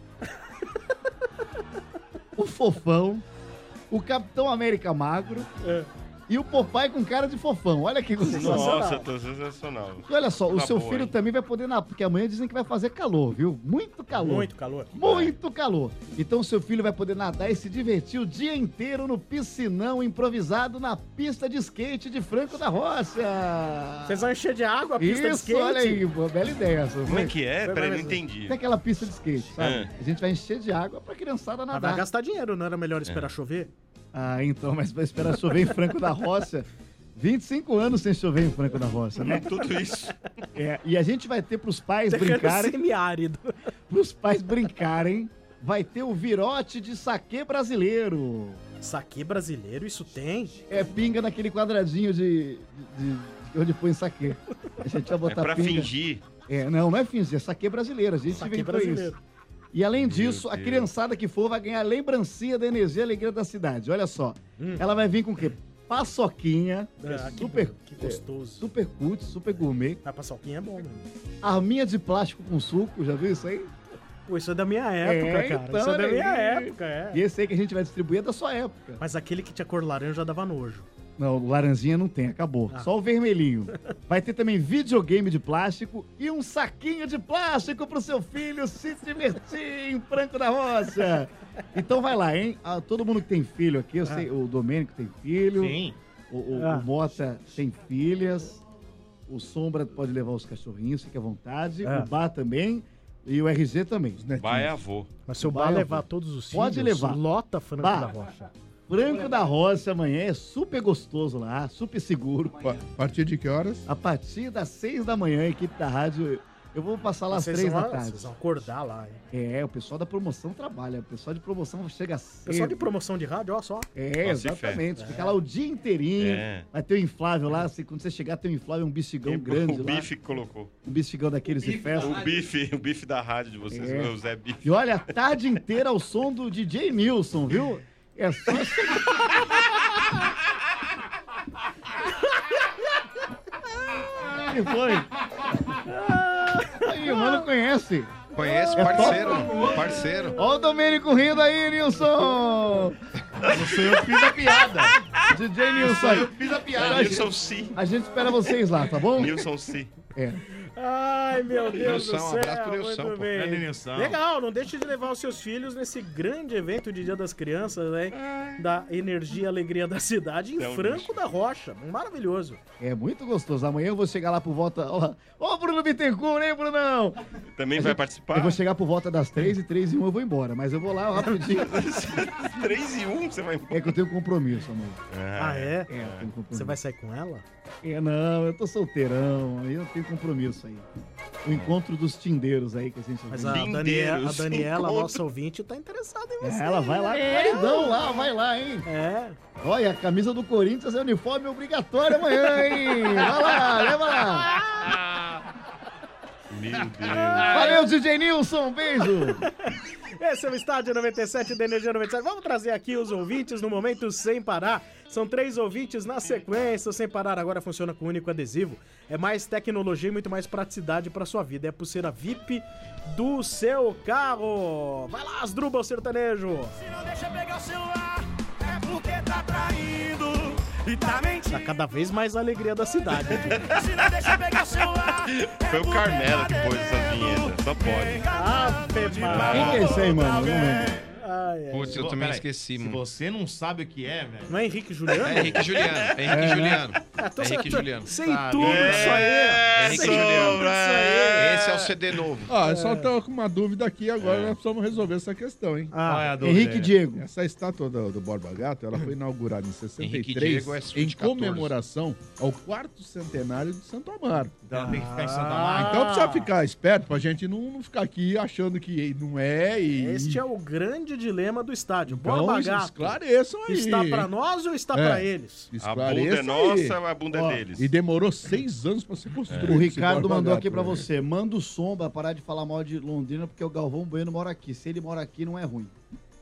o Fofão, o Capitão América Magro e o Popeye com cara de fofão. Olha que sensacional. Nossa, tô sensacional. E olha só, o Tá seu boa, filho hein? também vai poder nadar, porque amanhã dizem que vai fazer calor, viu? Muito calor. Muito calor. Muito calor. Então o seu filho vai poder nadar e se divertir o dia inteiro no piscinão improvisado na pista de skate de Franco da Rocha. Vocês vão encher de água a pista de Isso, skate? olha aí, boa, bela ideia. Essa. Como é que é? Peraí, não entendi. Tem aquela pista de skate, sabe? A gente vai encher de água pra criançada Mas nadar. vai gastar dinheiro, não era melhor esperar chover? Ah, então, mas vai esperar chover em Franco da Rocha. 25 anos sem chover em Franco da Rocha, né? Tudo isso. E a gente vai ter pros pais Terreno brincarem. semiárido. Pros pais brincarem, vai ter o virote de saquê brasileiro. Saquê brasileiro, isso tem? É pinga naquele quadradinho de onde põe saquê. A gente vai botar pra pinga. fingir. Não é fingir, é saquê brasileiro. A gente Saquê inventou brasileiro. isso. E além disso, a Deus. criançada que for vai ganhar a lembrancinha da Energia Alegria da Cidade. Olha só. Ela vai vir com o quê? Paçoquinha, super, que gostoso. super cult, super gourmet. A paçoquinha é bom, mano. Arminha de plástico com suco, já viu isso aí? Pô, isso é da minha época, cara. então, Isso é da olha minha aí. época, E esse aí que a gente vai distribuir é da sua época. Mas aquele que tinha cor laranja dava nojo. Não, o laranjinha não tem, acabou. Só o vermelhinho. Vai ter também videogame de plástico e um saquinho de plástico pro seu filho se divertir em Franco da Rocha. Então vai lá, hein? Todo mundo que tem filho aqui, eu sei, o Domênico tem filho. Sim. O Mota tem filhas. O Sombra pode levar os cachorrinhos, fique à vontade. O Bar também. E o RG também. Vai, avô. Mas se o Bar levar todos os filhos, Pode levar. lota Franco da Rocha. Franco da Rocha amanhã é super gostoso lá, super seguro. A partir de que horas? A partir das 6 da manhã, a equipe da rádio. Eu vou passar lá às 3 da tarde. Vocês vão acordar lá, hein? É, o pessoal da promoção trabalha. O pessoal de promoção chega cedo. Pessoal de promoção de rádio, ó só. É, exatamente. Fica lá o dia inteirinho. Vai ter o inflável lá. Quando você chegar, tem um inflável, um bexigão grande o lá. bife que colocou. Um bexigão daqueles de festa. O bife da rádio de vocês, o Zé Bife. E olha, a tarde inteira ao som do DJ Nilson, viu? É só que foi? Aí, o mano conhece. Conhece, parceiro. Parceiro. Ó o Domênico rindo aí, Nilson. Não sou eu que fiz a piada. DJ Nilson. Eu fiz a piada. Nilson C. A gente espera vocês lá, tá bom? Nilson C. É. Ai, meu Deus Nilson, do um céu. abraço pro Nilson, Muito pô. bem. Grande Nilson. Legal, não deixe de levar os seus filhos nesse grande evento de Dia das Crianças, né? Da Energia e Alegria da Cidade, em Franco da Rocha. Maravilhoso. É muito gostoso. Amanhã eu vou chegar lá por volta... Ó, Bruno Bittencourt, hein, Brunão? Também vai participar? Eu vou chegar por volta das 3 e 3 e 1 eu vou embora. Mas eu vou lá rapidinho. 3 e 1 você vai embora? É que eu tenho compromisso, amor. Ah, é? É, eu tenho compromisso. Você vai sair com ela? É, não, eu tô solteirão. Aí eu tenho compromisso aí. O encontro dos tindeiros aí que a gente... Mas a Daniela, nossa ouvinte, tá interessada em você. Ela vai lá com o maridão lá, vai lá, hein? É. Olha, a camisa do Corinthians é uniforme obrigatório amanhã, hein? Vai lá, leva lá. Meu Deus. Valeu, DJ Nilson, um beijo. Esse é o Estádio 97 da Energia 97. Vamos trazer aqui os ouvintes no momento Sem Parar. São 3 ouvintes na sequência. O Sem Parar agora funciona com único adesivo. É mais tecnologia e muito mais praticidade para sua vida. É a pulseira VIP do seu carro. Vai lá, Asdrubal Sertanejo. Se não deixa pegar o celular, é porque tá traindo e tá mentindo. Tá cada vez mais a alegria da cidade. Se não deixa pegar o celular, Foi o Carmelo que pôs essa vinheta. Só pode. Quem que é esse aí, mano? Não lembro. Putz, eu também esqueci, mano. Se você não sabe o que é, velho. Não é Henrique Juliano? É Henrique Juliano. É Henrique Juliano. Então É Henrique Juliano. Sei tudo isso aí. É Henrique Sei Juliano. tudo isso aí. Esse é o CD novo. Eu só tô com uma dúvida aqui agora, nós precisamos resolver essa questão, hein? Qual é a dúvida? Henrique Diego. Essa estátua do Borba Gato, ela foi inaugurada em 63, Henrique Diego é em suíte 14. comemoração ao 4º centenário de Santo Amaro. Então ela tem que ficar em Santa Marta. Então precisa ficar esperto pra gente não ficar aqui achando que não é e... Este é o grande dilema do estádio. Então, Borba Gato. esclareçam aí. Está pra nós ou está pra eles? A bunda é nossa, a bunda é deles. E demorou 6 anos pra ser construído. O esse Ricardo Borba mandou Gato, aqui pra né? você. Manda o Sombra parar de falar mal de Londrina, porque o Galvão Bueno mora aqui. Se ele mora aqui, não é ruim.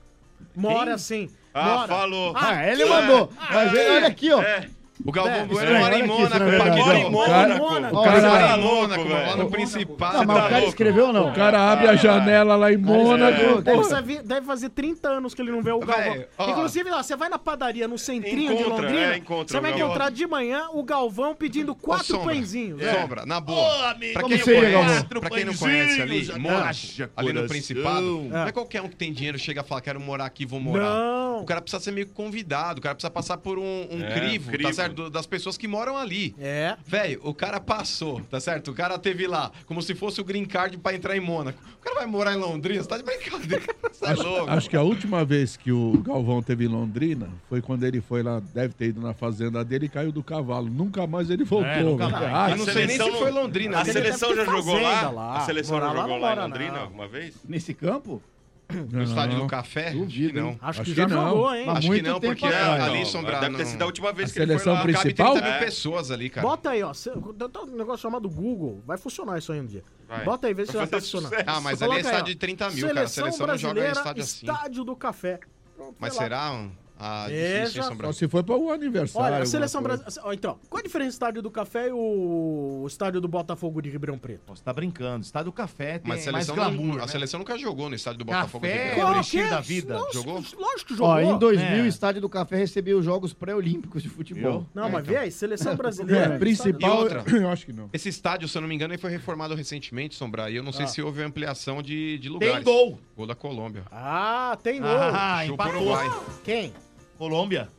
Mora sim. Ah, falou. Ele mandou. Mas ele, olha aqui, ó. O Galvão Bueno olha mora em aqui, Mônaco, isso não é verdade. mora em O Mônaco. O cara mora tá em Mônaco, lá no Principado. Não, mas o cara escreveu ou não? O cara abre a janela lá em Mônaco. Deve fazer 30 anos que ele não vê o Galvão. Véio, ó. Inclusive, ó, você vai na padaria, no centrinho de Encontra, Londrina, encontra você o vai Galvão. encontrar de manhã o Galvão pedindo 4 Sombra. pãezinhos. Sombra, na boa. Pra Como quem, não seria, conhece, Galvão? pra quem não conhece ali, Mônaco, Haja ali no coração. Principado, não é qualquer um que tem dinheiro chega e fala, quero morar aqui, vou morar. Não. O cara precisa ser meio convidado, o cara precisa passar por um crivo, crivo. tá certo? Das pessoas que moram ali. É. Velho, o cara passou, tá certo? O cara teve lá, como se fosse o green card pra entrar em Mônaco. O cara vai morar em Londrina, você tá de brincadeira. Você é louco. Acho que a última vez que o Galvão teve em Londrina foi quando ele foi lá, deve ter ido na fazenda dele e caiu do cavalo. Nunca mais ele voltou. nunca velho. mais. Eu não sei nem se foi Londrina. A Ele seleção deve já ter jogou lá? fazenda lá. A seleção Morar já lá jogou não lá em mora, Londrina não. alguma vez? Nesse campo? No estádio Não. do Café? Duvido, Acho que não. hein? Acho que Acho já que não. jogou, hein? Mas Acho que muito não, tempo porque atrás. ali, Não, Sombra, deve ter não. sido a última vez A que ele foi seleção lá. principal? Cabe 30 mil É. pessoas ali, cara. Bota aí, ó. Tem um negócio chamado Google. Vai funcionar isso aí um dia. Vai. Bota aí, vê se Vai já tá fazer funcionando. sucesso. Ah, mas Coloca ali é aí, estádio ó. de 30 mil, cara. A seleção não joga em brasileira, estádio assim. Estádio do Café. Pronto, Mas vai lá. será a Veja. difícil, Sombra? Só se for para o aniversário. Olha, a seleção alguma coisa. brasileira. Então, qual a diferença do estádio do Café e o estádio do Botafogo de Ribeirão Preto? Você tá brincando. Estádio do Café tem Mas a mais seleção, glamour, a né? seleção nunca jogou no estádio do Botafogo de Café Ribeirão. é o bichinho da vida. Jogou? Lógico que jogou. Ó, em 2000, É. o Estádio do Café recebeu os Jogos Pré-Olímpicos de futebol. Não, mas vê aí, seleção brasileira. Principal, E outra? eu acho que não. Esse estádio, se eu não me engano, ele foi reformado recentemente, Sombra. E eu não sei se houve ampliação de lugares. Tem gol. Gol da Colômbia. Ah, tem gol. Ah, Show pro empatou. Uruguai. Quem? Colômbia.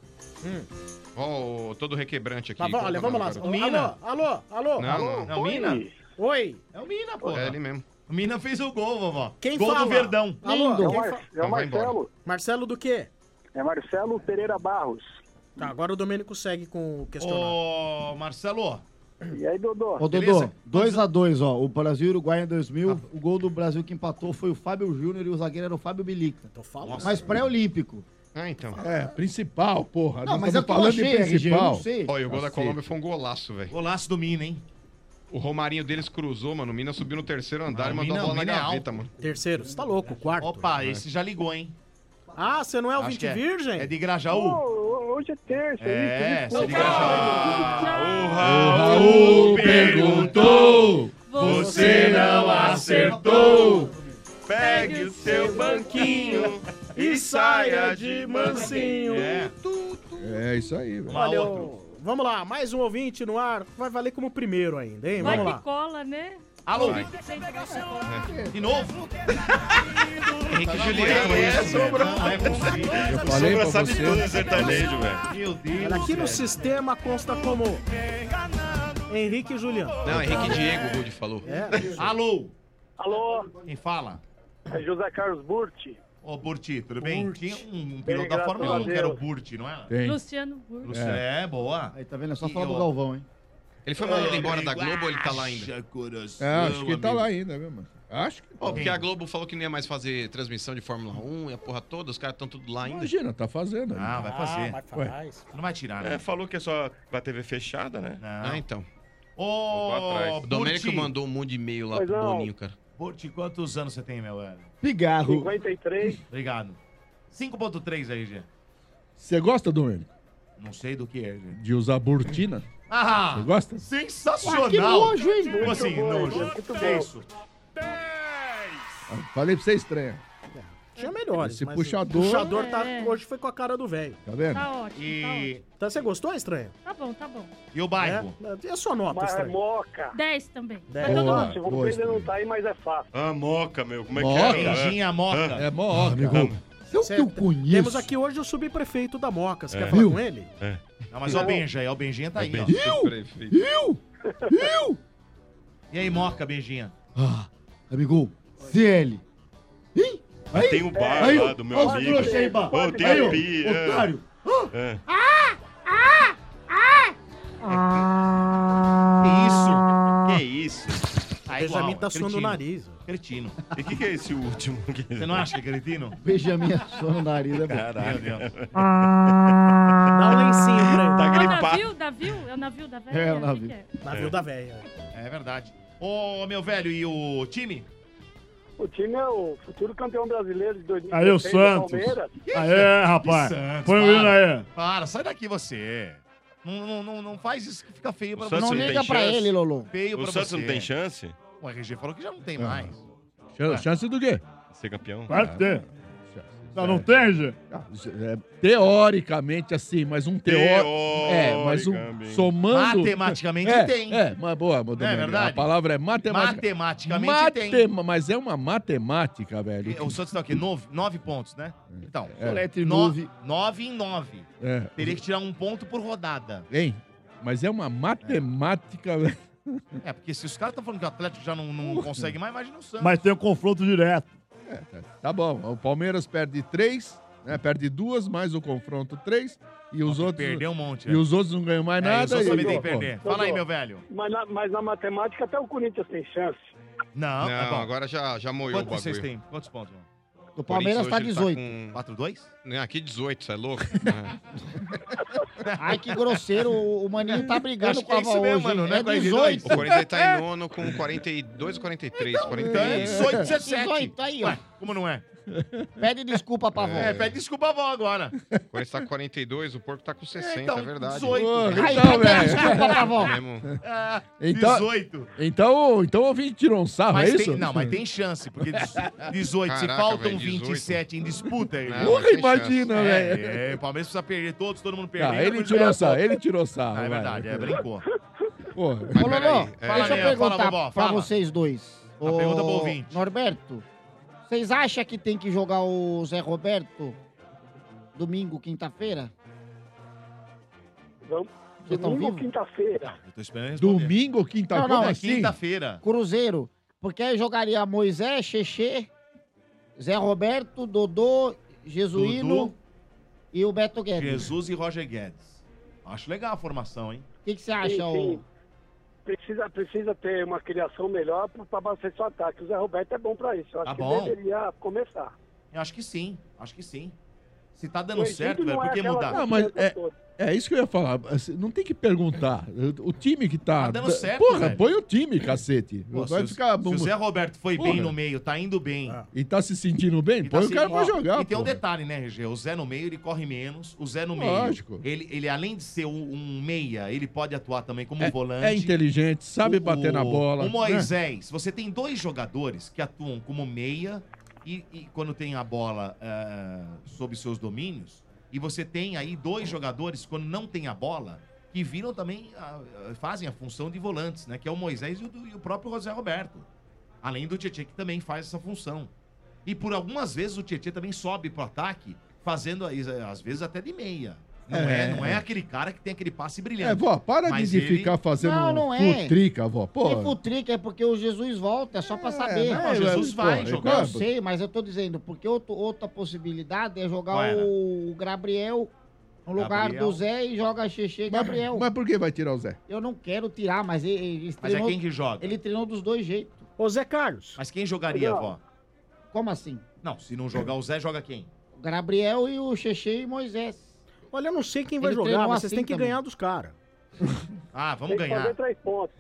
Ó, todo requebrante aqui. Tá bom, olha, vamos lá. Garoto. Mina. Alô. Não, não. É o Mina? Oi. É o Mina, pô. É ele mesmo. O Mina fez o gol, vovó. Quem gol fala? do Verdão. Alô, Lindo. quem É o Marcelo. Marcelo do quê? É Marcelo Pereira Barros. Tá, agora o Domênico segue com o questionário. Ô, Marcelo. E aí, Dodô? Ô, Dodô, 2x2, ó. O Brasil e Uruguai em 2000. O gol do Brasil que empatou foi o Fábio Júnior e o zagueiro era o Fábio Bilica. Tô falando. Mas pré-olímpico. Ah, então. É, principal, porra. Não, Nós mas é estamos que eu falando de achei, RG, eu principal. não sei. Olha, o gol da Assim. Colômbia foi um golaço, velho. Golaço do Mina, hein? O Romarinho deles cruzou, mano. O Mina subiu no terceiro andar e mandou a Mina- bola na Mina é gaveta, alto. mano. Terceiro, você tá louco, quarto. Opa, esse já ligou, hein? Ah, você não é o Acho 20 que é. virgem? É de Grajaú? Hoje é terça. É, isso. é de Grajaú. O Raul perguntou, você não acertou. Pegue o seu banquinho e saia de mansinho. É isso aí, velho. Olha, vamos lá, mais um ouvinte no ar. Vai valer como primeiro ainda, hein? Vai Vamos que lá. cola, né? Alô? Vai. De novo? Henrique Juliano, É, isso. sobrou. Não é possível. Eu falei pra Sombra sabe você. tudo, sertanejo, velho. Meu Deus. Olha, aqui no velho. sistema consta como Henrique e Juliano. Não, Henrique Diego, o Rudy falou. É. Alô? Alô? Quem fala? É José Carlos Burti. Ô, Burti, tudo bem? Burti. Tinha um Bem, piloto da graças Fórmula a 1 que era o Deus. Burti, não era? Tem. Luciano Burti. É, boa. Aí, tá vendo? É só E falar do eu- Galvão, hein? Ele foi mandado embora da Globo ou ele tá lá ainda? É, acho que tá lá ainda, viu, mano? Acho que Ó, porque a Globo falou que não ia mais fazer transmissão de Fórmula 1 e a porra toda, os caras estão tudo lá ainda. Imagina, tá fazendo. Ah, vai fazer. mas faz. Não vai tirar, né? É, falou que é só pra TV fechada, né? Não. Ah, então. Ô, atrás. O Domênico Burti. mandou um monte de e-mail lá Pois pro não. Boninho, cara. Burti, quantos anos você tem, meu velho? Pigarro. 53. Obrigado. 5.3 aí, Gê. Você gosta, Domênico, Não sei do que é, Gê. de usar burtina? Ah! Você gosta? Sensacional! Que nojo, hein? Como assim, Muito bom, nojo? muito Que é bom. isso? Falei pra você estranha. Tinha melhores. Esse mas puxador- O puxador tá, É. hoje foi com a cara do velho. Tá vendo? Tá ótimo, tá ótimo. E, Então você gostou, estranha? Tá bom, tá bom. e o bairro? É? E a sua nota, Mas é estranha? moca. 10 também. 10. Pra todo Boa. mundo. Se você ainda não tá aí, mas é fácil. Ah, moca, meu. Como é Moca? que é? Benjinha Moca. É mó, amigo. Eu que Certo. eu conheço. Temos aqui hoje o subprefeito da Moca. Você É. quer falar Viu? com ele? Não, mas ó o Benja aí, ó, o Benjinha tá aí, ó. Eu? E aí, Moca, Benjinha? Ah, amigo, CL. Ih, Mas tem o bar aí, lá do meu ó os amigo. trouxa aí, Bá. Ô, tem Aí, a ó, pia. otário. É. Que isso? O Benjamin tá suando o nariz. ó. Cretino. E o que é esse último? Você não acha que é cretino? Benjamin assou no nariz, é bom. Caralho. Meu Deus. Dá um lencinho pra ele. Tá É o gripado. navio? É o navio da velha? É, o que navio. que é? Navio da velha. É verdade. Ô, meu velho, e o time? O time é o futuro campeão brasileiro de 2016. Aí o Santos. Palmeiras. Aê, rapaz. Santos, Põe o hino aí. Para, sai daqui você. Não faz isso que fica feio pra O você. Santos Não não liga tem pra chance? ele, Lolo. Feio O pra Santos você. não tem chance O RG falou que já não tem mais. Chance do quê? de ser campeão? Vai ter. Não tem, Gê? É, teoricamente, assim, mas um teórico. É, mas um Teoricamente. somando. Matematicamente tem. É, mas boa, Domênico. verdade? A palavra é matemática. Matematicamente tem. Mas é uma matemática, velho. O Santos tá o quê? 9 pontos, né? Então, Colete 9 em 9. É. Teria que tirar um ponto por rodada. Hein? Mas é uma matemática, velho. É, porque se os caras estão falando que o Atlético já não consegue mais, imagina o Santos. Mas tem um confronto direto. Tá bom. O Palmeiras perde 3, né? Perde 2, mais o confronto 3. E os outros. Perdeu um monte. E os outros não ganham mais nada. Os outros e- também tem que pô, perder. Fala aí, meu velho. Mas na matemática até o Corinthians tem chance. Não, Não, é bom. agora já moiou o Quantos bagulho. vocês têm? Quantos pontos, mano? O Palmeiras tá Corinthians hoje 18. ele 4-2? Não, aqui 18, você é louco? Ai, que grosseiro. O Maninho tá brigando Acho que com a é isso Val mesmo, hoje. mano, hein? né, É 42? 18. O Corinthians tá em nono com 42 ou 43? Então é 43. 18, 17. 18, aí, ó. Ué, como não é? Pede desculpa pra Val. É, pede desculpa a avó agora. O Corinthians tá com 42, o Porco tá com 60, então, é verdade. 18. Aí, Então, pede velho. desculpa pra Val. Mesmo. É, Então- 18. Então o ouvinte tirou um sarro, Mas é isso? tem, não, mas tem chance, porque 18, se Caraca, faltam velho, 18. 27 em disputa, Não, Porra, mas tem imagina, chance. velho. o Palmeiras precisa perder todos, todo mundo perdendo. Ah, ele por tirou ganhar sarro, ponto. ele tirou sarro. Ah, é vai. verdade, brincou. Porra. Mas Ô, peraí, Lolo, é, deixa eu Ney, fala, perguntar vovó, pra fala. vocês dois. A pergunta pro ouvinte. Norberto, vocês acham que tem que jogar o Zé Roberto domingo, quinta-feira? Vamos. Vocês estão Domingo ou vivos? quinta-feira? Eu tô esperando responder. Domingo ou quinta? Não, Como não, é assim? Quinta-feira. Cruzeiro. Porque aí jogaria Moisés, Xexê, Zé Roberto, Dodô, Jesuíno Dudu. e o Beto Guedes. Jesus e Roger Guedes. Acho legal a formação, hein? O que você acha, Sim, ô? Precisa ter uma criação melhor para abastecer o ataque. O Zé Roberto é bom para isso. Eu acho Tá que bom. deveria começar. Eu acho que sim. Se tá dando O certo, Egito velho, não é por que aquela mudar? Não, mas é isso que eu ia falar. Assim, não tem que perguntar. O time que tá. Tá dando certo, Porra, velho. põe o time, cacete. Pô, Vai se ficar. o Zé Roberto foi bem Porra. no meio, tá indo bem. E tá se sentindo bem? Põe o cara pra jogar. E tem um porra. detalhe, né, RG? O Zé no meio, ele corre menos. O Zé no meio, Lógico. ele além de ser um meia, ele pode atuar também como volante. É inteligente, sabe bater na bola. O Moisés, você tem dois jogadores que atuam como meia e quando tem a bola sob seus domínios, e você tem aí dois jogadores, quando não tem a bola, que viram também, fazem a função de volantes, né? Que é o Moisés e o próprio José Roberto. Além do Tietê, que também faz essa função. E por algumas vezes o Tietê também sobe pro ataque, fazendo, às vezes, até de meia. Não é aquele cara que tem aquele passe brilhante. Vó, para Mas de ficar fazendo Não é. futrica, vó. Pô. E futrica é porque o Jesus volta, é só pra saber. não, Jesus vai jogar. Eu sei, mas eu tô dizendo, porque outra possibilidade é jogar Qual era? o Gabriel no lugar Gabriel. do Zé e joga Xexê e Gabriel. Mas por que vai tirar o Zé? Eu não quero tirar, mas ele Mas é quem que joga? Ele treinou dos dois jeitos. Ô, Zé Carlos. Mas quem jogaria, vó? Como assim? Não, se não jogar o Zé, joga quem? O Gabriel e o Xexê e Moisés. Olha, eu não sei quem vai Ele jogar, treinou mas vocês assim têm que também. ganhar dos caras. Ah, vamos Tem que ganhar. fazer 3 pontos.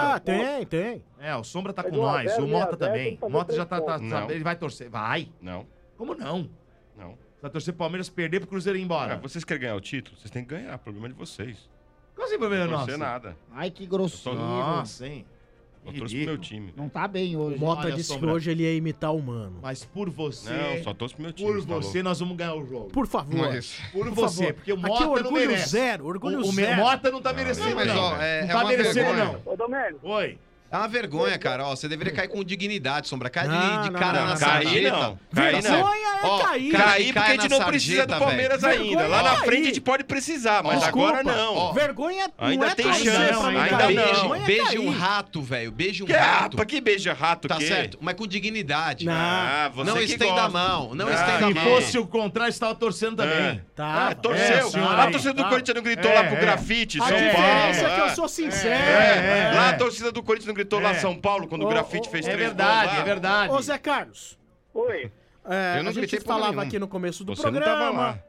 Tem. É, o Sombra tá Mas com o nós, Abel o e Mota a Abel tem também. que fazer O Mota já 3 tá, pontos. sabe, ele vai torcer. Vai? Não. Como não? Não. Vai torcer pro Palmeiras perder pro Cruzeiro ir embora. Vocês querem ganhar o título? Vocês têm que ganhar. O problema é de vocês. Qual assim, problema Não nosso? torcer nada. Ai, que grosseiro. Nossa, hein? Eu torço pro meu time. Não tá bem hoje. O Mota Olha, disse Sombra. que hoje ele ia imitar o Mano. Mas por você. Não, só torço pro meu time. Por você tá você, louco? nós vamos ganhar o jogo. Por favor. Por Por você, favor. porque o Aqui Mota é não orgulho merece. zero, orgulho o zero. Mota não tá merecendo, mas, não. ó, Não é tá uma merecendo, vergonha. não. Ô, Domênico. Oi. É uma vergonha, cara. Ó, você deveria cair com dignidade, Sombra. Cai Não, de não, cara não. na Cair sarjeta. não. Cair não. Vergonha é Ó, cair. Cair porque cai a gente na não precisa do sarjeta, Palmeiras velho. ainda. Lá Vergonha na é frente a cair. gente pode precisar, mas Desculpa. agora não. Ó, Vergonha ainda não é tem torcer chance, pra ainda cair. não. Vergonha é Beije cair. um rato, velho. Beije um Que rato. rapa, que beija rato, Tá que? certo, mas com dignidade. Não. Ah, você Não que estenda gosta. a mão. Não Ah, estenda a Se mão. fosse o contrário, você tava torcendo também. Tá. Torceu. senhor Lá a aí. torcida do Tá. Corinthians não gritou lá pro grafite, A São diferença Paulo. é que eu sou sincero. Lá a torcida do Corinthians não gritou lá São Paulo quando o grafite fez 3 gols lá. É verdade. Ô, Zé Carlos. Oi. Eu não A gente gritei porra falava nenhuma. aqui no começo do Você não programa. tava lá.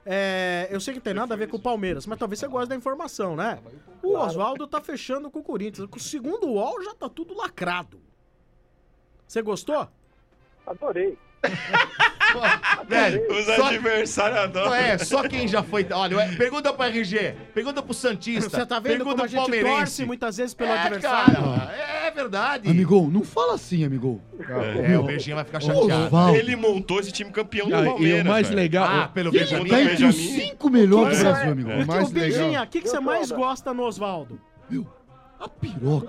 Eu sei que tem nada a ver com o Palmeiras, mas talvez você goste da informação, né? O Oswaldo tá fechando com o Corinthians. Segundo o UOL, já tá tudo lacrado. Você gostou? Adorei. Velho, Os adversários adoram. Só quem já foi. Olha, pergunta pro RG, pergunta pro Santista. Você tá vendo pergunta como a pro gente palmeirense. torce muitas vezes pelo adversário? Cara, é verdade. Amigão, não fala assim, amigão. O Beijinho vai ficar chateado. Osvaldo. Ele montou esse time campeão do Ah, Palmeiras. e o mais velho. legal. Ah, pelo Ele Benjamin. tá entre os 5 melhores do Brasil, amigo. O mais Ô, Beijinha, legal. o que você mais gosta no Oswaldo? A piroca.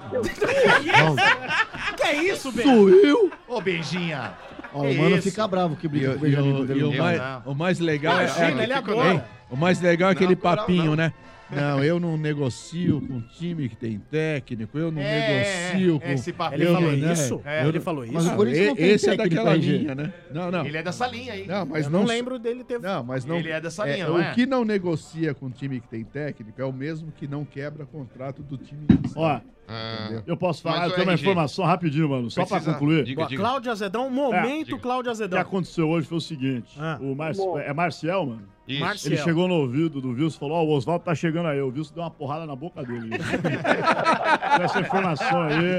Que é isso, Beijinha? Sou eu. Ô, Beijinha. Ó, o mano fica bravo que briga com o Benjamin. E o mais legal Imagina, ele adora. Hein? O mais legal é aquele Não, não, papinho, não. né? Não, eu não negocio com time que tem técnico, eu não negocio com... esse papinho. Ele falou né? isso? Ele falou isso? Mas o Corinthians não tem Esse é técnico, daquela RG. linha, né? Não. Ele é dessa linha aí. Não, mas Eu não lembro dele ter... Não, mas não... Ele é dessa linha, não é? O que não negocia com time que tem técnico é o mesmo que não quebra contrato do time. Ó, eu posso falar, Mas eu o tenho uma RG. informação rapidinho, mano, só pra Precisa- concluir. Diga, Boa, diga. Cláudio Azedão, momento diga. Cláudio O que Azedão. aconteceu hoje foi o seguinte: é Marcial, mano. Isso. Marcial. Ele chegou no ouvido do Wilson e falou: Ó, o Oswaldo tá chegando aí. O Wilson deu uma porrada na boca dele. Essa informação aí.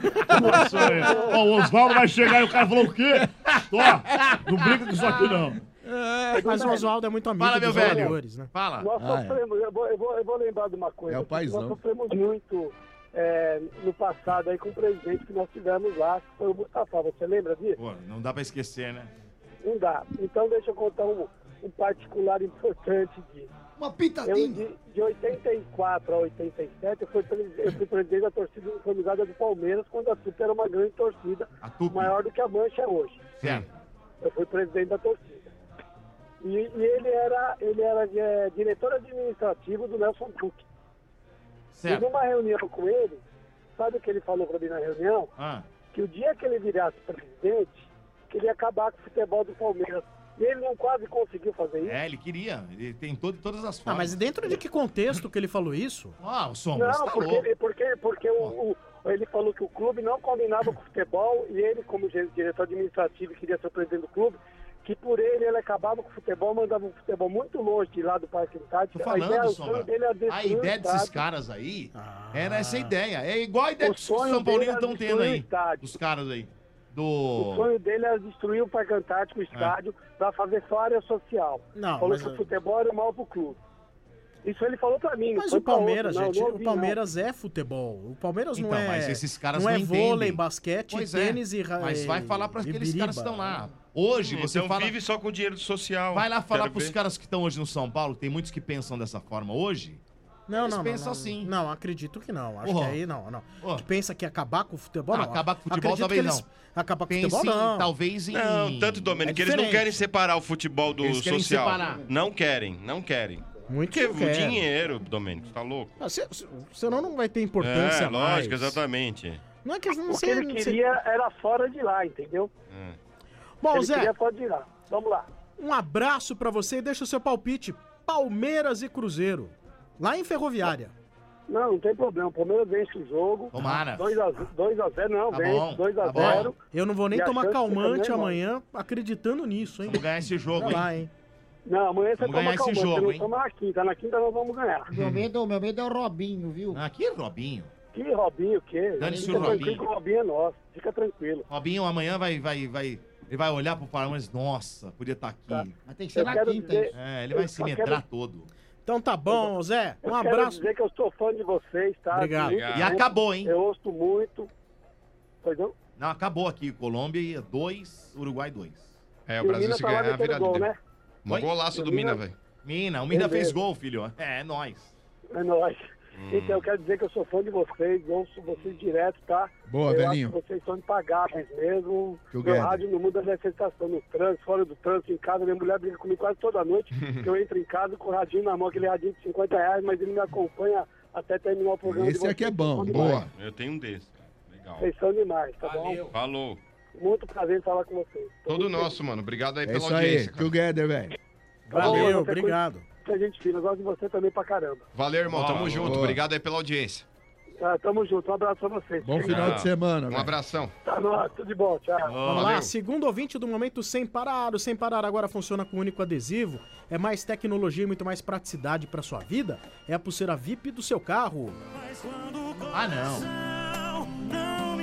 Ó, o Oswaldo vai chegar e o cara falou: o quê? Ó, não brinca com isso aqui não. Mas o Oswaldo é muito amigo Fala, meu dos velho. jogadores, né? Fala. Nós sofremos, eu vou lembrar de uma coisa. É o paizão. Nós sofremos muito no passado aí com o presidente que nós tivemos lá, que foi o Mustafa. Você lembra disso? Pô, não dá pra esquecer, né? Não dá. Então deixa eu contar um particular importante disso. Uma Eu, pitadinha. de 84 a 87, eu fui presidente da torcida uniformizada do Palmeiras, quando a Tupi era uma grande torcida, A Tupi. maior do que a Mancha é hoje. Certo. Eu fui presidente da torcida. E ele era diretor administrativo do Nelson Cook. E Certo. numa reunião com ele, sabe o que ele falou pra mim na reunião? Ah. que o dia que ele virasse presidente, que ele ia acabar com o futebol do Palmeiras. E ele não quase conseguiu fazer isso. Ele queria. Ele tem todas as formas. Mas dentro de que contexto que ele falou isso? O Sombra, Não, porque ele falou que o clube não combinava com o futebol e ele, como diretor administrativo, queria ser o presidente do clube, que por ele acabava com o futebol, mandava o futebol muito longe de lá do Parque Antártico. Tô falando, Sombra. A ideia desses caras aí era essa ideia. É igual a ideia que os São Paulinos estão tendo aí. Os caras aí. O sonho dele era destruir o Parque Antártico, o estádio, para fazer só área social. Falou que o futebol era mal pro clube. Isso ele falou pra mim. Mas o Palmeiras, o Palmeiras é futebol. O Palmeiras não é. Mas esses caras não não é entendem. Vôlei, basquete, tênis e Mas vai falar para aqueles caras que estão lá. Hoje você então fala. Vive só com dinheiro social. Vai lá falar pros caras que estão hoje no São Paulo, tem muitos que pensam dessa forma hoje. Eles pensam assim. Não, acredito que não. Acho que aí não. Que pensa que acabar com o futebol, não. Acabar com o futebol talvez não. Acabar com o futebol, não. Talvez em... Não, tanto, Domênico, que eles não querem separar o futebol do Eles querem social. separar. Não querem. Muito Porque não o querem. dinheiro, Domênico, tá louco? Senão não vai ter importância mais. Lógico, exatamente. Não é que não O que ele queria era fora de lá, entendeu? Bom, ele Zé. queria fora de lá. Vamos lá. Um abraço pra você e deixa o seu palpite. Palmeiras e Cruzeiro. Lá em Ferroviária. Não tem problema. O Palmeiras vence o jogo. Tomara. 2x0, não, vence. 2x0. Eu não vou nem E a tomar chance calmante fica amanhã acreditando nisso, hein? Vamos ganhar esse jogo, Vai hein? lá, hein? Não, amanhã você Vamos toma ganhar esse calmante. jogo, Você hein? não toma na quinta. Na quinta nós vamos ganhar. Meu medo é o Robinho, viu? Que Robinho? Que Robinho, o quê? Dane-se Fica o tranquilo Robinho. que o Robinho é nosso. Fica tranquilo. Robinho amanhã ele vai olhar pro Palmeiras, nossa, podia estar aqui. Mas tem que ser Eu na quero quinta, dizer- ele vai eu se só medrar quero- todo. Então tá bom, Zé. Um Eu quero abraço. dizer que eu sou fã de vocês, tá? Obrigado. Muito E bom. acabou, hein? Eu ouço muito. Pois não? Não, acabou aqui. Colômbia 2, Uruguai 2. É, o Brasil se ganhar a virada gol, dele. né? Mó golaço do Mina, velho. O Mina fez Beleza. gol, filho. É nóis. É nóis. Então eu quero dizer que eu sou fã de vocês, ouço vocês direto, tá? Boa, eu velhinho. acho que vocês são impagáveis mesmo. Que o Meu Guedes. rádio não muda a sensação no trânsito, fora do trânsito, em casa. Minha mulher briga comigo quase toda noite, que eu entro em casa com o radinho na mão, aquele radinho de R$50, mas ele me acompanha até terminar o programa. Esse aqui é bom, boa. Eu tenho um desse. Legal. Vocês são demais, tá bom? Falou. Muito prazer em falar com vocês. Todo nosso, mano. Obrigado aí É pela isso audiência. aí. Together, velho. Valeu, obrigado. A gente fina, eu gosto de você também pra caramba. Valeu, irmão. Tamo Boa. junto. Boa. Obrigado aí pela audiência. Tá, tamo junto, um abraço pra vocês. Bom final de semana, Um velho. abração. Tá no ar, tudo de bom, tchau. Vamos lá, segundo ouvinte do momento Sem Parar. O Sem Parar agora funciona com único adesivo. É mais tecnologia e muito mais praticidade pra sua vida. É a pulseira VIP do seu carro. Ah, não.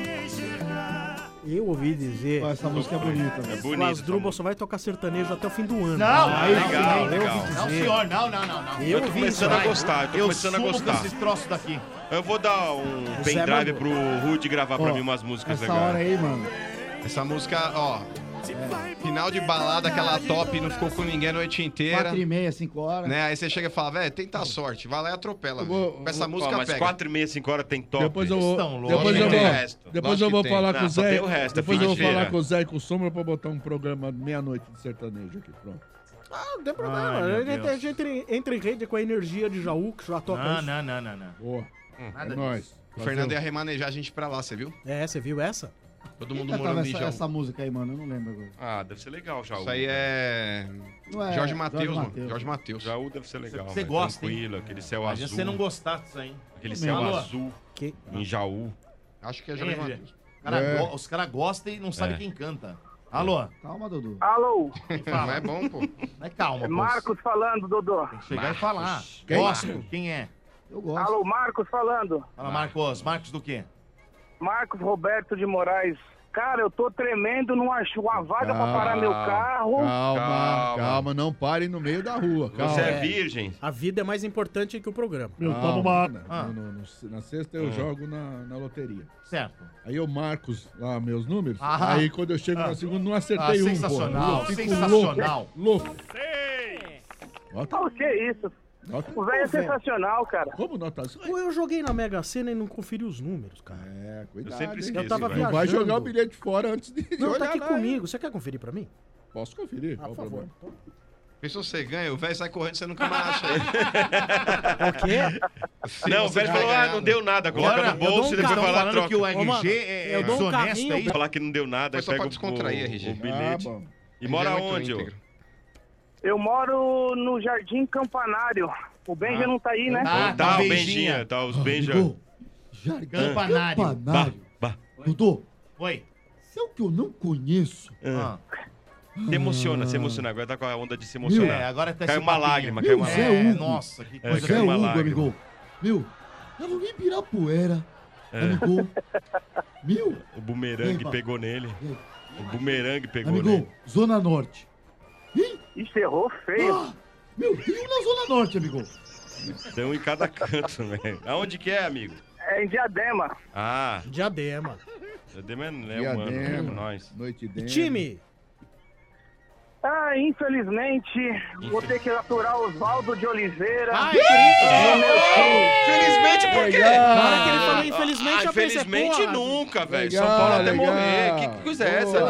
Eu ouvi dizer. Essa música é bonita, velho. É O bonito. Asdrubal só vai tocar sertanejo até o fim do ano. Não, Aí, legal, eu legal. ouvi Não, dizer. senhor, não. Eu tô ouvi começando dizer. a gostar, eu tô começando a sumo gostar. com esses troços daqui. Eu vou dar um Zé pendrive mandou. pro Rude gravar pra Ó, mim umas músicas Essa legais. hora aí, mano. Essa música, ó. Final de balada, aquela top, não ficou com ninguém a noite inteira. 4h30, 5 horas. Né? Aí você chega e fala, velho, tenta a sorte, vai lá e atropela. Eu vou- velho. Com essa Ó, música mas pega. 4h30, 5 horas tem top. Depois eu vou, Estão loucos. depois eu Lógico que vou, tem resto. depois Lógico eu vou que falar tem. com o Não, só Zé. tem o resto, é Depois fim eu de vou falar feira. com o Zé e com o Sombra pra botar um programa meia-noite de sertanejo aqui. Pronto. Ah, não tem problema. Ai, meu A gente entra em rede com a energia de Jaú, que já toca isso. Não. Boa. Nada É nóis. O Fernando ia remanejar a gente pra lá, você viu? É, você viu essa? Todo Quem mundo cantava morando em essa, Jaú. essa música aí, mano? Eu não lembro agora. Ah, deve ser legal, Jaú. Isso aí é... Não é Jorge Matheus, mano. Mateus. Jorge Matheus. Jaú deve ser legal. Você velho. gosta, hein? Tranquilo, aquele céu Imagina azul. você não gostar disso aí. Aquele céu Alô? azul Que... em Jaú. Acho que é Jorge Quem é? Matheus. Os caras gostam e não sabem É. quem canta. Alô? Calma, Dudu. Alô, Quem Não fala? é bom, pô. Mas calma, é pô. Marcos falando, Dodô. Tem que chegar e falar. Quem? Gosto. Quem é? Eu gosto. Alô, Marcos falando. Fala, Marcos. Marcos do quê? Marcos Roberto de Moraes. Cara, eu tô tremendo, não acho uma vaga pra parar meu carro. Calma, não pare no meio da rua. Calma. Você é virgem. A vida é mais importante que o programa. Meu, Calma. toma uma... Ah. Na sexta eu jogo na loteria. Certo. Aí eu marco lá meus números. Ah. Aí quando eu chego na segunda, não acertei Ah, um, sensacional, pô. Eu fico sensacional. Louco. Nota, O que é isso? nota. O velho é sensacional, cara. Como nota? Pô, eu joguei na Mega Sena e não conferi os números, cara. É, cuidado. Eu sempre hein? esqueço, Eu tava velho. Não vai viajando. jogar o bilhete fora antes de Não, tá olhar aqui lá, comigo. Você quer conferir pra mim? hein? Posso conferir. Ah, qual por o favor. problema? Pensou você ganha, o velho sai correndo, você nunca mais acha ele. O quê? Não, o velho falou, não deu nada, coloca no bolso e depois vai lá troca. que o RG é desonesto aí. Falar que não deu nada, aí só pega pra descontrair, RG. o bilhete. E mora onde, ô? Eu moro no Jardim Campanário. O Benja não tá aí, né? Tá o Benjinha, tá os Benja. Jardim Campanário. Dudu. Oi. Você é o que eu não conheço. Se emociona. Agora tá com a onda de se emocionar. Agora tá caiu esse uma papinho. lágrima, Meu Zé Hugo. Nossa, que coisa. Zé Hugo, uma lágrima. amigo. Meu, tava em Ibirapuera, amigo. Meu. O bumerangue pegou nele. O bumerangue pegou Amigo, nele. Zona Norte. Isso errou feio. Meu, tem um na Zona Norte, amigo. Tem um em cada canto, velho. Aonde que é, amigo? É em Diadema. Ah. Diadema. Diadema é humano, nós. Noite dentro. Time. Infelizmente, vou ter que aturar Oswaldo de Oliveira. Infelizmente por quê? Na hora que ele falou infelizmente, eu pensei, infelizmente porra, nunca, velho. legal, São Paulo até legal. morrer. Que coisa é essa?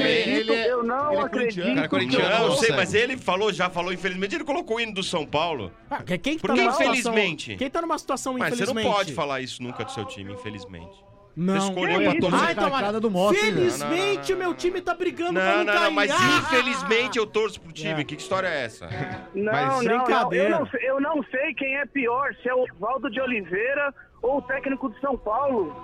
Eu não acredito. Cara, corintiano, Não, eu sei, consegue. mas ele já falou infelizmente, ele colocou o hino do São Paulo. Quem Por que numa infelizmente? Situação, quem tá numa situação Mas você infelizmente? não pode falar isso nunca do seu time, infelizmente. Não. Você escolheu pra torcer. Então, olha, do Mota, hein, felizmente o meu time tá brigando pra não cair. mas Ah! infelizmente eu torço pro time. Que história é essa? Não, brincadeira. eu não sei quem é pior, se é o Oswaldo de Oliveira ou o técnico de São Paulo.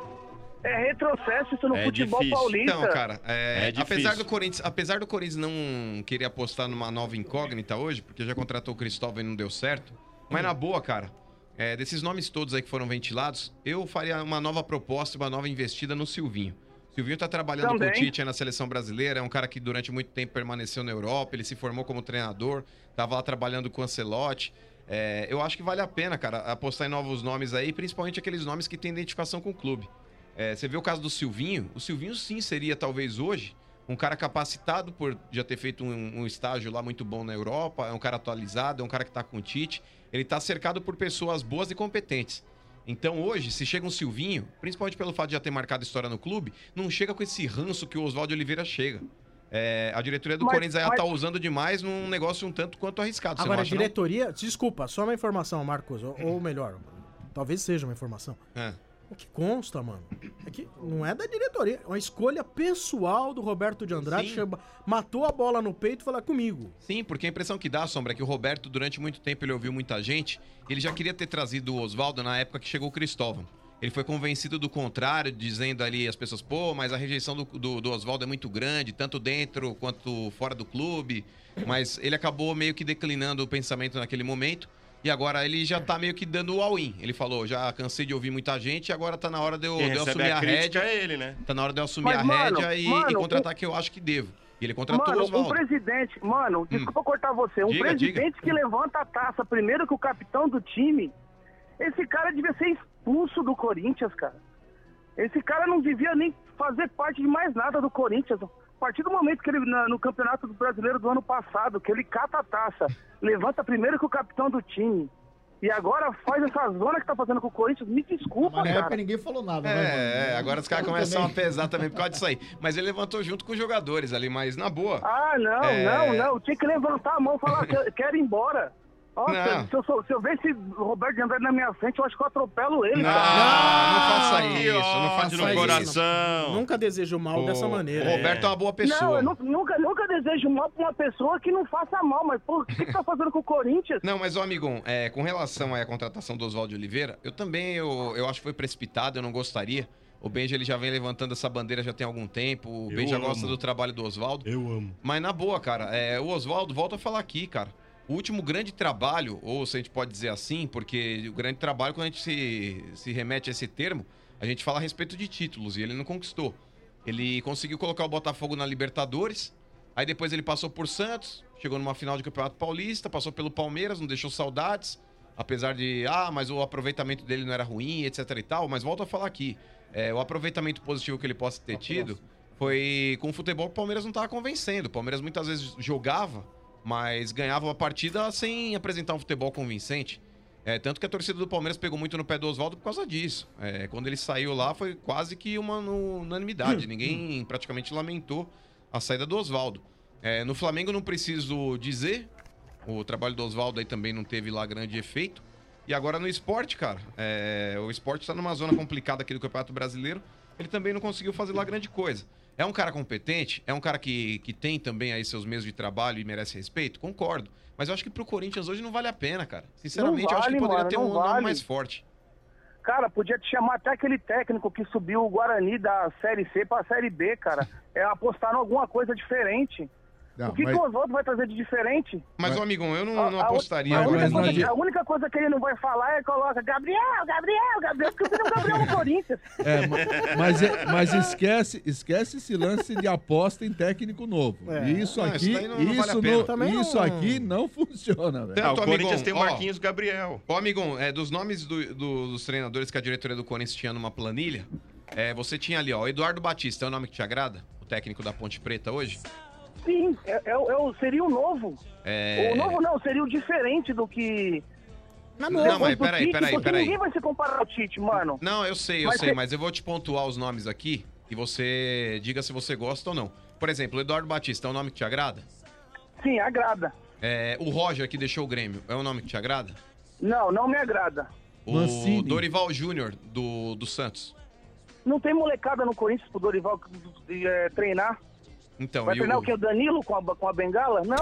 É retrocesso isso no futebol paulista. Então, cara, difícil. apesar do Corinthians não querer apostar numa nova incógnita hoje, porque já contratou o Cristóvão e não deu certo, mas na boa, cara, desses nomes todos aí que foram ventilados, eu faria uma nova proposta, uma nova investida no Silvinho. O Silvinho tá trabalhando com o Tite aí na seleção brasileira, é um cara que durante muito tempo permaneceu na Europa, ele se formou como treinador, tava lá trabalhando com o Ancelotti. Eu acho que vale a pena, cara, apostar em novos nomes aí, principalmente aqueles nomes que têm identificação com o clube. Você vê o caso do Silvinho, o Silvinho sim seria talvez hoje um cara capacitado por já ter feito um estágio lá muito bom na Europa, é um cara atualizado, é um cara que tá com o Tite, ele tá cercado por pessoas boas e competentes. Então hoje, se chega um Silvinho, principalmente pelo fato de já ter marcado história no clube, não chega com esse ranço que o Oswaldo Oliveira chega. A diretoria do Corinthians aí tá usando demais num negócio um tanto quanto arriscado. Agora, a diretoria... Desculpa, só uma informação, Marcos, ou melhor, talvez seja uma informação. O que consta, mano, é que não é da diretoria, é uma escolha pessoal do Roberto de Andrade, que matou a bola no peito e falou comigo. Sim, porque a impressão que dá, Sombra, é que o Roberto, durante muito tempo, ele ouviu muita gente, ele já queria ter trazido o Oswaldo na época que chegou o Cristóvão. Ele foi convencido do contrário, dizendo ali as pessoas, mas a rejeição do Oswaldo é muito grande, tanto dentro quanto fora do clube, mas ele acabou meio que declinando o pensamento naquele momento. E agora ele já tá meio que dando o all-in. Ele falou, já cansei de ouvir muita gente, agora tá na hora de eu assumir a rédea. É ele, né? Tá na hora de eu assumir a rédea e contratar que eu acho que devo. E ele contratou o Oswaldo. Um presidente, desculpa cortar você, presidente que levanta a taça primeiro que o capitão do time, esse cara devia ser expulso do Corinthians, cara. Esse cara não devia nem fazer parte de mais nada do Corinthians. A partir do momento que ele, no Campeonato Brasileiro do ano passado, que ele cata a taça, levanta primeiro que o capitão do time, e agora faz essa zona que tá fazendo com o Corinthians, me desculpa, Mas na cara. época ninguém falou nada, agora os caras começam a pesar também por causa disso aí. Mas ele levantou junto com os jogadores ali, mas na boa. Não, tinha que levantar a mão e falar, quero ir embora. Nossa, se eu ver esse Roberto de Andrade na minha frente, eu acho que eu atropelo ele. Não faça isso, não faça no coração. Nunca desejo mal dessa maneira. O Roberto é uma boa pessoa. Não, eu nunca desejo mal pra uma pessoa que não faça mal, mas por que tá fazendo com o Corinthians? Não, mas, amigão, com relação à contratação do Oswaldo Oliveira, eu também, eu acho que foi precipitado, eu não gostaria. O Benja, ele já vem levantando essa bandeira já tem algum tempo, o Benja gosta do trabalho do Oswaldo. Eu amo. Mas na boa, cara, o Oswaldo, volta a falar aqui, cara. O último grande trabalho, ou se a gente pode dizer assim, porque o grande trabalho, quando a gente se remete a esse termo, a gente fala a respeito de títulos, e ele não conquistou. Ele conseguiu colocar o Botafogo na Libertadores, aí depois ele passou por Santos, chegou numa final de Campeonato Paulista, passou pelo Palmeiras, não deixou saudades, apesar de, mas o aproveitamento dele não era ruim, etc e tal, mas volto a falar aqui, o aproveitamento positivo que ele possa ter tido foi com o futebol que o Palmeiras não estava convencendo. O Palmeiras muitas vezes jogava, mas ganhava a partida sem apresentar um futebol convincente. Tanto que a torcida do Palmeiras pegou muito no pé do Oswaldo por causa disso. Quando ele saiu lá, foi quase que uma unanimidade. Ninguém praticamente lamentou a saída do Oswaldo. No Flamengo, não preciso dizer, O trabalho do Oswaldo aí também não teve lá grande efeito. E agora no esporte, cara, o esporte tá numa zona complicada aqui do Campeonato Brasileiro. Ele também não conseguiu fazer lá grande coisa. É um cara competente? É um cara que tem também aí seus meios de trabalho e merece respeito? Concordo. Mas eu acho que pro Corinthians hoje não vale a pena, cara. Sinceramente, eu acho que poderia ter um nome mais forte. Cara, podia te chamar até aquele técnico que subiu o Guarani da Série C pra Série B, cara. Apostar em alguma coisa diferente. Não, o que o Oswaldo vai trazer de diferente? Mas, ô amigão, eu não apostaria. A única coisa que ele não vai falar é coloca Gabriel, porque você tem o Gabriel no Corinthians. Mas esquece esse lance de aposta em técnico novo. Isso aqui, aqui não funciona, velho. O Corinthians tem o Marquinhos Gabriel. Ô, amigão, dos nomes dos treinadores que a diretoria do Corinthians tinha numa planilha, você tinha ali, ó, Eduardo Batista, é o nome que te agrada? O técnico da Ponte Preta hoje? Sim, seria o novo. O novo não, seria o diferente do que... Não, mas peraí. Ninguém vai se comparar ao Tite, mano. Não, eu sei, mas eu vou te pontuar os nomes aqui e você diga se você gosta ou não. Por exemplo, o Eduardo Batista é um nome que te agrada? Sim, agrada. O Roger, que deixou o Grêmio, é um nome que te agrada? Não me agrada. O Dorival Júnior, do Santos? Não tem molecada no Corinthians pro Dorival treinar? Então, vai treinar o quê? O Danilo com a bengala? Não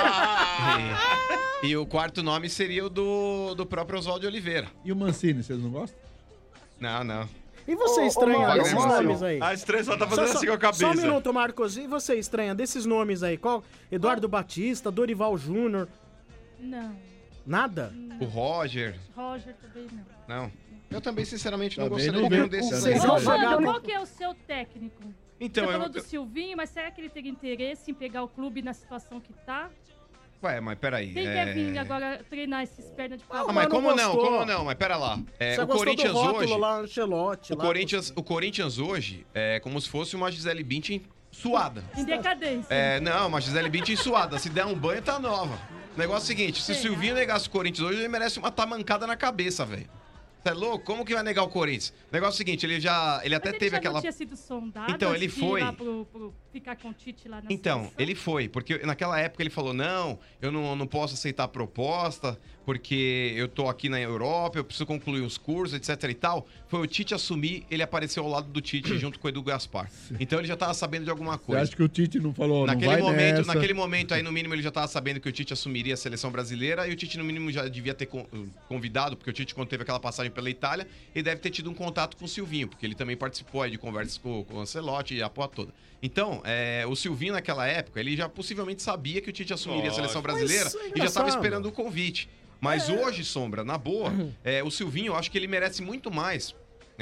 vai. E o quarto nome seria o do próprio Oswaldo Oliveira. E o Mancini, vocês não gostam? Não. E você estranha desses nomes aí? A estranha só tá fazendo assim com a cabeça. Só um minuto, Marcos. E você estranha desses nomes aí? Qual? Eduardo Batista, Dorival Júnior? Não. Nada? O Roger? Roger também não. Não. Eu também, sinceramente, não Também gostaria de nenhum desses. Qual que é o seu técnico? Então, você falou do Silvinho, mas será que ele teria interesse em pegar o clube na situação que tá? Ué, mas peraí. Quem quer vir agora treinar esses pernas de pau? Mas como não? Mas pera lá. O Corinthians hoje... Lá, Ancelotti, o Corinthians hoje é como se fosse uma Gisele Bündchen suada. Em decadência. Não, uma Gisele Bündchen suada. Se der um banho, tá nova. O negócio é o seguinte, se o Silvinho negasse o Corinthians hoje, ele merece uma tamancada na cabeça, velho. Você é louco? Como que vai negar o Corinthians? O negócio é o seguinte, ele até teve aquela... Não tinha sido sondado. Então, ele foi... Ir lá pro ficar com o Tite lá na seleção? Ele foi, porque naquela época ele falou, não, eu não posso aceitar a proposta, porque eu tô aqui na Europa, eu preciso concluir os cursos, etc e tal. Foi o Tite assumir, ele apareceu ao lado do Tite junto com o Edu Gaspar. Então ele já tava sabendo de alguma coisa. Você acha que o Tite não falou, naquele momento aí, no mínimo, ele já tava sabendo que o Tite assumiria a seleção brasileira e o Tite, no mínimo, já devia ter convidado, porque o Tite, quando teve aquela passagem pela Itália, ele deve ter tido um contato com o Silvinho, porque ele também participou aí de conversas com o Ancelotti e a porra toda. Então, o Silvinho, naquela época, ele já possivelmente sabia que o Tite assumiria a seleção brasileira e já estava esperando o convite. Mas hoje, Sombra, na boa, o Silvinho, eu acho que ele merece muito mais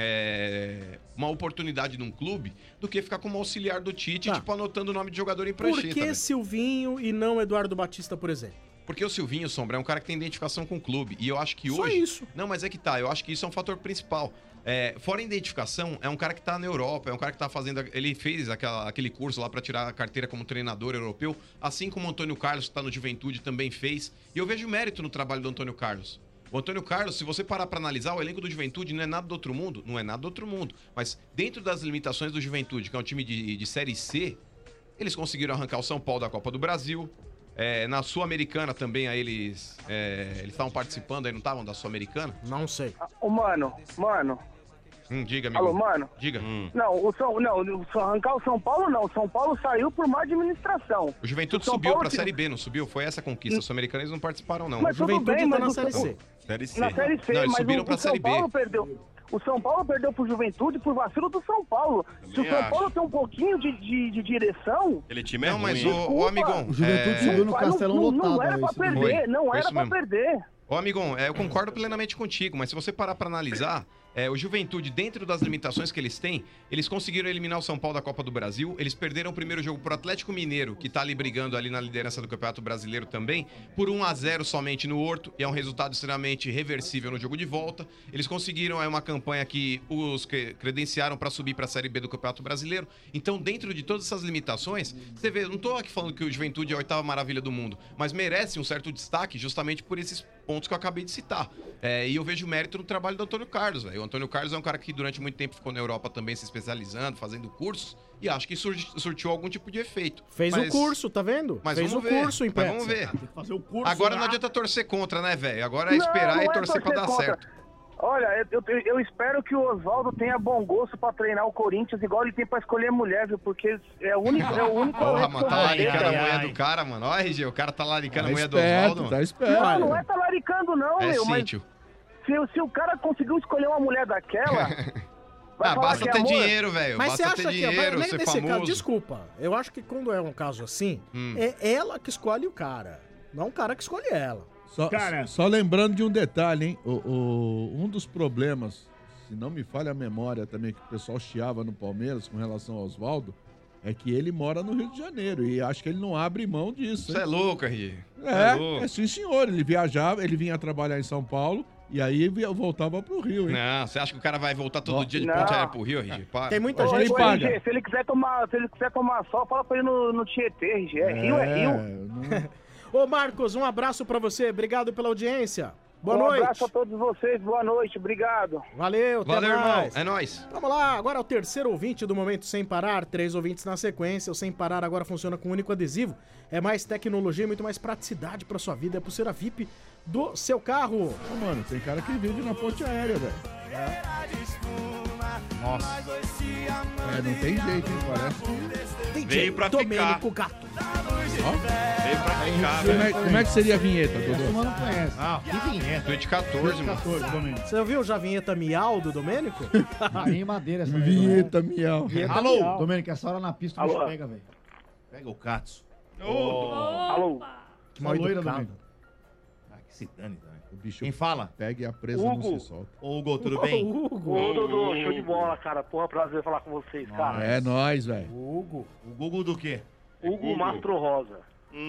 uma oportunidade num clube do que ficar como auxiliar do Tite, tipo, anotando o nome de jogador em prancheta. Por que Silvinho e não Eduardo Batista, por exemplo? Porque o Silvinho, Sombra, é um cara que tem identificação com o clube. E eu acho que Só hoje... isso. Não, mas é que tá. Eu acho que isso é um fator principal. Fora a identificação, é um cara que tá na Europa, é um cara que tá fazendo... Ele fez aquele curso lá pra tirar a carteira como treinador europeu, assim como o Antônio Carlos, que tá no Juventude, também fez. E eu vejo mérito no trabalho do Antônio Carlos. O Antônio Carlos, se você parar pra analisar, o elenco do Juventude não é nada do outro mundo. Não é nada do outro mundo. Mas dentro das limitações do Juventude, que é um time de Série C, eles conseguiram arrancar o São Paulo da Copa do Brasil. Na Sul-Americana também, aí eles estavam participando, aí não estavam da Sul-Americana? Não sei. Mano. Diga, amigo. Alô, mano? Diga. Arrancar o São Paulo não. O São Paulo saiu por má administração. O Juventude subiu pra Série B, não subiu? Foi essa a conquista. Os sul-americanos eles não participaram, não. Mas o Juventude bem, tá na Série C. Na Série C, não, eles mas subiram pra Série B. O São Paulo perdeu pro Juventude por vacilo do São Paulo. Se o São Paulo tem um pouquinho de direção... Aquele time é ruim. Mas o amigão... O Juventude subiu no Castelão lotado. Não era pra perder, não era pra perder. Ô, amigão, eu concordo plenamente contigo, mas se você parar pra analisar, o Juventude, dentro das limitações que eles têm, eles conseguiram eliminar o São Paulo da Copa do Brasil, eles perderam o primeiro jogo pro Atlético Mineiro, que tá ali brigando ali na liderança do Campeonato Brasileiro também, por 1-0 somente no Horto, e é um resultado extremamente reversível no jogo de volta. Eles conseguiram uma campanha que os credenciaram pra subir pra Série B do Campeonato Brasileiro. Então, dentro de todas essas limitações, você vê, não tô aqui falando que o Juventude é a 8ª maravilha do mundo, mas merece um certo destaque justamente por esses pontos que eu acabei de citar. E eu vejo mérito no trabalho do Antônio Carlos, velho. O Antônio Carlos é um cara que durante muito tempo ficou na Europa também se especializando, fazendo cursos, e acho que surtiu algum tipo de efeito. Fez o curso, tá vendo? Mas Fez vamos o ver. curso em Mas vamos ver. Tem que fazer o curso. Agora não adianta torcer contra, né, velho? Agora é esperar e torcer pra dar certo. Olha, eu espero que o Oswaldo tenha bom gosto pra treinar o Corinthians, igual ele tem pra escolher mulher, viu? Porque é o único Porra, que mano, tá laricando a mulher do cara, mano. Olha, RG, o cara tá laricando a mulher do Oswaldo, mano. Tá esperto. Não é talaricando, não, É meu. sim, Mas tio. se o cara conseguiu escolher uma mulher daquela... vai falar basta que é ter amor? dinheiro, velho. Mas você Basta acha ter que dinheiro, mas ser nesse famoso. caso, desculpa, eu acho que quando é um caso assim, é ela que escolhe o cara, não o cara que escolhe ela. Só lembrando de um detalhe, hein? Um dos problemas, se não me falha a memória também, que o pessoal chiava no Palmeiras com relação ao Oswaldo, é que ele mora no Rio de Janeiro e acho que ele não abre mão disso. Você é louco, RG. É sim, senhor. Ele viajava, ele vinha trabalhar em São Paulo e aí voltava pro Rio, hein? Não, você acha que o cara vai voltar todo dia de ponte aérea pro Rio, RG? Para. Tem muita Ô, gente ô, que paga. RG, se ele quiser tomar sol, fala pra ele no Tietê, RG. É Rio. Ô, Marcos, um abraço pra você. Obrigado pela audiência. Boa noite. Um abraço a todos vocês. Boa noite. Obrigado. Valeu, até Valeu, mais. irmão. É nóis. Vamos lá, agora é o terceiro ouvinte do Momento Sem Parar. 3 ouvintes na sequência. O Sem Parar agora funciona com um único adesivo. É mais tecnologia e muito mais praticidade pra sua vida. É a pulseira VIP do seu carro. Ô, mano, tem cara que vive na ponte aérea, velho. Nossa. Não tem jeito, hein? Parece que... Veio pra Domênico Gato. Veio pra ficar, Como é que seria a vinheta, Dodô? não conhece. Ah, que vinheta. 2014, mano. 14, Domênico. Você ouviu já a vinheta miau do Domênico? Bem madeira essa Vinheta miau. Alô? miau. Domênico, essa hora na pista o bicho pega, velho. Pega o Katsu. Alô? Que mal loira, educado. Domênico. Ah, que se dane também. O bicho Quem fala? pega e a presa Hugo. não se solta. Ô, Hugo, tudo bem? Ô, Dodô, show de bola, cara. Porra, prazer falar com vocês, cara. É nóis, velho. Hugo. O Google do quê? Hugo Mastro Rosa.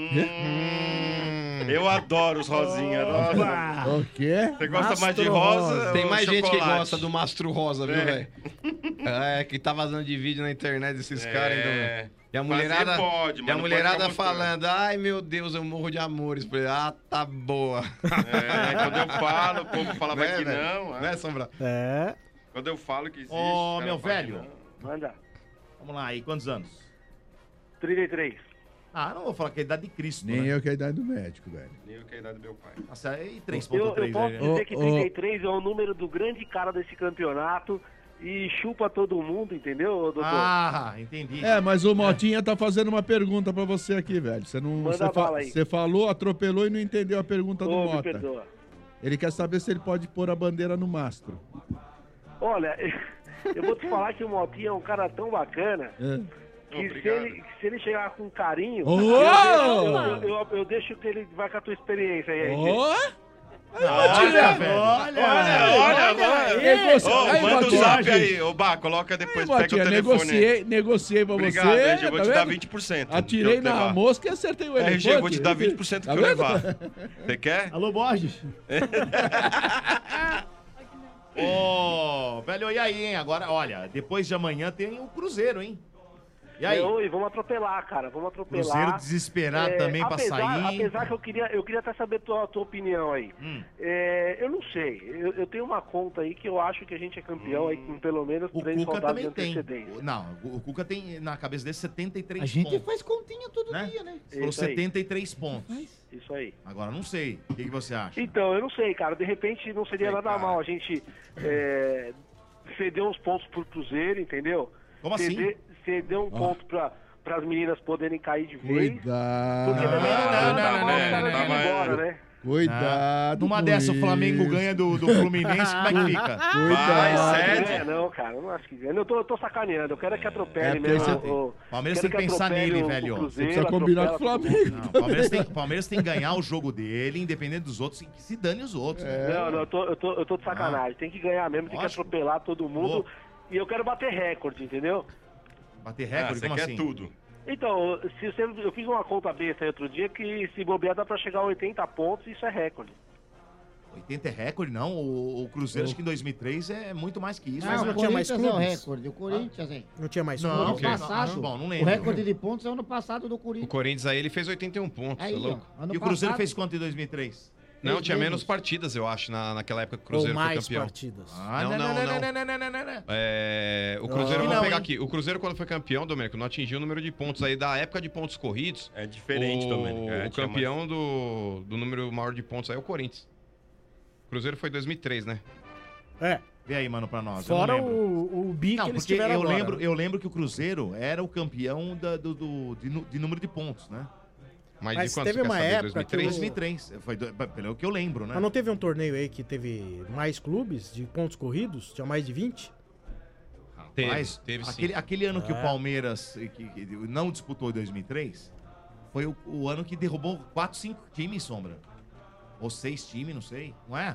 Eu adoro os rosinha. O quê? Você gosta mais de rosa? Tem ou mais gente que chocolate? gosta do Mastro Rosa, viu, É. velho? É, que tá vazando de vídeo na internet desses caras, então. E a Fazer mulherada, pode, mas e a não mulherada pode ficar falando, ai meu Deus, eu morro de amores. Falei, ah, tá boa. Quando eu falo, o povo falava Né, que velho? não. Né, Sombra? É. Quando eu falo que existe. Ô, cara, meu fala que velho. não. Manda. Vamos lá, aí, quantos anos? 33. Ah, não vou falar que é a idade de Cristo, Nem né? eu que é a idade do médico, velho. Nem eu que é a idade do meu pai. Nossa, aí Eu 3.3 posso aí, né? dizer que 33 é o número do grande cara desse campeonato e chupa todo mundo, entendeu, doutor? Ah, entendi. É, mas o Motinha tá fazendo uma pergunta pra você aqui, velho. Você não. Manda Você, bala aí. você falou, atropelou e não entendeu a pergunta do Ô, me Mota. perdoa. Ele quer saber se ele pode pôr a bandeira no mastro. Olha, eu vou te falar que o Motinha é um cara tão bacana que se ele chegar com carinho, Ô! eu deixo que ele vai com a tua experiência aí. Ó! Olha, velho. Olha. Manda o zap Motinha. aí. Ô, Bah, coloca depois, pega o Motinha, telefone. negociei pra Obrigado, você. RG, eu vou tá te dar vendo? 20%. Atirei que eu na levar. mosca e acertei o elefante. RG, eu vou te dar 20% Tá que eu vendo? levar. Você quer? Alô, Borges. Ô, velho, e aí, hein? Agora, olha, depois de amanhã tem o Cruzeiro, hein? E aí? Oi, vamos atropelar, cara, vamos atropelar. Cruzeiro desesperado também pra sair. Apesar que eu queria até saber a tua opinião aí. Eu não sei, eu tenho uma conta aí que eu acho que a gente é campeão aí com pelo menos O 3 Cuca rodadas de também tem. antecedência. Não, o Cuca tem na cabeça dele 73 A gente pontos. faz continha todo Né? dia, né? Você falou Isso aí. 73 pontos. Isso aí. Agora, não sei. O que você acha? Então, eu não sei, cara. De repente não seria nada mal a gente ceder uns pontos pro Cruzeiro, entendeu? Como assim? Ceder um ponto para as meninas poderem cair de vez. Cuidado. Porque também não é nada mal os caras irem embora, né? Cuidado. Numa com dessa, o Flamengo isso. ganha do Fluminense, como é que fica? Vai, não, cara, eu não acho que ganha. Eu tô sacaneando, eu quero que atropele porque mesmo. você Palmeiras quero tem que pensar atropele nele, o velho. Cruzeiro, Você precisa combinar com o atropela todo Flamengo. Não, o Palmeiras tem que ganhar o jogo dele, independente dos outros, e que se dane os outros. né? Não, eu tô de sacanagem. Tem que ganhar mesmo, tem que Lógico. atropelar todo mundo. E eu quero bater recorde, entendeu? Bater recorde, você como quer assim? tudo. Então, eu fiz uma conta besta aí outro dia que se bobear dá pra chegar a 80 pontos e isso é recorde. 80 é recorde, não. O Cruzeiro, acho que em 2003 é muito mais que isso. Não, não o tinha mais Corinthians é o clubes? recorde. O Corinthians, hein? Não tinha mais Não, Ano clube? ok. passado, Bom, não o lembro. recorde de pontos é ano passado do O Corinthians. Corinthians aí ele fez 81 pontos, Aí, você é louco? ó, ano E o Cruzeiro passado- fez quanto em 2003? Não, tinha menos partidas, eu acho, naquela época que o Cruzeiro Ou foi mais campeão. partidas. O Cruzeiro, vamos pegar aqui. O Cruzeiro, quando foi campeão, Domênico, não atingiu o número de pontos aí da época de pontos corridos. É diferente, Domênico. O campeão do número maior de pontos aí é o Corinthians. O Cruzeiro foi 2003, né? É. Vê aí, mano, pra nós. Fora eu não lembro. o bi que eles porque tiveram eu agora. eu lembro que o Cruzeiro era o campeão de número de pontos, né? Mas de quanto teve uma época que 2003. Foi pelo que eu lembro, né? Mas não teve um torneio aí que teve mais clubes de pontos corridos? Tinha mais de 20? Teve sim. Aquele ano que o Palmeiras que não disputou em 2003 foi o ano que derrubou 4, 5 times, Sombra. Ou 6 times, não sei. Não é?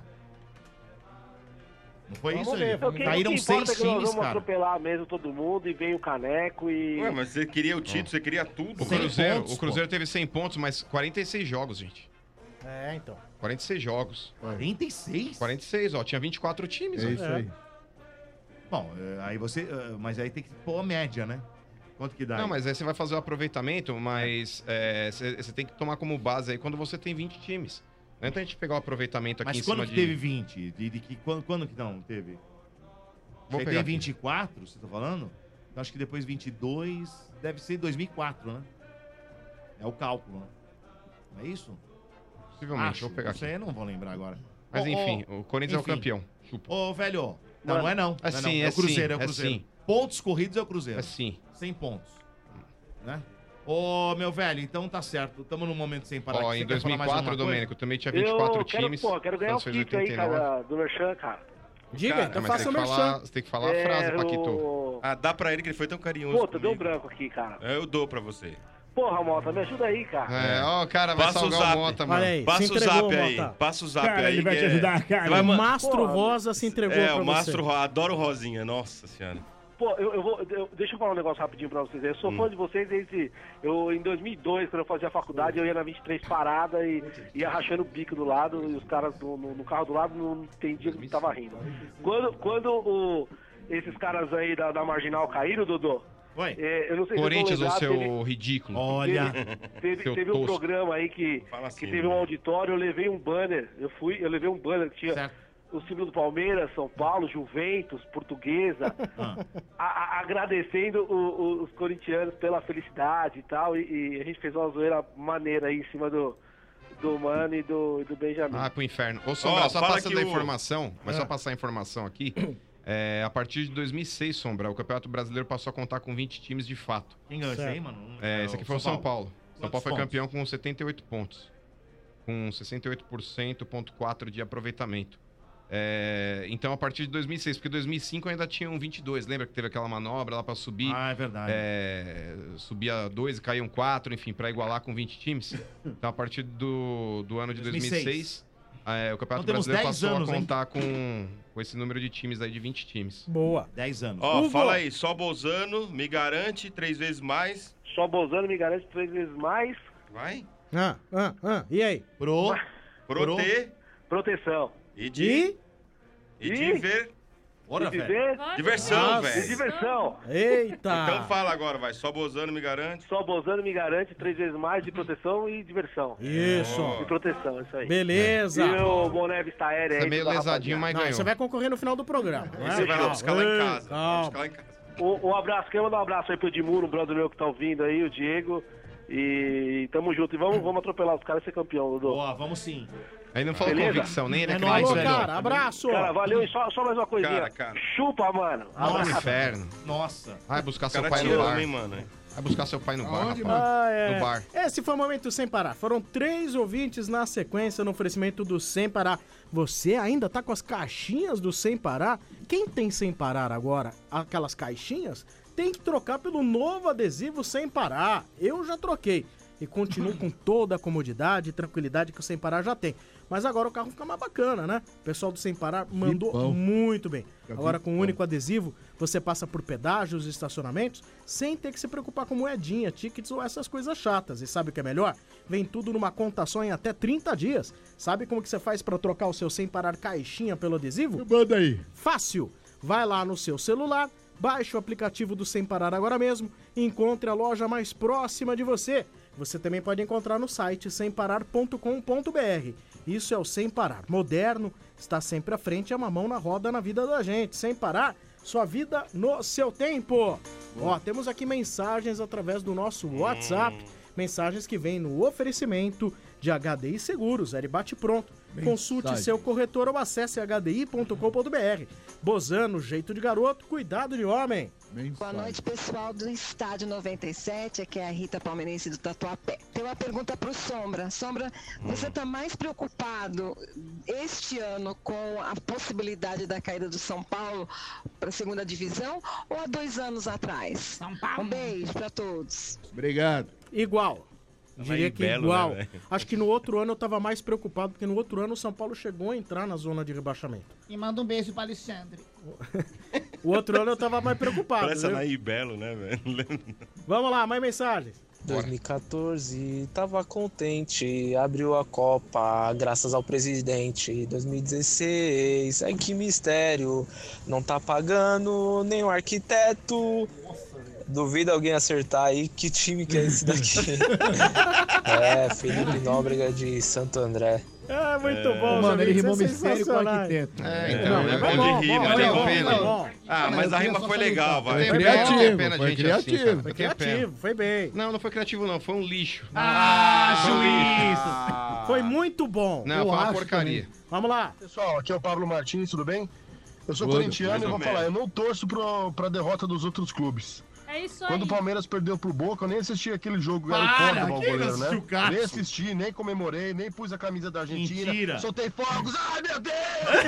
Não foi Vamos isso ver. aí? Caíram 6 Nós times, vamos cara. atropelar mesmo todo mundo e vem o caneco e... Ué, mas você queria o título, você queria tudo. O Cruzeiro teve 100 pontos, mas 46 jogos, gente. É, então. 46 jogos. 46? 46, ó. Tinha 24 times. É ó. isso aí. Bom, aí você... Mas aí tem que pôr a média, né? Quanto que dá? Não, aí? mas aí você vai fazer o aproveitamento, mas você tem que tomar como base aí quando você tem 20 times. Não é a gente pegar o aproveitamento aqui Mas em quando cima que de... teve 20? Quando que não teve? Vou Aí pegar tem aqui. 24, você tá falando? Então acho que depois 22 deve ser 2004, né? É o cálculo, né? Não é isso? Possivelmente, vou pegar Isso aqui. aí eu não vou lembrar agora. Mas enfim, o Corinthians é o campeão. Chupa. Ô, velho, não é não. É Não sim, não. é o Cruzeiro, sim, é o é Cruzeiro. sim. Pontos corridos é o Cruzeiro. É sim. 100 pontos. Né? Ô, meu velho, então tá certo. Estamos num momento sem parar. Ó, Você em quer falar mais 2004, alguma Domênico, coisa? também tinha 24 times. Quero ganhar o Santos fez kit aí, 89. cara, do Merchan, cara. Diga, Cara, então mas faça o tem que merchan. Você tem que falar a frase, Paquito. Ah, dá pra ele que ele foi tão carinhoso. Puta, deu comigo. branco aqui, cara. Eu dou pra você. Porra, Mota, me ajuda aí, cara. Ó, o cara vai Passa o salgar zap. o Mota, mano. Olha aí, Passa se o entregou, zap aí. Mota. Passa o zap Cara, aí. ele vai que te ajudar, cara. Vai O ma- Mastro Rosa se entregou pra o você. Mastro Rosa. Adoro o Rosinha, nossa senhora. Pô, deixa eu falar um negócio rapidinho pra vocês. Eu sou fã de vocês desde... em 2002, quando eu fazia faculdade, eu ia na 23 parada e ia rachando o bico do lado e os caras no carro do lado não entendiam que tava rindo. Quando esses caras aí da Marginal caíram, Dodô... Oi. Eu não sei Corinthians, se ou vocês seu vão lembrar, ridículo. Olha. Seu Teve um tosco. programa aí que teve um auditório, eu levei um banner. Eu levei um banner que tinha o símbolo do Palmeiras, São Paulo, Juventus, Portuguesa, agradecendo os corintianos pela felicidade e tal. E a gente fez uma zoeira maneira aí em cima do Mano e do Benjamin. Ah, pro inferno. Ô, Sombra, só fala passando que a o- informação, mas só passar a informação aqui. A partir de 2006, Sombra, o Campeonato Brasileiro passou a contar com 20 times de fato. Quem ganhou isso aí, mano? Esse aqui foi o São Paulo. São Paulo foi pontos? campeão com 78 pontos. Com 68,4% de aproveitamento. Então, a partir de 2006, porque 2005 ainda tinham 22. Lembra que teve aquela manobra lá pra subir? Ah, é verdade. Subia 2 e caíam 4, enfim, pra igualar com 20 times. Então, a partir do ano de 2006, o Campeonato Então, temos Brasileiro 10 passou anos, a hein? contar com esse número de times aí, de 20 times. Boa. 10 anos. Ó, Hugo. fala aí, só Bozano, me garante 3 vezes mais. Só Bozano me garante 3 vezes mais. Vai. E aí? Proter Proteção. e de ver. Ora, E de velho. ver? Diversão, Nossa. velho. De diversão. Eita. Então fala agora, vai. Só Bozano me garante. Só Bozano me garante 3 vezes mais de proteção e diversão. Isso. De proteção, isso aí. Beleza. E o Boné Vista Aérea Você é aí. meio toda a lesadinho, rapaziada. mas Não, ganhou. você vai concorrer no final do programa. não é? Você vai lá buscar lá em casa. Vai Calma. buscar lá em casa. Um abraço, quero mandar um abraço aí pro Edmundo, um brother meu que tá ouvindo aí, o Diego. E tamo junto. E vamos atropelar os caras e ser campeão, Dudu. Boa, vamos sim. Aí não falou Beleza? convicção, nem ele É acredita. nóis, Falou, velho. cara. Abraço. Cara, valeu. E só mais uma coisinha. Cara. Chupa, mano. Vai pro inferno. Nossa. Vai buscar O seu cara pai te no ama, bar. hein, mano. Vai buscar seu pai no bar, Aonde, rapaz. No bar. Esse foi o Momento Sem Parar. Foram 3 ouvintes na sequência no oferecimento do Sem Parar. Você ainda tá com as caixinhas do Sem Parar? Quem tem Sem Parar agora, aquelas caixinhas, tem que trocar pelo novo adesivo Sem Parar. Eu já troquei. E continuo com toda a comodidade e tranquilidade que o Sem Parar já tem. Mas agora o carro fica mais bacana, né? O pessoal do Sem Parar mandou bom. muito bem. Agora com o bom. único adesivo, você passa por pedágios e estacionamentos sem ter que se preocupar com moedinha, tickets ou essas coisas chatas. E sabe o que é melhor? Vem tudo numa conta só em até 30 dias. Sabe como que você faz para trocar o seu Sem Parar caixinha pelo adesivo? Manda aí. Fácil! Vai lá no seu celular, baixe o aplicativo do Sem Parar agora mesmo e encontre a loja mais próxima de você. Você também pode encontrar no site semparar.com.br. Isso é o Sem Parar. Moderno, está sempre à frente, é uma mão na roda na vida da gente. Sem Parar, sua vida no seu tempo. Ó, temos aqui mensagens através do nosso WhatsApp. Mensagens que vêm no oferecimento de HDI Seguros. Ele bate pronto. Consulte seu corretor ou acesse hdi.com.br. Bozano, jeito de garoto, cuidado de homem. Boa noite, pessoal do Estádio 97. Aqui é a Rita Palmeirense do Tatuapé. Tem uma pergunta pro Sombra. Sombra, você tá mais preocupado este ano com a possibilidade da caída do São Paulo para a segunda divisão ou há 2 anos atrás? São Paulo. Um beijo para todos. Obrigado. Igual. Diria que belo, igual. né, Acho que no outro ano eu tava mais preocupado, porque no outro ano o São Paulo chegou a entrar na zona de rebaixamento. E manda um beijo pro Alexandre. O outro ano eu tava mais preocupado. Parece viu? Anaí Belo, né, velho? Vamos lá, mais mensagens. 2014, tava contente, abriu a Copa, graças ao presidente. 2016, ai que mistério, não tá pagando nem o arquiteto. Duvido alguém acertar aí que time que é esse daqui. Felipe Nóbrega de Santo André. É, muito bom, Mano, ele rimou é mistério com arquiteto. Então, é bom de rir, mas é pena. Ah, mas a rima foi legal, vai. Foi criativo, foi criativo. Foi criativo, foi bem. Não foi criativo não, foi um lixo. Juiz! Foi muito bom. Não, foi uma porcaria. Também. Vamos lá. Pessoal, aqui é o Pablo Martins, tudo bem? Eu sou corintiano e vou falar, eu não torço pra derrota dos outros clubes. É isso aí. Quando o Palmeiras perdeu pro Boca, eu nem assisti aquele jogo contra o goleiro, né? Nem assisti, nem comemorei, nem pus a camisa da Argentina. Mentira. Soltei fogos. Ai, meu Deus!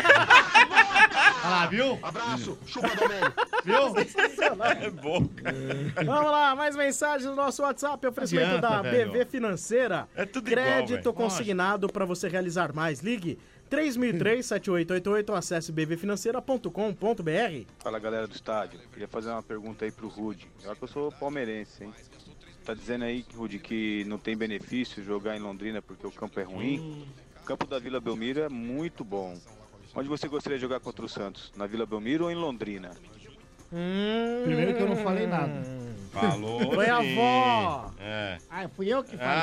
Ah lá, viu? Abraço, chupa Domênico. Viu? Sensacional. É bom. Vamos lá, mais mensagens no nosso WhatsApp. Oferecimento da BV Financeira. É tudo Crédito igual, consignado para você realizar mais. Ligue 3003-7888 ou acesse bvfinanceira.com.br. Fala, galera do estádio. Queria fazer uma pergunta aí pro Rudy. Eu acho que eu sou palmeirense, hein? Tá dizendo aí, Rudy, que não tem benefício jogar em Londrina porque o campo é ruim. O campo da Vila Belmiro é muito bom. Onde você gostaria de jogar contra o Santos? Na Vila Belmiro ou em Londrina? Primeiro que eu não falei nada. Falou. Foi a avó. É. Ah, fui eu que falei.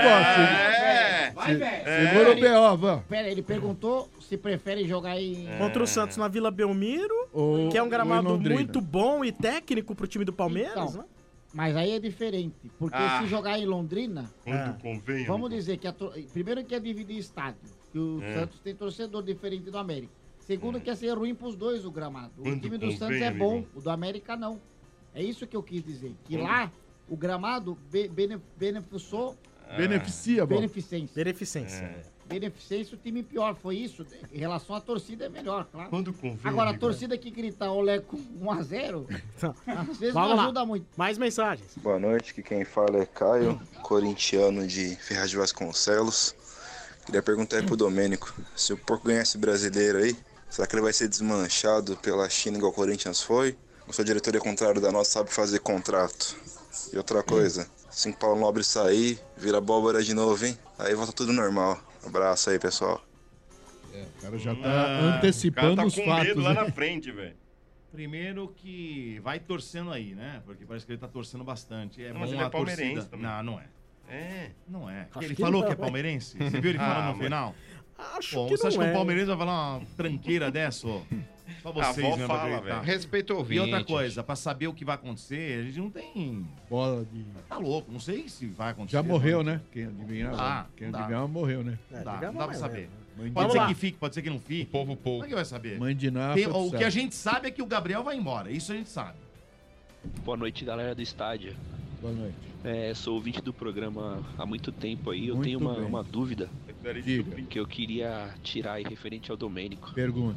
Vai, velho. Segura o B.O., Van. Pera, ele perguntou se prefere jogar em... Contra o Santos na Vila Belmiro, que é um gramado muito bom e técnico pro time do Palmeiras, Então, né? Mas aí é diferente, porque se jogar em Londrina, Quando convém, vamos dizer que primeiro que é dividir estádio, que o Santos tem torcedor diferente do América. Segundo que é ser ruim pros dois o gramado. O time do Santos é bom, o do América não. É isso que eu quis dizer, que lá o gramado beneficiou... Beneficia, bom. Beneficência, o time pior, foi isso. Em relação à torcida é melhor, claro. Quando convém, agora, a torcida que grita olé com 1-0, às vezes Vamos não ajuda muito. Mais mensagens. Boa noite, que quem fala é Caio, corintiano de Ferraz de Vasconcelos. Queria perguntar aí pro Domênico, se o Porco ganhar esse brasileiro aí, será que ele vai ser desmanchado pela China igual o Corinthians foi? Ou sua diretoria, contrário da nossa, sabe fazer contrato? E outra coisa, se o Paulo Nobre sair, vira abóbora de novo, hein? Aí volta tudo normal. Abraço aí, pessoal. O cara já tá antecipando os fatos. O cara tá com medo lá né? na frente, velho. Primeiro que vai torcendo aí, né? Porque parece que ele tá torcendo bastante. É Não, mas bom ele é a palmeirense torcida. também. Não é. É. Não é. Acho Ele que falou não, que é velho. palmeirense? Você viu ele falando no mas- final? Acho Bom, que você não acha que é. um palmeirense vai falar uma tranqueira dessa, ó? Só vocês avó mesmo fala, acreditar. velho. Respeita o E ouvinte. outra coisa, pra saber o que vai acontecer, a gente não tem... Bola de... Tá louco, não sei se vai acontecer. Já morreu, né? Quem adivinhava, Ah, quem dá. adivinhava morreu, né? Não dá pra saber. Mãe Pode de ser Ná. que fique, pode ser que não fique. O povo pouco. Como é que vai saber? Mãe de Ná, Tem- foi o pro que a céu. gente sabe é que o Gabriel vai embora. Isso a gente sabe. Boa noite, galera do estádio. Boa noite. Sou ouvinte do programa há muito tempo aí. Eu Muito tenho bem. uma dúvida Diga. que eu queria tirar aí referente ao Domênico. Pergunte.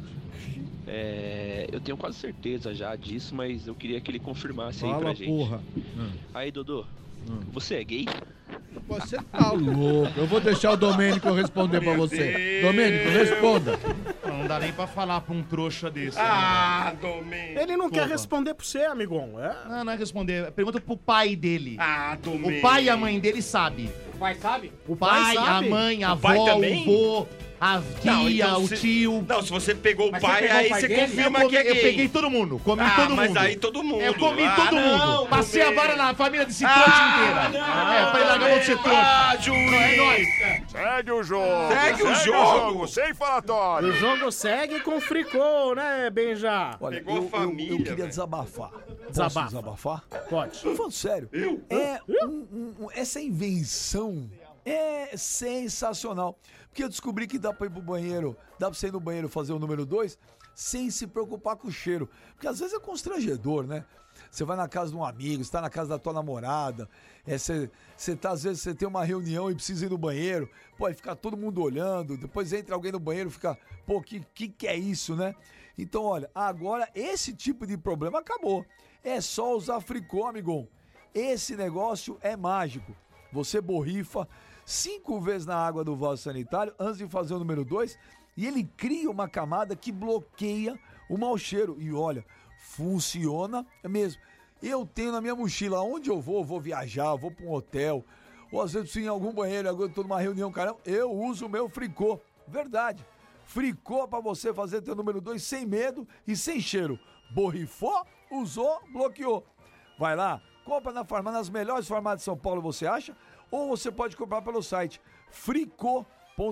Eu tenho quase certeza já disso, mas eu queria que ele confirmasse aí Fala, pra gente. porra. Aí, Dodô, você é gay? Você tá louco. Eu vou deixar o Domênico responder pra você. Domênico, responda. Não dá nem pra falar pra um trouxa desse. Domênico. Ele não quer Porra. responder pra você, amigão. É? Não é responder. Pergunta pro pai dele. Domênico. O pai e a mãe dele sabe. O pai sabe? O pai, sabe? a mãe, a O pai avó, também? o vô. As tia, o tio. Não, se você pegou o Mas pai, pegou aí o pai você dele? confirma que é gay. Eu peguei todo mundo, comi todo mundo. Mas aí todo mundo. Eu comi Ah, todo mundo. não, Passei a Domênico. vara na família desse trouxa inteira. Pra ele largar a mão de ser trouxa. Ah, juiz. É nóis. Segue o jogo. Segue o jogo. Sem falatório. O jogo segue com fricô, né, Benja? Olha, eu queria desabafar. Desabafa. Posso desabafar? Pode. Tô falando sério. Essa invenção é sensacional. Porque eu descobri que dá pra ir pro banheiro, dá pra você ir no banheiro fazer o número 2 sem se preocupar com o cheiro. Porque às vezes é constrangedor, né? Você vai na casa de um amigo, você tá na casa da tua namorada, às vezes você tem uma reunião e precisa ir no banheiro, pô, aí fica todo mundo olhando, depois entra alguém no banheiro e fica, pô, que é isso, né? Então, olha, agora esse tipo de problema acabou. É só usar Fricô, amigão. Esse negócio é mágico. Você borrifa 5 vezes na água do vaso sanitário antes de fazer o número 2 e ele cria uma camada que bloqueia o mau cheiro. E olha, funciona mesmo. Eu tenho na minha mochila, onde eu vou viajar, vou para um hotel, ou às vezes em algum banheiro, agora eu tô numa reunião, caramba, eu uso o meu Fricô. Verdade. Fricô para você fazer teu número 2 sem medo e sem cheiro. Borrifou, usou, bloqueou. Vai lá, compra na farmácia, nas melhores farmácias de São Paulo, você acha? Ou você pode comprar pelo site fricô.com.br,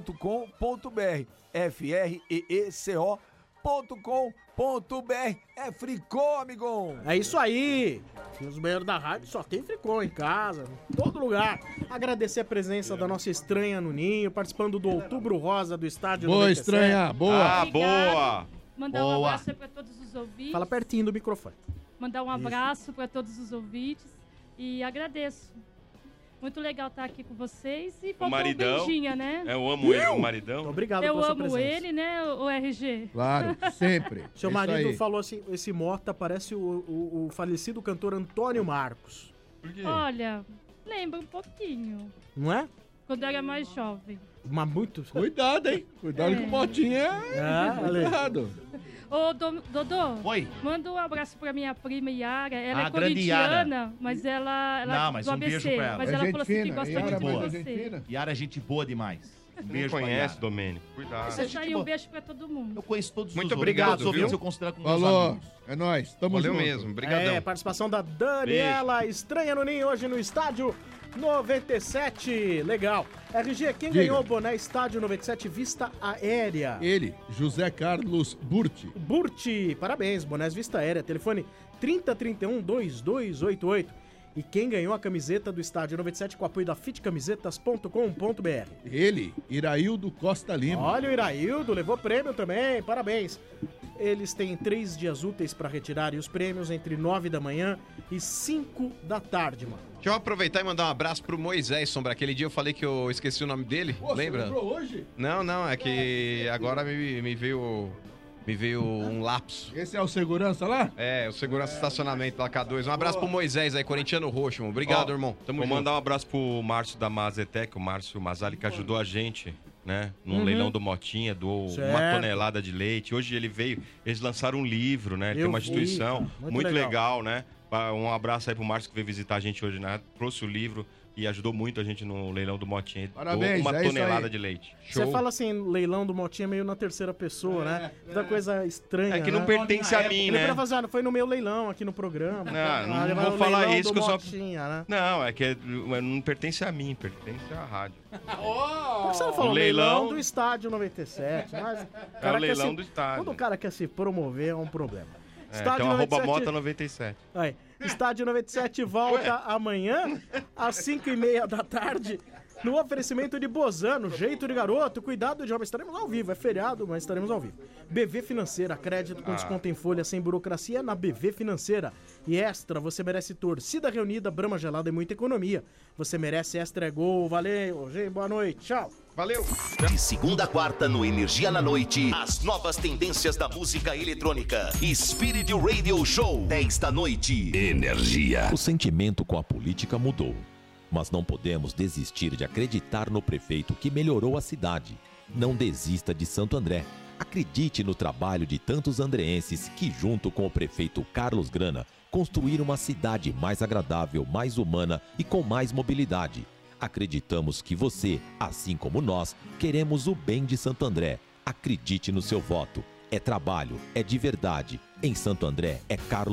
freeco.com.br. É Fricô, amigão. É isso aí. Nos banheiros da rádio só tem Fricô em casa, em todo lugar. Agradecer a presença da nossa estranha no Ninho, participando do Outubro Rosa do Estádio Boa, 97. estranha, boa. Ah, boa. Mandar um abraço aí pra todos os ouvintes. Fala pertinho do microfone. Mandar um abraço para todos os ouvintes e agradeço. Muito legal estar aqui com vocês e faltou um beijinho, né? Eu amo ele, o maridão. Obrigado Eu pela sua amo presença. ele, né, o RG? Claro, sempre. Seu marido falou assim, esse Mota parece o falecido cantor Antônio Marcos. Por quê? Olha, lembra um pouquinho. Não é? Quando eu era mais jovem. Mas muito... Cuidado, hein? Cuidado com o Motinha. Cuidado. Ô, Dodô. Oi. Manda um abraço pra minha prima Yara. Ela é grande corintiana, mas ela Não, mas do um ABC. beijo pra ela. Mas É ela gente falou assim que fina, gosta Yara muito de boa. você. Yara é gente boa demais. Um Não beijo pra conhece, Yara. Domênico. Cuidado. Isso aí, um beijo pra todo mundo. Eu conheço todos Muito os obrigado, ouvintes. Ouvintes viu? eu considero como meus Falou, amigos. é nóis, tamo Valeu junto. mesmo, brigadão. É, participação da Daniela, estranha no Ninho, hoje no Estádio 97. Legal. RG, quem Diga. ganhou o boné Estádio 97 Vista Aérea? Ele, José Carlos Burti. Burti, parabéns, bonés Vista Aérea, telefone 3031-2288. E quem ganhou a camiseta do Estádio 97 com apoio da fitcamisetas.com.br? Ele, Iraildo Costa Lima. Olha o Iraildo, levou prêmio também, parabéns. Eles têm 3 dias úteis para retirarem os prêmios entre 9 da manhã e 5 da tarde, mano. Deixa eu aproveitar e mandar um abraço pro Moisés, Sombra. Aquele dia eu falei que eu esqueci o nome dele, lembra? lembrou hoje? Não, é que agora me veio um lapso. Esse é o segurança lá? É, o segurança do estacionamento da K2. Um abraço pro Moisés aí, corintiano roxo, mano. Obrigado, Ó, irmão. Tamo vou junto. mandar um abraço pro Márcio da Mazetec, o Márcio Mazali, que ajudou a gente, né? Num leilão do Motinha, doou Certo. uma tonelada de leite. Hoje ele veio, eles lançaram um livro, né? Tem Eu uma vi, instituição muito muito legal. legal, né? Um abraço aí pro Márcio que veio visitar a gente hoje, né? Trouxe o livro e ajudou muito a gente no leilão do Motinha. Ele Parabéns, doou uma é isso tonelada aí. de leite. Você fala assim, leilão do Motinha meio na terceira pessoa, né? Da coisa estranha, É que não né? pertence a mim, Ele né? podia fazer, não foi no meu leilão aqui no programa. Não levar vou o falar leilão isso do que eu só... Motinha, né? Não, é que não pertence a mim, pertence à rádio. Por que você não falou O leilão leilão do Estádio 97? Mas o É cara o leilão quer do estádio. Quando o cara quer se promover, é um problema. É, então arroba Mota 97. Aí, Estádio 97 volta amanhã, às 5h30 da tarde, no oferecimento de Bozano, jeito de garoto, cuidado de homem. Estaremos ao vivo, é feriado, mas estaremos ao vivo. BV Financeira, crédito com desconto em folha, sem burocracia, na BV Financeira. E Extra, você merece torcida reunida, Brahma gelada e muita economia. Você merece Extra é gol, valeu, gente, boa noite, tchau. Valeu. De segunda a quarta no Energia na Noite, as novas tendências da música eletrônica. Spirit Radio Show, 10 da noite. Energia. O sentimento com a política mudou, mas não podemos desistir de acreditar no prefeito que melhorou a cidade. Não desista de Santo André. Acredite no trabalho de tantos andreenses que, junto com o prefeito Carlos Grana, construíram uma cidade mais agradável, mais humana e com mais mobilidade. Acreditamos que você, assim como nós, queremos o bem de Santo André. Acredite no seu voto. É trabalho, é de verdade. Em Santo André, é Carlos